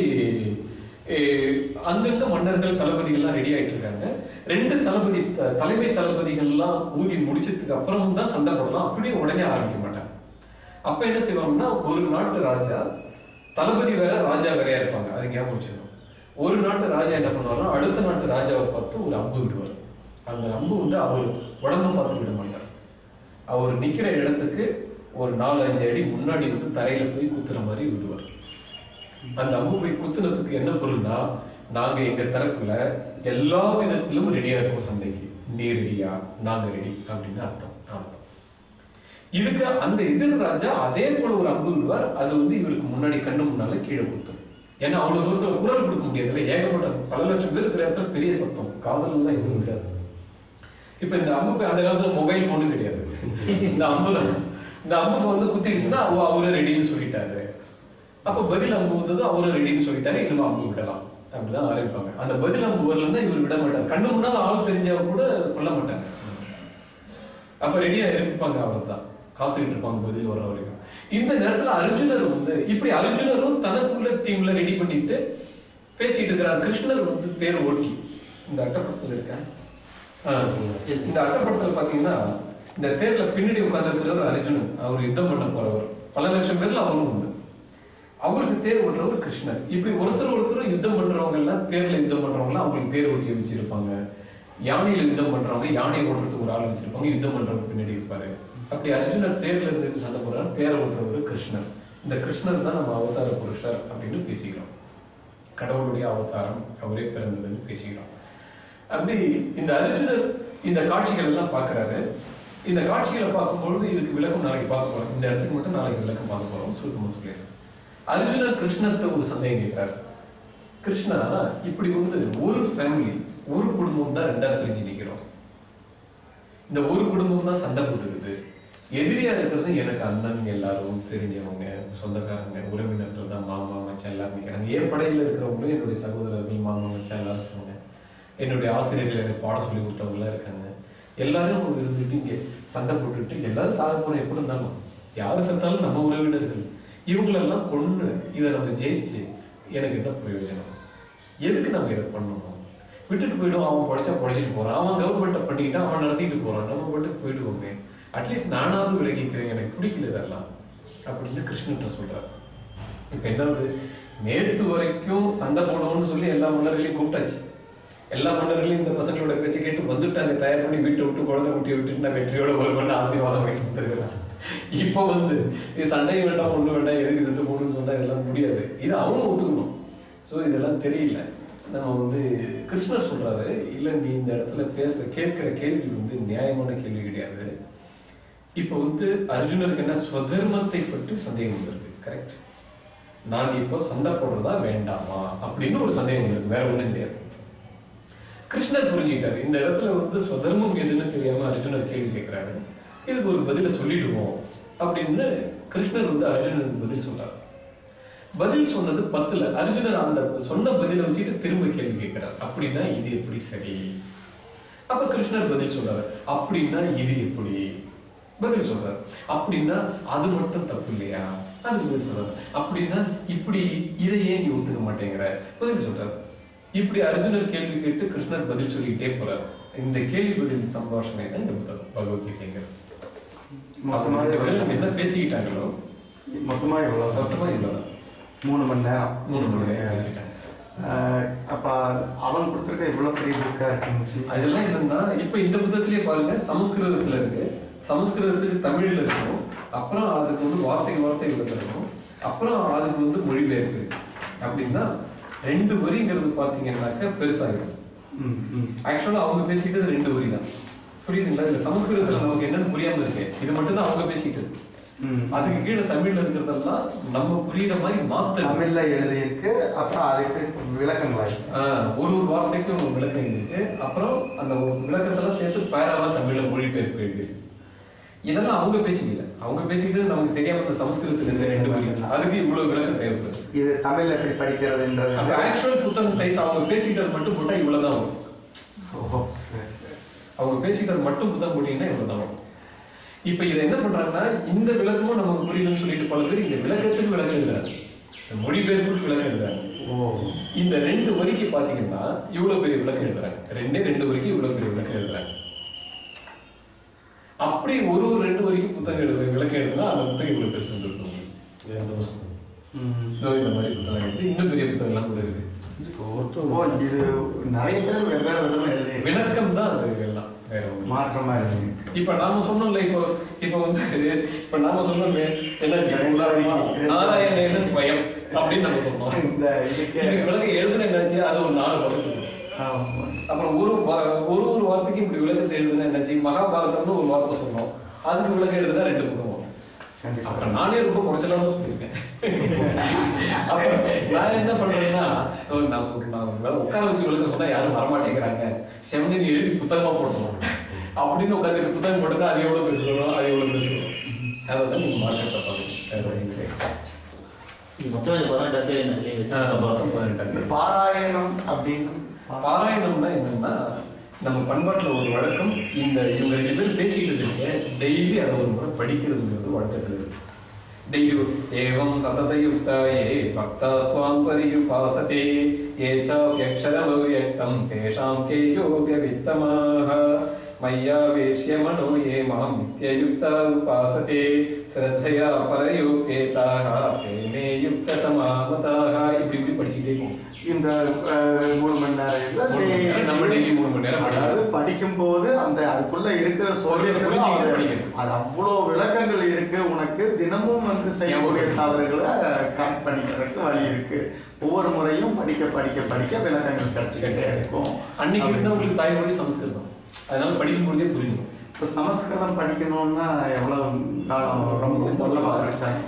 அங்கங்க மன்னர்கள் தளபதிகள்லாம் ரெடி ஆயிட்டு இருக்காங்க. 2 தலைமை தளபதிகள்லாம் ஊதி முடிச்சதுக்கு அப்புறம் தான் சண்டை போடலாம். அப்படியே உடனே ஆரம்பிக்க மாட்டாங்க. அப்ப என்ன செய்வாங்கன்னா, ஒரு நாட்டு ராஜா தளபதி வேற ராஜா வேறையா இருப்பாங்க. அது ஞாபகம் வச்சுக்கணும். ஒரு நாட்டு ராஜா என்ன பண்ணுவாருன்னா, அடுத்த நாட்டு ராஜாவை பார்த்து ஒரு அம்பு விடுவார். அந்த அம்பு வந்து அவர் உடம்பு பார்த்து விட மாட்டார். அவர் நிக்கிற இடத்துக்கு ஒரு 4-5 அடி முன்னாடி வந்து தரையில போய் குத்துற மாதிரி விடுவார். அந்த அம்பு போய் குத்துனதுக்கு என்ன பொருள்னா, நாங்க எங்க தரப்புல எல்லா விதத்திலும் ரெடியா இருக்கோம் சண்டைக்கு, நீ ரெடியா, நாங்க ரெடி அப்படின்னு அர்த்தம். இதுக்கு அந்த எதிர் ராஜா அதே போல ஒரு அம்பு விடுவார். அது வந்து இவருக்கு முன்னாடி கண்ணு முன்னால கீழே குத்தும். ஏன்னா அவ்வளவு தூரத்துல குரல் கொடுக்க முடியாது. ஏகப்பட்ட பல லட்சம் பேர் இருக்கிற இடத்துல பெரிய சத்தம், காதல் எல்லாம் எதுவும் இருக்காது. இப்ப இந்த அம்பு, அந்த காலத்துல மொபைல் போனு கிடையாது. இந்த அம்பு வந்து குத்திடுச்சுன்னா அவரும் ரெடின்னு சொல்லிட்டாரு. அப்ப பதில் அம்பு வந்தது, அவரும் ரெடின்னு சொல்லிட்டாரு, இன்னும் அம்பு விடலாம் அப்படிதான் ஆரம்பிப்பாங்க. அந்த பதில் அம்பு வரலன்னா இவர் விட மாட்டார். கண்ணு முன்னால ஆள் தெரிஞ்சவங்க கூட கொல்ல மாட்டாங்க. அப்ப ரெடியா இருப்பாங்க, அவ்வளவுதான் காத்துக்கிட்டு இருப்பாங்க பதில் வர வரைக்கும். இந்த நேரத்துல அர்ஜுனர் வந்து இப்படி அர்ஜுனரும் தனக்குள்ள டீம்ல ரெடி பண்ணிட்டு பேசிட்டு இருக்கிறார். கிருஷ்ணர் வந்து தேர் ஓட்டி இந்த அட்டப்படத்துல இருக்க இந்த அட்டப்படத்துல பாத்தீங்கன்னா, இந்த தேர்ல பின்னாடி உட்கார்ந்து இருக்கிறவர் அர்ஜுனன். அவர் யுத்தம் பண்ண போறவர். பல லட்சம் பேர்ல அவரும் உண்டு. அவருக்கு தேர் ஓட்டுறவர் கிருஷ்ணர். இப்படி ஒருத்தர் யுத்தம் பண்றவங்க எல்லாம், தேர்ல யுத்தம் பண்றவங்க எல்லாம் அவங்களுக்கு தேர் ஓட்டி வச்சிருப்பாங்க. யானையில யுத்தம் பண்றவங்க யானை ஓட்டுறதுக்கு ஒரு ஆள் வச்சிருப்பாங்க. யுத்தம் பண்றவங்க பின்னாடி இருப்பாரு. அப்படி அர்ஜுனர் தேர்ல இருந்து சண்டை போடுறாரு. தேரை ஓட்டுறவர் கிருஷ்ணர். இந்த கிருஷ்ணர் தான் நம்ம அவதார புருஷர் அப்படின்னு பேசிக்கிறோம். கடவுளுடைய அவதாரம், அவரே பிறந்ததுன்னு பேசிக்கிறோம். அப்படி இந்த அர்ஜுனர் இந்த காட்சிகள் எல்லாம் பாக்குறாரு. இந்த காட்சிகளை பார்க்கும்பொழுது இதுக்கு விளக்கம் நாளைக்கு பார்க்க போறோம். இந்த இடத்துக்கு மட்டும் நாளைக்கு விளக்கம் பார்க்க போறோம். சுருக்கமா சொல்லிடுறேன். அர்ஜுனர் கிருஷ்ணர்கிட்ட ஒரு சந்தேகம் கேட்கிறார். கிருஷ்ணா, இப்படி வந்து ஒரு ஃபேமிலி, ஒரு குடும்பம் தான் 2ஆ பிரிஞ்சு நிக்கிறோம். இந்த ஒரு குடும்பம் தான் சண்டை போட்டுருக்குது. எதிரியா இருக்கிறது எனக்கு அண்ணன், எல்லாரும் தெரிஞ்சவங்க, சொந்தக்காரங்க, உறவினர்கள் தான், மாமா மச்சான் எல்லாரும் நிற்கிறாங்க. என் படையில இருக்கிறவங்களும் என்னுடைய சகோதரர்கள், மாமா மச்சான் எல்லாரும் இருக்காங்க. என்னுடைய ஆசிரியர்கள் எனக்கு பாடம் சொல்லி கொடுத்தவங்களாம் இருக்காங்க. எல்லாரும் இருந்துட்டு இங்க சண்டை போட்டுட்டு எல்லாரும் சாக போறோம். எப்படி இருந்தாலும் யாரு செத்தாலும் நம்ம உறவினர்கள். இவங்களெல்லாம் கொண்டு இதை நம்ம ஜெயிச்சு எனக்கு என்ன பிரயோஜனம்? எதுக்கு நம்ம இதை பண்ணணும்? விட்டுட்டு போயிடும். அவன் பொழைச்சிட்டு போறான். அவன் கவர்மெண்ட்டை பண்ணிக்கிட்டு அவன் நடத்திட்டு போறான். நம்ம மட்டும் போயிடுவோமே. அட்லீஸ்ட் நானாவது விலகிக்கிறேன், எனக்கு பிடிக்கல இதெல்லாம் அப்படின்னு கிருஷ்ணன்ட்ட சொல்றாரு. இப்ப என்னது, நேற்று வரைக்கும் சண்டை போடணும்னு சொல்லி எல்லா மன்னர்களையும் கூப்பிட்டாச்சு. எல்லா மன்னர்களையும் இந்த பசங்களோட பேச்சு கேட்டு வந்துட்டாங்க. தயார் பண்ணி வீட்டை விட்டு குழந்தை குட்டியை விட்டுட்டு நான் வெற்றியோட வருவேன்னு ஆசீர்வாதம் வாங்கிட்டு வந்துருக்கிறான். இப்போ வந்து இது சண்டையும் வேண்டாம், ஒண்ணு வேண்டாம், எதுக்கு செத்து போகணும்னு சொன்னா இதெல்லாம் முடியாது. இது அவங்க ஒத்துக்கணும். ஸோ இதெல்லாம் தெரியல. நம்ம வந்து கிருஷ்ணர் சொல்றாரு, இல்லை நீ இந்த இடத்துல கேட்கிற கேள்வி வந்து நியாயமான கேள்வி கிடையாது. இப்போ வந்து அர்ஜுனருக்கு என்ன, ஸ்வதர்மத்தை பற்றி சந்தேகம் வருது. கரெக்ட். நான் இப்போ சண்டை போடுறதா வேண்டாமா அப்படின்னு ஒரு சந்தேகம் இருக்கு, வேற ஒண்ணும் கிடையாது. கிருஷ்ணர் புரிஞ்சுக்கிட்டாரு. இந்த இடத்துல வந்து ஸ்வதர்மம் எதுன்னு தெரியாம அர்ஜுனர் கேள்வி கேட்கிறாரு, இதுக்கு ஒரு பதில சொல்லிடுவோம் அப்படின்னு கிருஷ்ணர் வந்து அர்ஜுனனுக்கு பதில் சொல்றாரு. பதில் சொன்னது 10ல அர்ஜுனர் அந்த சொன்ன பதில வச்சுட்டு திரும்ப கேள்வி கேட்கிறார். அப்படின்னா இது எப்படி சரி? அப்ப கிருஷ்ணர் பதில் சொல்றாரு, அப்படின்னா இது எப்படி? பதில் சொல்றாரு. அப்படின்னா அது மட்டும் தப்பு இல்லையா? அதுக்கு பதில் சொல்றாரு. அப்படின்னா இப்படி இதை ஏன் நீ ஒத்துக்க மாட்டேங்கிற? பதில் சொல்றாரு. இப்படி அர்ஜுனர் கேள்வி கேட்டு கிருஷ்ணர் பதில் சொல்லிக்கிட்டே போறாரு. இந்த கேள்வி பதில் சம்பாஷணை தான் இந்த புத்தகம் பகவத்கீதைங்கிறது. என்ன பேசிக்கிட்டாங்களோ மொத்தமா இவ்வளவுதான் 3 மணி நேரம் 3 மணி நேரம் பேசிட்டாங்க. அப்ப அவன் கொடுத்துருக்க இவ்வளவு பெரிய புக்கா இருக்கு. அதெல்லாம் என்னன்னா இப்ப இந்த புத்தகத்திலேயே பாருங்க, சமஸ்கிருதத்துல இருக்கு, சமஸ்கிருதத்துக்கு தமிழ்ல இருக்கும், அப்புறம் அதுக்கு வந்து வார்த்தை இருக்கும், அப்புறம் அதுக்கு வந்து மொழிபெயர்ப்பு. அப்படின்னா 2 வரிங்கிறது பாத்தீங்கன்னாக்க பெருசாகிடும். ஆக்சுவலா அவங்க பேசிட்டது 2 வரி தான், புரியுதுங்களா? இல்ல சமஸ்கிருதத்துல நமக்கு என்னன்னு புரியாம இருக்கு, இது மட்டும் தான் அவங்க பேசிட்டது. அதுக்கு கீழே தமிழ்ல இருக்கிறதெல்லாம் நம்ம புரியுற மாதிரி மாத்த தமிழ்ல எழுதியிருக்கு, அப்புறம் அதுக்கு விளக்கங்கள் ஒரு வார்த்தைக்கும் விளக்கம் எழுதிருக்கு, அப்புறம் அந்த விளக்கத்தெல்லாம் சேர்த்து பேராவா தமிழ்ல மொழிபெயர்ப்பு எழுதிருக்கு. இதெல்லாம் அவங்க பேசிக்கல, அவங்க பேசிக்கிட்டு நமக்கு தெரியாம இந்த சமஸ்கிருதத்துல இருந்த 2 வரி, அதுக்கு இவ்வளவு விளக்கம் தேவைப்படுது. இது தமிழ்ல எப்படி படிக்கிறதுன்றது அந்த ஆக்சுவல் புத்தகம் சைஸ் அவங்க பேசிக்கிட்டது மட்டும் போட்டா இவ்வளவுதான் வரும். அவங்க பேசிக்கிட்டது மட்டும் புத்தகம் போட்டீங்கன்னா இவ்வளவுதான் வரும். இப்ப இதை என்ன பண்றாங்கன்னா, இந்த விளக்கமும் நமக்கு புரியணும்னு சொல்லிட்டு பல பேர் இந்த விளக்கத்துக்கு விளக்கம் எழுதுறாங்க, மொழிபெயர்ப்புக்கு விளக்கம் எழுதுறாங்க. இந்த 2 வரிக்கு பாத்தீங்கன்னா இவ்வளவு பெரிய விளக்கம் எழுதுறாங்க, 2 வரிக்கு இவ்வளவு பெரிய விளக்கம் எழுதுறாங்க. அப்படி ஒரு 2 வரைக்கும் புத்தகம் விளக்கம் எழுதுனா அந்த புத்தகம் இவ்வளவு பெருசு வந்துருக்கும். இந்த மாதிரி புத்தகம் எழுதி இன்னும் பெரிய புத்தகம் எல்லாம் கூட இருக்கு. இது நிறைய பேர் வெவ்வேறு விதமா எழுதி விளக்கம் தான் அது எல்லாம் மாற்றமா எழுதி. இப்ப நாம சொன்னோம்ல, இப்ப வந்து இப்ப நாம சொன்னோம்ல என்னாச்சு, நாராயண ஸ்வயம் அப்படின்னு நம்ம சொன்னோம். இந்த விளக்கம் எழுதுன என்னாச்சு, அது ஒரு 4 பக்கம். அப்புறம் ஒரு வார்த்தைக்கு இப்படி விளக்கத்தை எழுதுனா என்னாச்சு, மகாபாரதம்னு ஒரு வார்த்தை சொன்னோம், அதுக்கு விளக்கம் எழுதுனா 2 புத்தகம். அப்புறம் நானே ரொம்ப குறைச்சலான சொல்லியிருக்கேன். நான் என்ன பண்றேன்னா, நான் உட்கார வச்சு விளக்க சொன்னா யாரும் வரமாட்டேங்கிறாங்க, செவனி எழுதி புத்தகமா போட்டோம் அப்படின்னு உட்காந்து புத்தகம் போட்டா அது எவ்வளவு பேசுறோம், அது எவ்வளவு பேசுறோம். அதான் நீங்க மார்க்கெட்ல பாருங்க. பாராயணம் அப்படின்னு பாராயணம்னா என்னன்னா, நம்ம பண்பாட்டுல ஒரு வழக்கம், இவங்க 2 பேர் பேசிக்கிட்டு இருக்கு, டெய்லி அதை ஒரு முறை படிக்கிறதுங்கிறது வழக்கத்தில் இருக்கு. டெய்லி ஏவம் சததயுக்தாயே பக்தாத்வாம் பரியுபாசதே ஏச்சாப்யக்ஷரமவ்யக்தம் தேஷாம் கே யோக வித்தமாக மய்யாவேஷ்ய மனோ ஏ மாம் நித்யயுக்தா உபாசதே ஸ்ரத்தையா பரயோபேதாக பிரேமே யுக்ததமா மதாக. இப்படி படிச்சுக்கிட்டே போகும். இந்த 3 மணி நேரம் நம்ம டெய்லி 3 மணி நேரம் அதாவது படிக்கும் போது அந்த அதுக்குள்ள இருக்கிற அது அவ்வளோ விளக்கங்கள் இருக்கு. உனக்கு தினமும் வந்து செய்யக்கூடிய தவறுகளை கரெக்ட் பண்ணிக்கிறதுக்கு வழி இருக்கு. ஒவ்வொரு முறையும் படிக்க படிக்க படிக்க விளக்கங்கள் கிடைச்சிக்கிட்டே இருக்கும். அன்னைக்கு இருந்தவங்களுக்கு தாய்மொழி சமஸ்கிருதம், அதனால படிக்கும் பொழுதே புரியும். இப்போ சமஸ்கிருதம் படிக்கணும்னா எவ்வளவு காலம் ரொம்ப மூலமா படிச்சாங்க.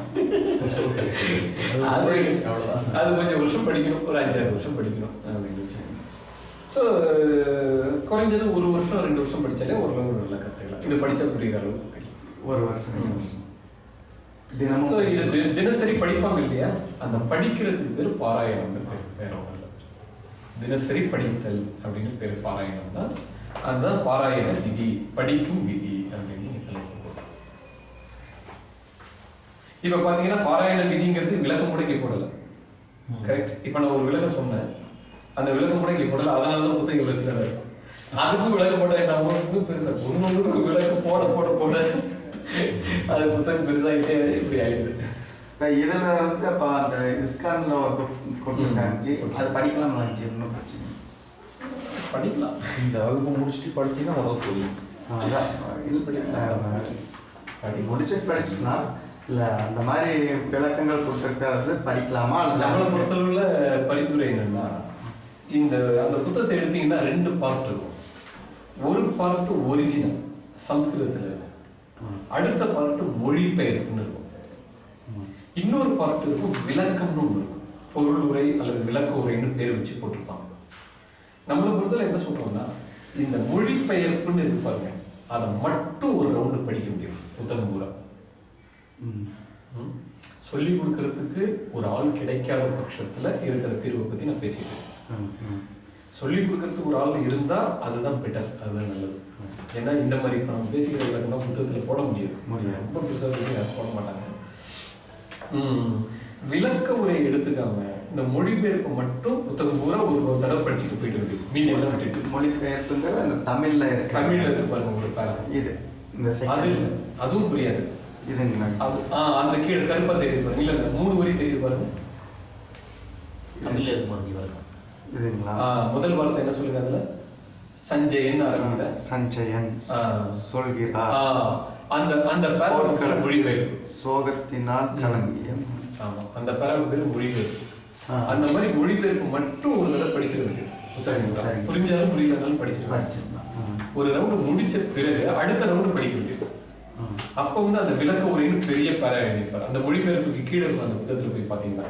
அது கொஞ்சம் வருஷம் படிக்கணும், ஒரு 5-6 வருஷம் படிக்கணும் அப்படின்னு. ஸோ குறைஞ்சது 1 வருஷம் 2 வருஷம் படிச்சாலே ஓரளவு நல்லா கற்றுக்கலாம். இது படிச்சா புரியுற அளவுக்கு தெரியும். 1 வருஷம் தினமும். ஸோ இது தினசரி படிப்பாங்க இல்லையா, அந்த படிக்கிறதுக்கு பேர் பாராயணம்னு பேர். வேற ஒன்றும் இல்லை, தினசரி படித்தல் அப்படின்னு பேர் பாராயணம் தான். அதுதான் பாராயண விதி, படிக்கும் விதி அப்படின்னு. இப்ப பாத்தீங்கன்னா பாராயண விதிங்கிறது விளக்கம் முறைக்கு போடல, கரெக்ட்? இப்ப நான் ஒரு விளக்கம் சொன்னேன், அந்த விளக்கம் முறைக்கு போடல, அதனாலதான் புத்தகம் பெருசா இருக்கும். அதுக்கும் விளக்கம் போட என்ன பெருசா ஒண்ணு விளக்கம் போட போட போட அது புத்தகம் பெருசாகிட்டே இப்படி ஆயிடுது. இதுல வந்து அப்ப அந்த இஸ்கான்ல ஒரு புக் கொடுத்துருக்காங்க, அது படிக்கலாம். இன்னும் பிரச்சனை படிக்கலாம். இந்த வகுப்பு முடிச்சுட்டு படிச்சீங்கன்னா உனக்கு புரியும். முடிச்சுட்டு படிச்சுன்னா இல்லை அந்த மாதிரி விளக்கங்கள் கொடுத்துருக்கிறது படிக்கலாமா? நம்மளை பொறுத்தளவுல பரிந்துரை என்னன்னா, அந்த புத்தகத்தை எடுத்தீங்கன்னா 2 பார்ட் இருக்கும். ஒரு பார்ட் ஒரிஜினல் சமஸ்கிருதத்தில் இருக்கும், அடுத்த பார்ட் மொழிபெயர்ப்புன்னு இருக்கும். இன்னொரு பார்ட் இருக்கும், விளக்கம்னு ஒன்று இருக்கும். பொருள் உரை அல்லது விளக்க உரைன்னு பேர் வச்சு போட்டிருப்பாங்க. நம்மளை பொறுத்தவரை என்ன சொல்றோம்னா, இந்த மொழிபெயர்ப்புன்னு இருப்பாங்க, அதை மட்டும் ஒரு ரவுண்டு படிக்க முடியும் புத்தகம் பூரா. சொல்லி கொடுக்கறதுக்கு ஒரு ஆள் கிடைக்காத பட்சத்துல இருக்கிற தீர்வை பத்தி நான் பேசிட்டு இருக்கேன். சொல்லி கொடுக்கறதுக்கு ஒரு ஆள் இருந்தா அதுதான் பெட்டர், அதுதான் நல்லது. ஏன்னா இந்த மாதிரி இப்போ நம்ம பேசிக்கிற விளக்கம்னா புத்தகத்துல போட முடியாது, ரொம்ப பெருசாக யாரும் போட மாட்டாங்க. விளக்க உரை எடுத்துக்காம இந்த மொழிபெயர்ப்பு மட்டும் புத்தகம் பூரா ஒரு தடவை படிச்சுட்டு போயிட்டு இருக்கு. மீதி எல்லாம் விட்டுட்டு மொழிபெயர்ப்புங்கிறது அந்த தமிழ்ல இருக்கு பாருங்க ஒரு பேரா, இது இந்த அது அதுவும் புரியாது. அந்த கீழே கருப்பா தெரியுது பாருங்க, இல்ல 3 வரி தெரியுது பாருங்க. தமிழ்ல இருக்கு மாதிரி வரும் இதுங்களா? முதல் வார்த்தை என்ன சொல்லுங்க? அதுல சஞ்சயன் ஆரம்பிக்குதா? சஞ்சயன் சொல்கிறார். அந்த அந்த பேரா மொழிபெயர்ப்பு. சோகத்தினால் கலங்கிய. ஆமா, அந்த பேரா பேரு மொழிபெயர்ப்பு. அந்த மாதிரி மொழிபெயர்ப்பு மட்டும் ஒரு தடவை படிச்சிருக்கு. புரிஞ்சாலும் புரியலனாலும் படிச்சிருக்கேன். ஒரு ரவுண்டு முடிச்ச பிறகு அடுத்த ரவுண்டு படிக்க முடியும். அப்ப வந்து அந்த விளக்க உரைன்னு பெரிய பேரா எழுதியிருப்பாரு. அந்த மொழிபெயர்ப்புக்கு கீழே இருக்கும் அந்த புத்தகத்துல போய் பாத்தீங்கன்னா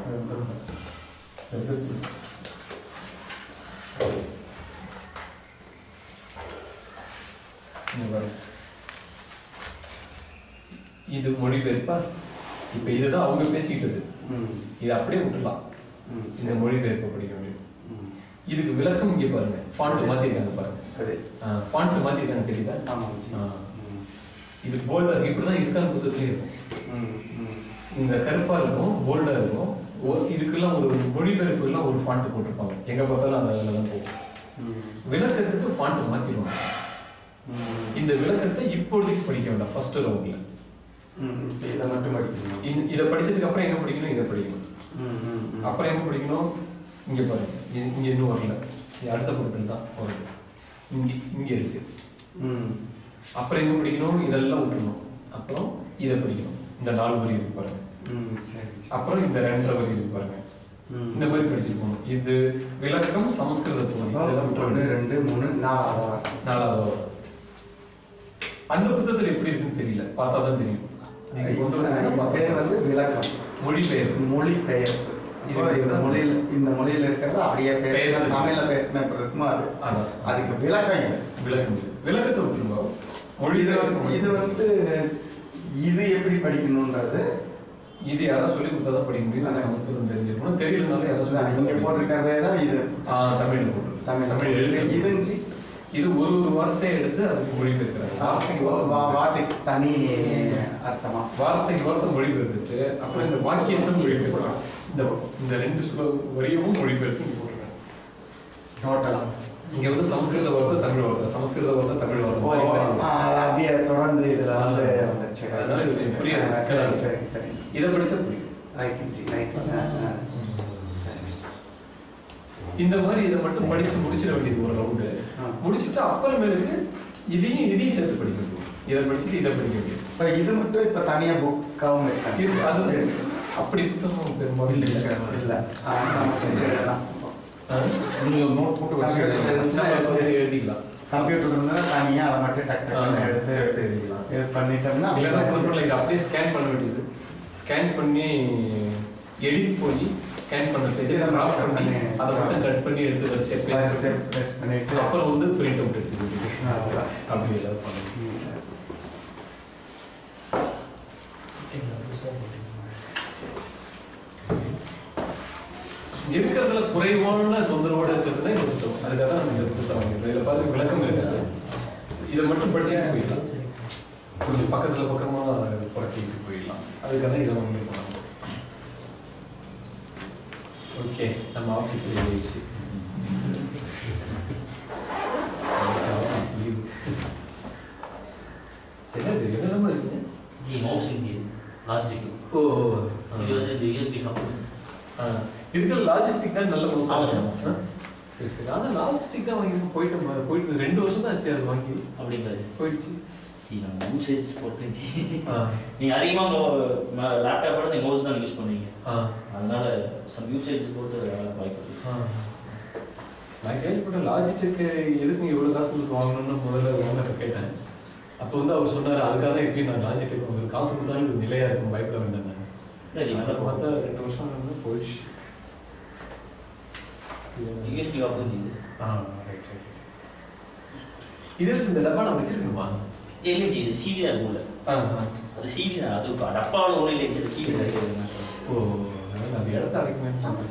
இது மொழிபெயர்ப்பா. இப்ப இதுதான் அவங்க பேசிக்கிட்டது, இது அப்படியே விட்டுலாம். இந்த மொழிபெயர்ப்பை படிக்க முடியும். இதுக்கு விளக்கம் இங்க பாருங்க, ஃபாண்ட் மாத்திருக்காங்க பாருங்க. ஃபாண்ட் மாத்திருக்காங்க தெரியுதா? இது போல்டா இருக்கு. இப்படிதான் இஸ்கான் புத்தகத்திலே இருக்கும். இந்த கருப்பா இருக்கும், போல்டா இருக்கும். இதுக்கெல்லாம் ஒரு மொழிபெயர்ப்பு எல்லாம் ஒரு ஃபாண்ட் போட்டிருப்பாங்க. எங்க பார்த்தாலும் அந்த அதில் தான் போகும். விளக்கத்துக்கு ஃபாண்ட் மாத்திடுவாங்க. இந்த விளக்கத்தை இப்பொழுதைக்கு படிக்க வேண்டாம். ஃபர்ஸ்ட் ரவுண்ட்ல இதை மட்டும் படிக்கணும். இதை படிச்சதுக்கு அப்புறம் எங்க படிக்கணும்? இதை படிக்கணும். அப்புறம் எங்க படிக்கணும்? இங்க பாருங்க, இங்க இன்னும் வரல. அடுத்த பக்கத்துல தான் வருது. இங்க இருக்கு. அப்புறம் எங்க படிக்கணும்? இதெல்லாம் விட்டுணும். அப்புறம் இதை படிக்கணும். இந்த 4 வரி இருக்கு பாருங்க. அப்புறம் இந்த 2.5 வரி இருக்கு பாருங்க. இந்த மாதிரி படிச்சிருக்கோம். இது விளக்கம் சமஸ்கிருதத்துக்கு 1 2 3 4வது. அந்த புத்தகத்துல எப்படி இருக்குன்னு தெரியல, பார்த்தாதான் தெரியும். பேர் வந்து விளக்கம், மொழிபெயர்ப்பு. இந்த மொழியில இருக்கிறது அப்படியே பேசுனா, தமிழ்ல பேசினா எப்படி இருக்குமோ அது. அதுக்கு விளக்கம். விளக்கத்தை விட்டுருங்க. இது வந்து இது எப்படி படிக்கணும்ன்றது இது யாராவது சொல்லி கொடுத்தாதான் படிக்க முடியும். சமஸ்கிருதம் தெரிஞ்சிருக்கணும். தெரியலனாலும் யாராவது சொல்லி இங்க போட்டிருக்கிறதே தான் இது. தமிழ்ல போட்டு தமிழ் எழுதி இது ஒரு வார்த்தையை எடுத்து அதுக்கு மொழிபெயர்க்கிறாங்க. வார்த்தைக்கு தனி அர்த்தமா, வார்த்தைக்கு வார்த்தை மொழிபெயர்த்துட்டு அப்புறம் இந்த வாக்கியத்தை மொழிபெயர்க்கிறாங்க. இந்த 2 வரியவும் மொழிபெயர்த்து போட்டுருக்காங்க. டோட்டலா இங்க வந்து சமஸ்கிருத வார்த்தை தமிழ் வார்த்தை, சமஸ்கிருத வார்த்தை தமிழ் வார்த்தை அப்படியே தொடர்ந்து இதுல வந்து வந்துருச்சு. அதனால இது புரியாது. சரி இதை படிச்சா புரியும். இந்த மாதிரி இதை மட்டும் படிச்சு முடிச்சிட வேண்டியது ஒரு ரவுண்டு. முடிச்சுட்டு அப்புறமேலுக்கு இதையும் சேர்த்து படிக்கணும். இதை படிச்சுட்டு இதை படிக்க முடியும். இப்போ இது மட்டும் இப்போ தனியாக புக்காகவும் இருக்கு. அது அப்படி புத்தகம் பெரும்பாலும் இல்லை. நீங்கள் நோட் போட்டு எழுதிக்கலாம். கம்ப்யூட்டர் இருந்தால் தனியாக அதை மட்டும் டக்கு எடுத்து எழுதிக்கலாம். இது பண்ணிட்டோம்னா இதை அப்படியே ஸ்கேன் பண்ண வேண்டியது. ஸ்கேன் பண்ணி எடிட் போய் ஸ்கேன் பண்ண பேஜ் டிராப் பண்ணி அதை மட்டும் கட் பண்ணி எடுத்து வரிசை பேஸ்ட் பண்ணிட்டு அப்புறம் வந்து பிரிண்ட் அவுட் எடுத்துக்கிட்டு அப்படி ஏதாவது பண்ணுங்க. இருக்கிறதுல குறைவான தொந்தரவோட இருக்கிறது தான் இந்த புத்தகம். அதுக்காக தான் நம்ம இந்த புத்தகம் வாங்கியிருக்கோம். இதில் பார்த்து விளக்கம் இருக்காது. இதை மட்டும் படிச்சுட்டு போயிடலாம். கொஞ்சம் பக்கமா புறக்கிட்டு போயிடலாம். அதுக்காக இதை வாங்கியிருக்கோம். ஓகே, நம்ம ஆஃபீஸில் எழுதிச்சு. என்னது என்னெல்லாம இருக்குது? இதுக்கு லாஜிஸ்டிக் தான் நல்ல சரி சரி. ஆனால் லாஜிஸ்டிக் தான் வாங்கி போயிட்டு 2 வருஷம் தான் ஆச்சு அது வாங்கி. அப்படிங்கிறது போயிடுச்சு. யூசேஜ் பொறுத்து நீங்கள் அதிகமாக லேப்டாப்போட நீங்கள் மவுஸ் தான் யூஸ் பண்ணுவீங்க. அதனால சம் யூசேஜ் போட்டு வாய்ப்பு. நான் கேள்விப்பட்டேன் லாஜிஸ்டிக்கு எதுக்கு எவ்வளோ காசு கொடுத்து வாங்கணும்னு முதல்ல ஓனர்கிட்ட கேட்டேன். அப்போ வந்து அவர் சொன்னார், அதுக்காக தான் எப்பயும் நான் லாஜிஸ்டிக் உங்களுக்கு காசு கொடுத்தாலும் இது நிலையாக இருக்கும், பயப்பட வேண்டாம். சரி நல்லா பார்த்தா 2 வருஷம் வந்து போயிடுச்சு. யூஎஸ்பி ஆப்ஷன் இது. ரைட். இது இந்த டப்பா நான் வச்சிருக்கணுமா? இல்லை இது சிவி தான் உள்ள. அது சிவி தான். அது டப்பாவில் ஒன்றும் இல்லை, இது சிவி தான் இருக்குது. ஓ, அது இடத்த அடைக்கணும்.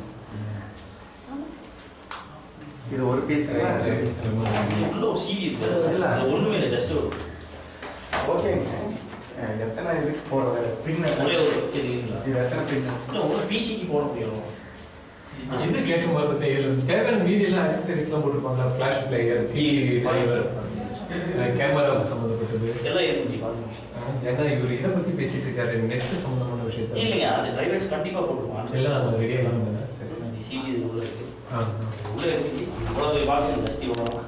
இது ஒரு பீஸ் உள்ள ஒரு சிவி இருக்குது. இல்லை அது ஒன்றுமே இல்லை, ஜஸ்ட் ஓகேங்க. எத்தனை இதுக்கு போடுறது பின்ன ஒரே ஒரு தெரியுங்களா? இது எத்தனை பின்ன இல்லை ஒரு பிசிக்கு போட முடியும். இது கேட்கும் போது தேவையான மீதி எல்லாம் அக்சசரிஸ்லாம் போட்டுருப்பாங்களா? Flash player, CD driver, camera சம்மந்தப்பட்டது எல்லாம் இருக்கு. ஏன்னா இவர் இதை பற்றி பேசிட்டு இருக்காரு, நெட் சம்மந்தமான விஷயத்த. இல்லைங்க, அது டிரைவர்ஸ் கண்டிப்பாக போட்டுருவாங்க. எல்லாம் ரெடியாக இல்லாமல். சரி சிடி உள்ள இருக்கு. ஆ உள்ள இருக்கு. இவ்வளோ பாக்ஸ் ஜஸ்ட் இவ்வளோ